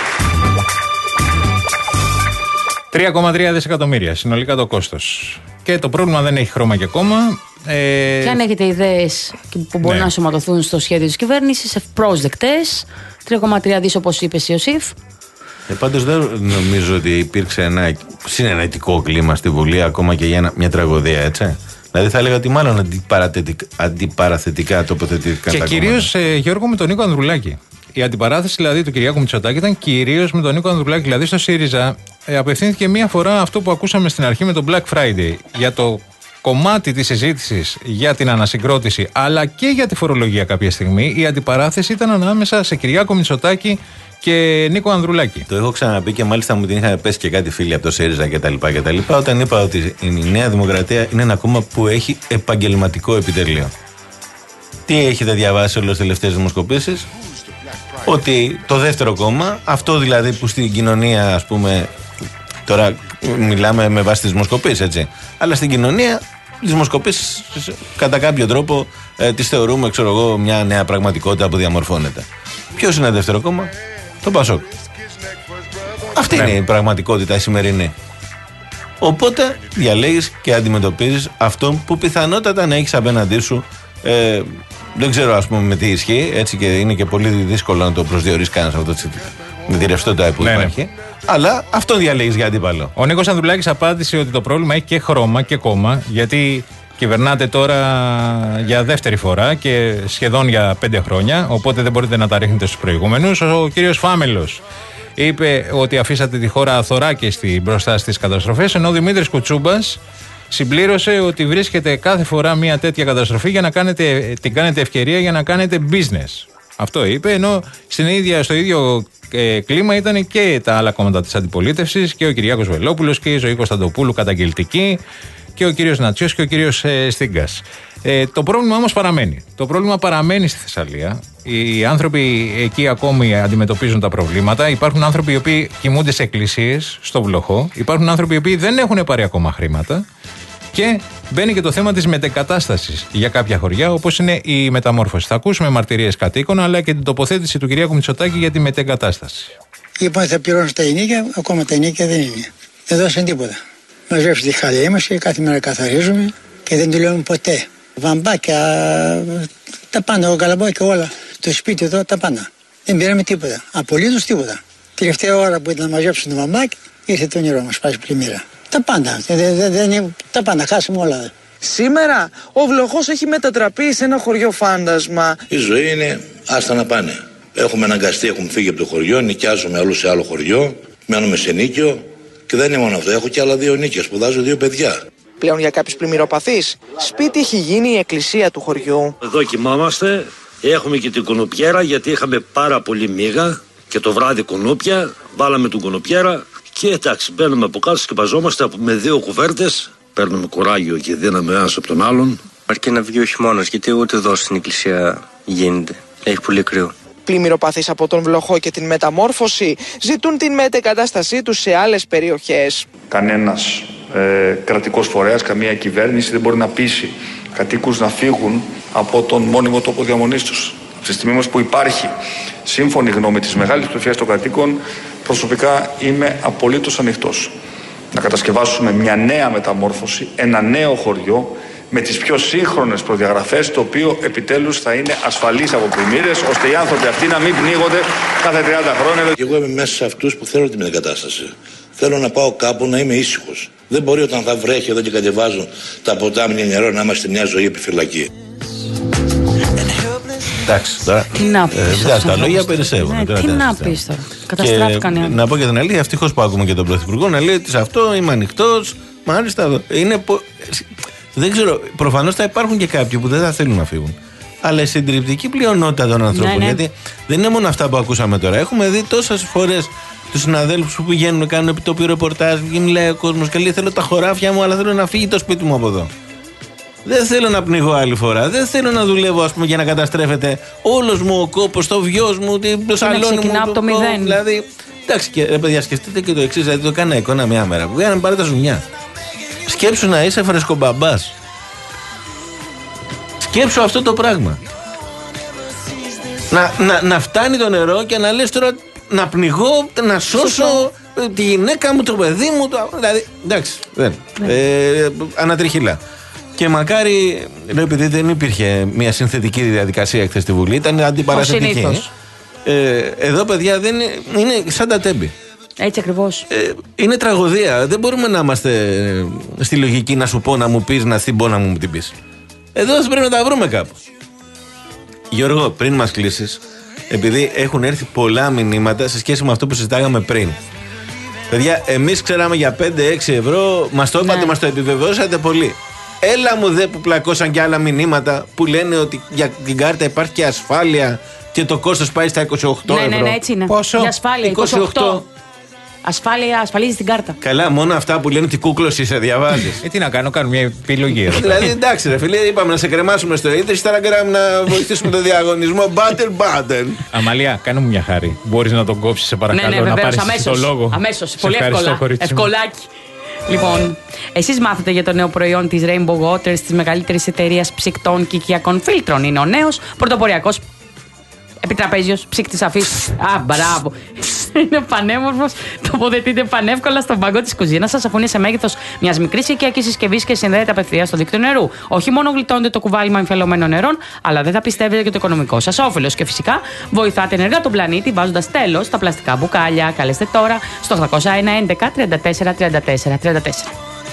τρία κόμμα τρία δισεκατομμύρια συνολικά το κόστος. Και το πρόβλημα δεν έχει χρώμα και κόμμα. Ε... Και αν έχετε ιδέες που μπορούν ναι. να σωματωθούν στο σχέδιο της κυβέρνησης, ευπρόσδεκτες. τρία κόμμα τρία δις όπως είπε η Ιωσήφ. Ε, πάντως δεν νομίζω ότι υπήρξε ένα συνενετικό κλίμα στη Βουλή ακόμα και για ένα, μια τραγωδία, έτσι. Δηλαδή θα έλεγα ότι μάλλον αντιπαρατετικά, αντιπαραθετικά τοποθετήθηκαν και τα κόμματα. Και κυρίως, ε, Γιώργο, με τον Νίκο Ανδρουλάκη. Η αντιπαράθεση δηλαδή του Κυριάκου Μητσοτάκη ήταν κυρίως με τον Νίκο Ανδρουλάκη. Δηλαδή στο ΣΥΡΙΖΑ ε, απευθύνθηκε μία φορά αυτό που ακούσαμε στην αρχή με τον Black Friday. Για το κομμάτι της συζήτησης για την ανασυγκρότηση αλλά και για τη φορολογία κάποια στιγμή, η αντιπαράθεση ήταν ανάμεσα σε Κυριάκο Μητσοτάκη και Νίκο Ανδρουλάκη. Το έχω ξαναπεί και μάλιστα μου την είχαν πέσει και κάτι φίλοι από το ΣΥΡΙΖΑ κτλ. Όταν είπα ότι η Νέα Δημοκρατία είναι ένα κόμμα που έχει επαγγελματικό επιτελείο. Τι έχετε διαβάσει όλες τις τελευταίες δημοσκοπήσεις? Ότι το δεύτερο κόμμα, αυτό δηλαδή που στην κοινωνία, ας πούμε, τώρα μιλάμε με βάση τις δημοσκοπήσεις, έτσι, αλλά στην κοινωνία τις δημοσκοπήσεις κατά κάποιο τρόπο ε, τις θεωρούμε, ξέρω εγώ, μια νέα πραγματικότητα που διαμορφώνεται. Ποιος είναι το δεύτερο κόμμα? Το Πασόκ. Αυτή ναι. είναι η πραγματικότητα η σημερινή. Οπότε διαλέγεις και αντιμετωπίζεις αυτόν που πιθανότατα να έχεις απέναντί σου. Ε, δεν ξέρω, ας πούμε, με τι ισχύει, έτσι, και είναι και πολύ δύσκολο να το προσδιορίσει κανένας αυτό με τη ρευστότητα που ναι, υπάρχει. Ναι. Αλλά αυτό διαλέγεις για αντίπαλο. Ο Νίκος Ανδρουλάκης απάντησε ότι το πρόβλημα έχει και χρώμα και κόμμα, γιατί κυβερνάτε τώρα για δεύτερη φορά και σχεδόν για πέντε χρόνια, οπότε δεν μπορείτε να τα ρίχνετε στους προηγούμενους. Ο κύριος Φάμελος είπε ότι αφήσατε τη χώρα αθωράκιστη μπροστά στις καταστροφές, ενώ ο Δημήτρης Κουτσούμπας συμπλήρωσε ότι βρίσκεται κάθε φορά μια τέτοια καταστροφή για να κάνετε, την κάνετε ευκαιρία για να κάνετε business. Αυτό είπε, ενώ στην ίδια, στο ίδιο ε, κλίμα ήταν και τα άλλα κόμματα της αντιπολίτευσης και ο Κυριάκος Βελόπουλος και η Ζωή Κωνσταντοπούλου καταγγελτική και ο κύριος Νατσιός και ο κύριος ε, Στίγκας. Ε, το πρόβλημα όμως παραμένει. Το πρόβλημα παραμένει στη Θεσσαλία. Οι άνθρωποι εκεί ακόμη αντιμετωπίζουν τα προβλήματα. Υπάρχουν άνθρωποι οι οποίοι κοιμούνται σε εκκλησίες, στο Βλοχό. Υπάρχουν άνθρωποι οι οποίοι δεν έχουν πάρει ακόμα χρήματα. Και μπαίνει και το θέμα της μετεγκατάστασης για κάποια χωριά, όπως είναι η μεταμόρφωση. Θα ακούσουμε μαρτυρίες κατοίκων, αλλά και την τοποθέτηση του Κυριάκου Μητσοτάκη για τη μετεγκατάσταση. Λοιπόν, θα πληρώνω τα ενίκια, ακόμα τα ενίκια δεν είναι. Δεν δώσαν τίποτα. Μαζεύσετε τη χαλιά μας και κάθε μέρα καθαρίζουμε και δεν δουλεύουμε ποτέ. Βαμπάκια, τα πάντα, ο καλαμπό και όλα. Το σπίτι εδώ, τα πάντα. Δεν πήραμε τίποτα. Απολύτως τίποτα. Τελευταία ώρα που ήταν να μαζέψουν το βαμπάκι, ήρθε το όνειρό μας, πάση πλημμύρα. Τα πάντα. Δεν, δεν, δεν, τα πάντα. Χάσαμε όλα. Σήμερα ο Βλοχός έχει μετατραπεί σε ένα χωριό φάντασμα. Η ζωή είναι άστα να πάνε. Έχουμε αναγκαστεί, έχουμε φύγει από το χωριό, νοικιάζουμε αλλού σε άλλο χωριό, μένουμε σε νίκιο και δεν είναι μόνο αυτό. Έχω και άλλα δύο νίκια, σπουδάζω δύο παιδιά. Πλέον για κάποιους πλημμυροπαθείς, σπίτι έχει γίνει η εκκλησία του χωριού. Εδώ κοιμάμαστε, έχουμε και την κουνουπιέρα γιατί είχαμε πάρα πολύ μίγα και το βράδυ κουνούπια, βάλαμε την κουνουπιέρα. Και εντάξει, μπαίνουμε από κάτω, σκεπαζόμαστε με δύο κουβέρτες, παίρνουμε κουράγιο και δύναμη ένας από τον άλλον. Αρκεί να βγει ο χειμώνας, γιατί ούτε εδώ στην εκκλησία γίνεται. Έχει πολύ κρύο. Πλημμυροπαθείς από τον Βλοχό και την μεταμόρφωση ζητούν την μετεγκατάστασή τους σε άλλες περιοχές. Κανένας ε, κρατικός φορέας, καμία κυβέρνηση δεν μπορεί να πείσει κατοίκους να φύγουν από τον μόνιμο τόπο διαμονής τους. Στη στιγμή όμως που υπάρχει σύμφωνη γνώμη της μεγάλης πλειοψηφίας των κατοίκων, προσωπικά είμαι απολύτως ανοιχτός να κατασκευάσουμε μια νέα μεταμόρφωση, ένα νέο χωριό με τις πιο σύγχρονες προδιαγραφές, το οποίο επιτέλους θα είναι ασφαλής από πλημμύρες, ώστε οι άνθρωποι αυτοί να μην πνίγονται κάθε τριάντα χρόνια. Και εγώ είμαι μέσα σε αυτούς που θέλω την εγκατάσταση. Θέλω να πάω κάπου να είμαι ήσυχος. Δεν μπορεί όταν θα βρέχει εδώ και κατεβάζουν τα ποτάμια νερό να είμαστε μια ζωή επιφυλακή. Εντάξει, τώρα. Τι να πεις. Ε, τα λόγια περισσεύουν. Ναι, τι να πεις τώρα. Καταστράφηκαν οι άλλοι. Να πω και την αλήθεια, ευτυχώς που ακούμε και τον Πρωθυπουργό να λέει ότι σε αυτό είμαι ανοιχτός. Μάλιστα. Είναι πο... Δεν ξέρω, προφανώς θα υπάρχουν και κάποιοι που δεν θα θέλουν να φύγουν. Αλλά η συντριπτική πλειονότητα των ανθρώπων. Ναι, ναι. Γιατί δεν είναι μόνο αυτά που ακούσαμε τώρα. Έχουμε δει τόσες φορές τους συναδέλφους που πηγαίνουν, κάνουν επιτόπιο ρεπορτάζ, και μιλάει ο κόσμος και λέει: θέλω τα χωράφια μου, αλλά θέλω να φύγει το σπίτι μου από εδώ. Δεν θέλω να πνιγώ άλλη φορά. Δεν θέλω να δουλεύω, ας πούμε, για να καταστρέφεται όλος μου ο κόπος, το βιός μου, το σαλόνι μου. Από το μηδέν. Δηλαδή, εντάξει, και ρε παιδιά, σκεφτείτε και το εξής. Δηλαδή, το έκανα εικόνα μια μέρα που πήγαμε πάρε τα ζουμιά. Σκέψου να είσαι φρεσκομπαμπάς. Σκέψου αυτό το πράγμα. Να, να, να φτάνει το νερό και να λες τώρα να πνιγώ, να σώσω τη γυναίκα μου, το παιδί μου. Το... Δηλαδή, εντάξει, δεν. Ναι. Ε, ανατριχυλά. Και μακάρι, λέω, επειδή δεν υπήρχε μια συνθετική διαδικασία χθες στη Βουλή, ήταν αντιπαραθετική. Ε, εδώ, παιδιά, δεν είναι, είναι σαν τα τέμπη. Έτσι ακριβώς. Ε, είναι τραγωδία. Δεν μπορούμε να είμαστε στη λογική να σου πω να μου πεις, να στην πω να μου την πεις. Εδώ θα πρέπει να τα βρούμε κάπου. Γιώργο, πριν μας κλείσεις, επειδή έχουν έρθει πολλά μηνύματα σε σχέση με αυτό που συζητάγαμε πριν. Παιδιά, εμείς ξέραμε για πέντε έξι ευρώ, μας το είπατε, ναι. Μας το επιβεβαιώσατε πολύ. Έλα μου δε που πλακώσαν και άλλα μηνύματα που λένε ότι για την κάρτα υπάρχει και ασφάλεια και το κόστος πάει στα είκοσι οκτώ ευρώ. Ναι, ναι, ναι, έτσι είναι. Πόσο? Για ασφάλεια, είκοσι οκτώ. Ασφάλεια, ασφαλίζει την κάρτα. Καλά, μόνο αυτά που λένε ότι κούκλος είσαι, διαβάζεις. Ε, τι να κάνω, κάνω μια επιλογή. Δηλαδή, εντάξει, ρε φίλε, είπαμε να σε κρεμάσουμε στο ίντερνετ, τώρα κάναμε να βοηθήσουμε το διαγωνισμό. Battle Battle. Αμαλία, κάνε μου μια χάρη. Μπορείς να τον κόψεις, σε παρακαλώ, ναι, ναι, να βεβαίως, πάρεις το λόγο. Αμέσως, πολύ εύκολα. Ευκολάκι. Λοιπόν, εσείς μάθετε για το νέο προϊόν της Rainbow Waters, της μεγαλύτερης εταιρείας ψυκτών και οικιακών φίλτρων. Είναι ο νέος πρωτοποριακός επιτραπέζιος ψύκτης αφής. Α, μπράβο. Είναι πανέμορφος. Τοποθετείται πανεύκολα στον πάγκο της κουζίνας σας, αφού είναι σε μέγεθος μιας μικρής οικιακής συσκευής και συνδέεται απευθείας στο δίκτυο νερού. Όχι μόνο γλιτώνετε το κουβάλιμα εμφιαλωμένων νερών, αλλά δεν θα πιστεύετε και το οικονομικό σας όφελος. Και φυσικά βοηθάτε ενεργά τον πλανήτη βάζοντας τέλος στα πλαστικά μπουκάλια. Καλέστε τώρα στο οκτώ ένα ένα τριάντα τέσσερα τριάντα τέσσερα τριάντα τέσσερα.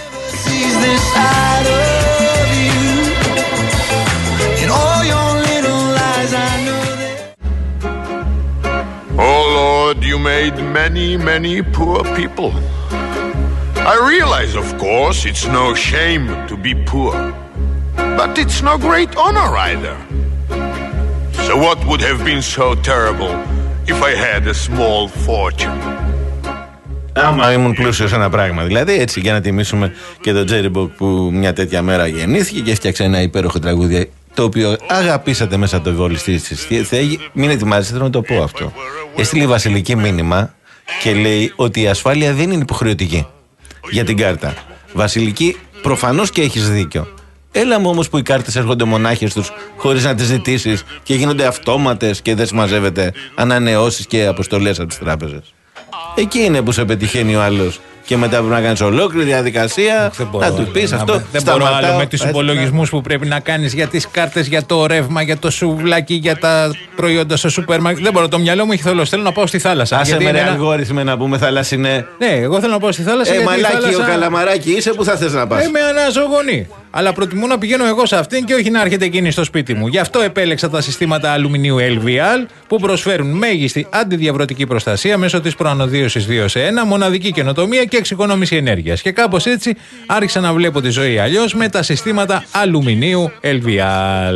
Oh Lord, you made many, many poor people. I realize, of course, it's no shame to be poor. But it's no great honor either. So what would have been so terrible if I had a small fortune? Άμα ήμουν πλούσιος ένα πράγμα. Δηλαδή, έτσι, για να τιμήσουμε και τον Τζέρι Μποκ που μια τέτοια μέρα γεννήθηκε και έφτιαξε ένα υπέροχο τραγούδι, το οποίο αγαπήσατε μέσα από το βολιστή της Θεή. Μην ετοιμάζεστε, θέλω να το πω αυτό. Έστειλε η Βασιλική μήνυμα και λέει ότι η ασφάλεια δεν είναι υποχρεωτική για την κάρτα. Βασιλική, προφανώς και έχεις δίκιο. Έλα μου όμως που οι κάρτες έρχονται μονάχες τους χωρίς να τις ζητήσεις και γίνονται αυτόματες και δεν συμμαζεύεται ανανεώσεις και αποστολές από τις τράπεζες. Εκεί είναι που σε πετυχαίνει ο άλλος. Και μετά πρέπει να κάνεις ολόκληρη διαδικασία, μπορώ, να του πεις αυτό. Δεν μπορώ άλλο με τους υπολογισμούς που πρέπει να κάνεις για τις κάρτες, για το ρεύμα, για το σουβλάκι, για τα προϊόντα στο σούπερ μάρκετ. Δεν μπορώ, το μυαλό μου έχει θολώσει. Θέλω να πάω στη θάλασσα. Άσε με ρε αλγόριθμε να πούμε θαλασσινέ. Ναι, εγώ θέλω να πάω στη θάλασσα. Ε, μαλάκι θάλασσα... ο καλαμαράκι είσαι, που θα θες να πας? Ε, με αναζωογονεί. Αλλά προτιμώ να πηγαίνω εγώ σε αυτήν και όχι να έρχεται εκείνη στο σπίτι μου. Γι' αυτό επέλεξα τα συστήματα αλουμινίου ελ βι αλ που προσφέρουν μέγιστη αντιδιαβρωτική προστασία μέσω της προανοδίωσης δύο σε ένα, μοναδική καινοτομία και εξοικονόμηση ενέργειας. Και κάπως έτσι άρχισα να βλέπω τη ζωή αλλιώς με τα συστήματα αλουμινίου ελ βι αλ.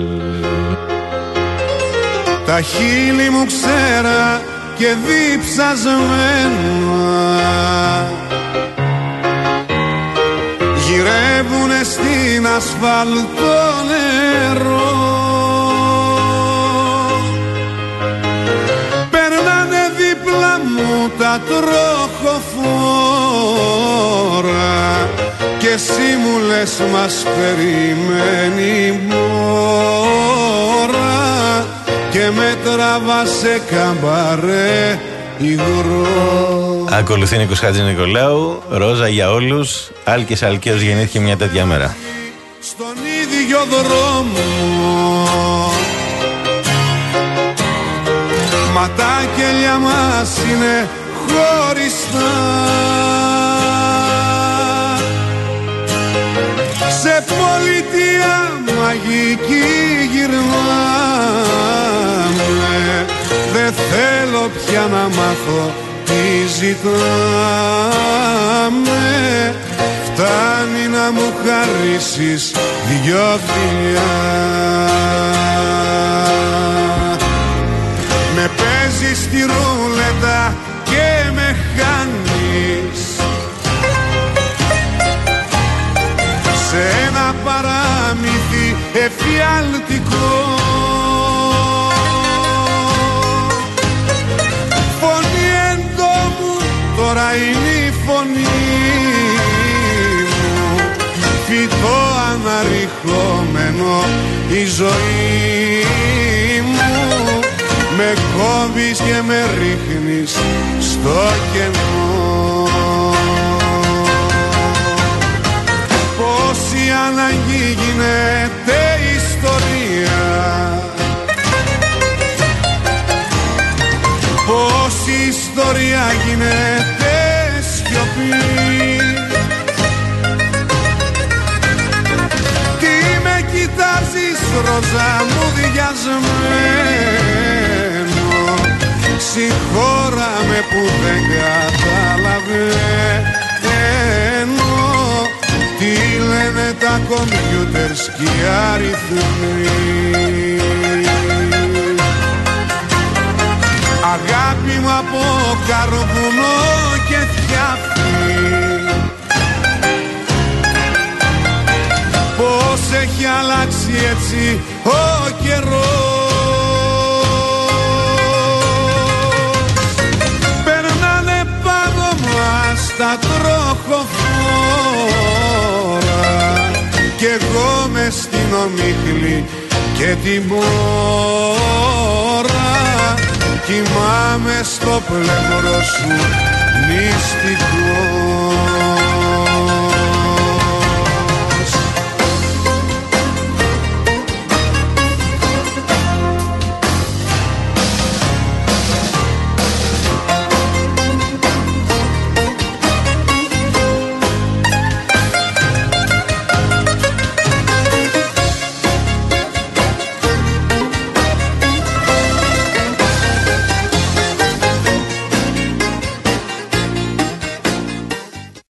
Τα χείλη μου ξέρα και διψασμένα γυρεύουνε στην ασφαλτό νερό. Περνάνε δίπλα μου τα τροχοφόρα εσύ μου λες μας περιμένει μόρα και με τραβά σε καμπαρέ υγρό. Ακολουθεί Νίκος Χατζηνικολάου, Ρόζα για όλους. Άλκης Αλκαίος γεννήθηκε μια τέτοια μέρα. Στον ίδιο δρόμο, μα τα κελιά μας είναι χωριστά. Σε πολιτεία μαγική γυρνάμε, δεν θέλω πια να μάθω τι ζητάμε. Φτάνει να μου χαρίσεις δυο φιλιά. Με παίζεις στη ρούλετα και με χάνεις σε ένα παράμυθι εφιαλτικό. Φωνή εντόμου τώρα είναι η φωνή μου, φυτό αναρριχόμενο η ζωή μου. Με κόβεις και με ρίχνεις στο κενό. Πόση ανάγκη γίνεται ιστορία, πόση ιστορία γίνεται σιωπή. Τι με κοιτάζεις Ρόζα μου διασμένο, συγχώρα με που δεν καταλαβαίνω τι λένε τα κομπιούτερς και οι αριθμοί. Αγάπη μου από καρβουνό και θιάφι, πώς έχει αλλάξει έτσι ο καιρός. Τα τροχοφόρα κι εγώ μες στην ομίχλη και την μπόρα κοιμάμαι στο πλευρό σου μυστικό.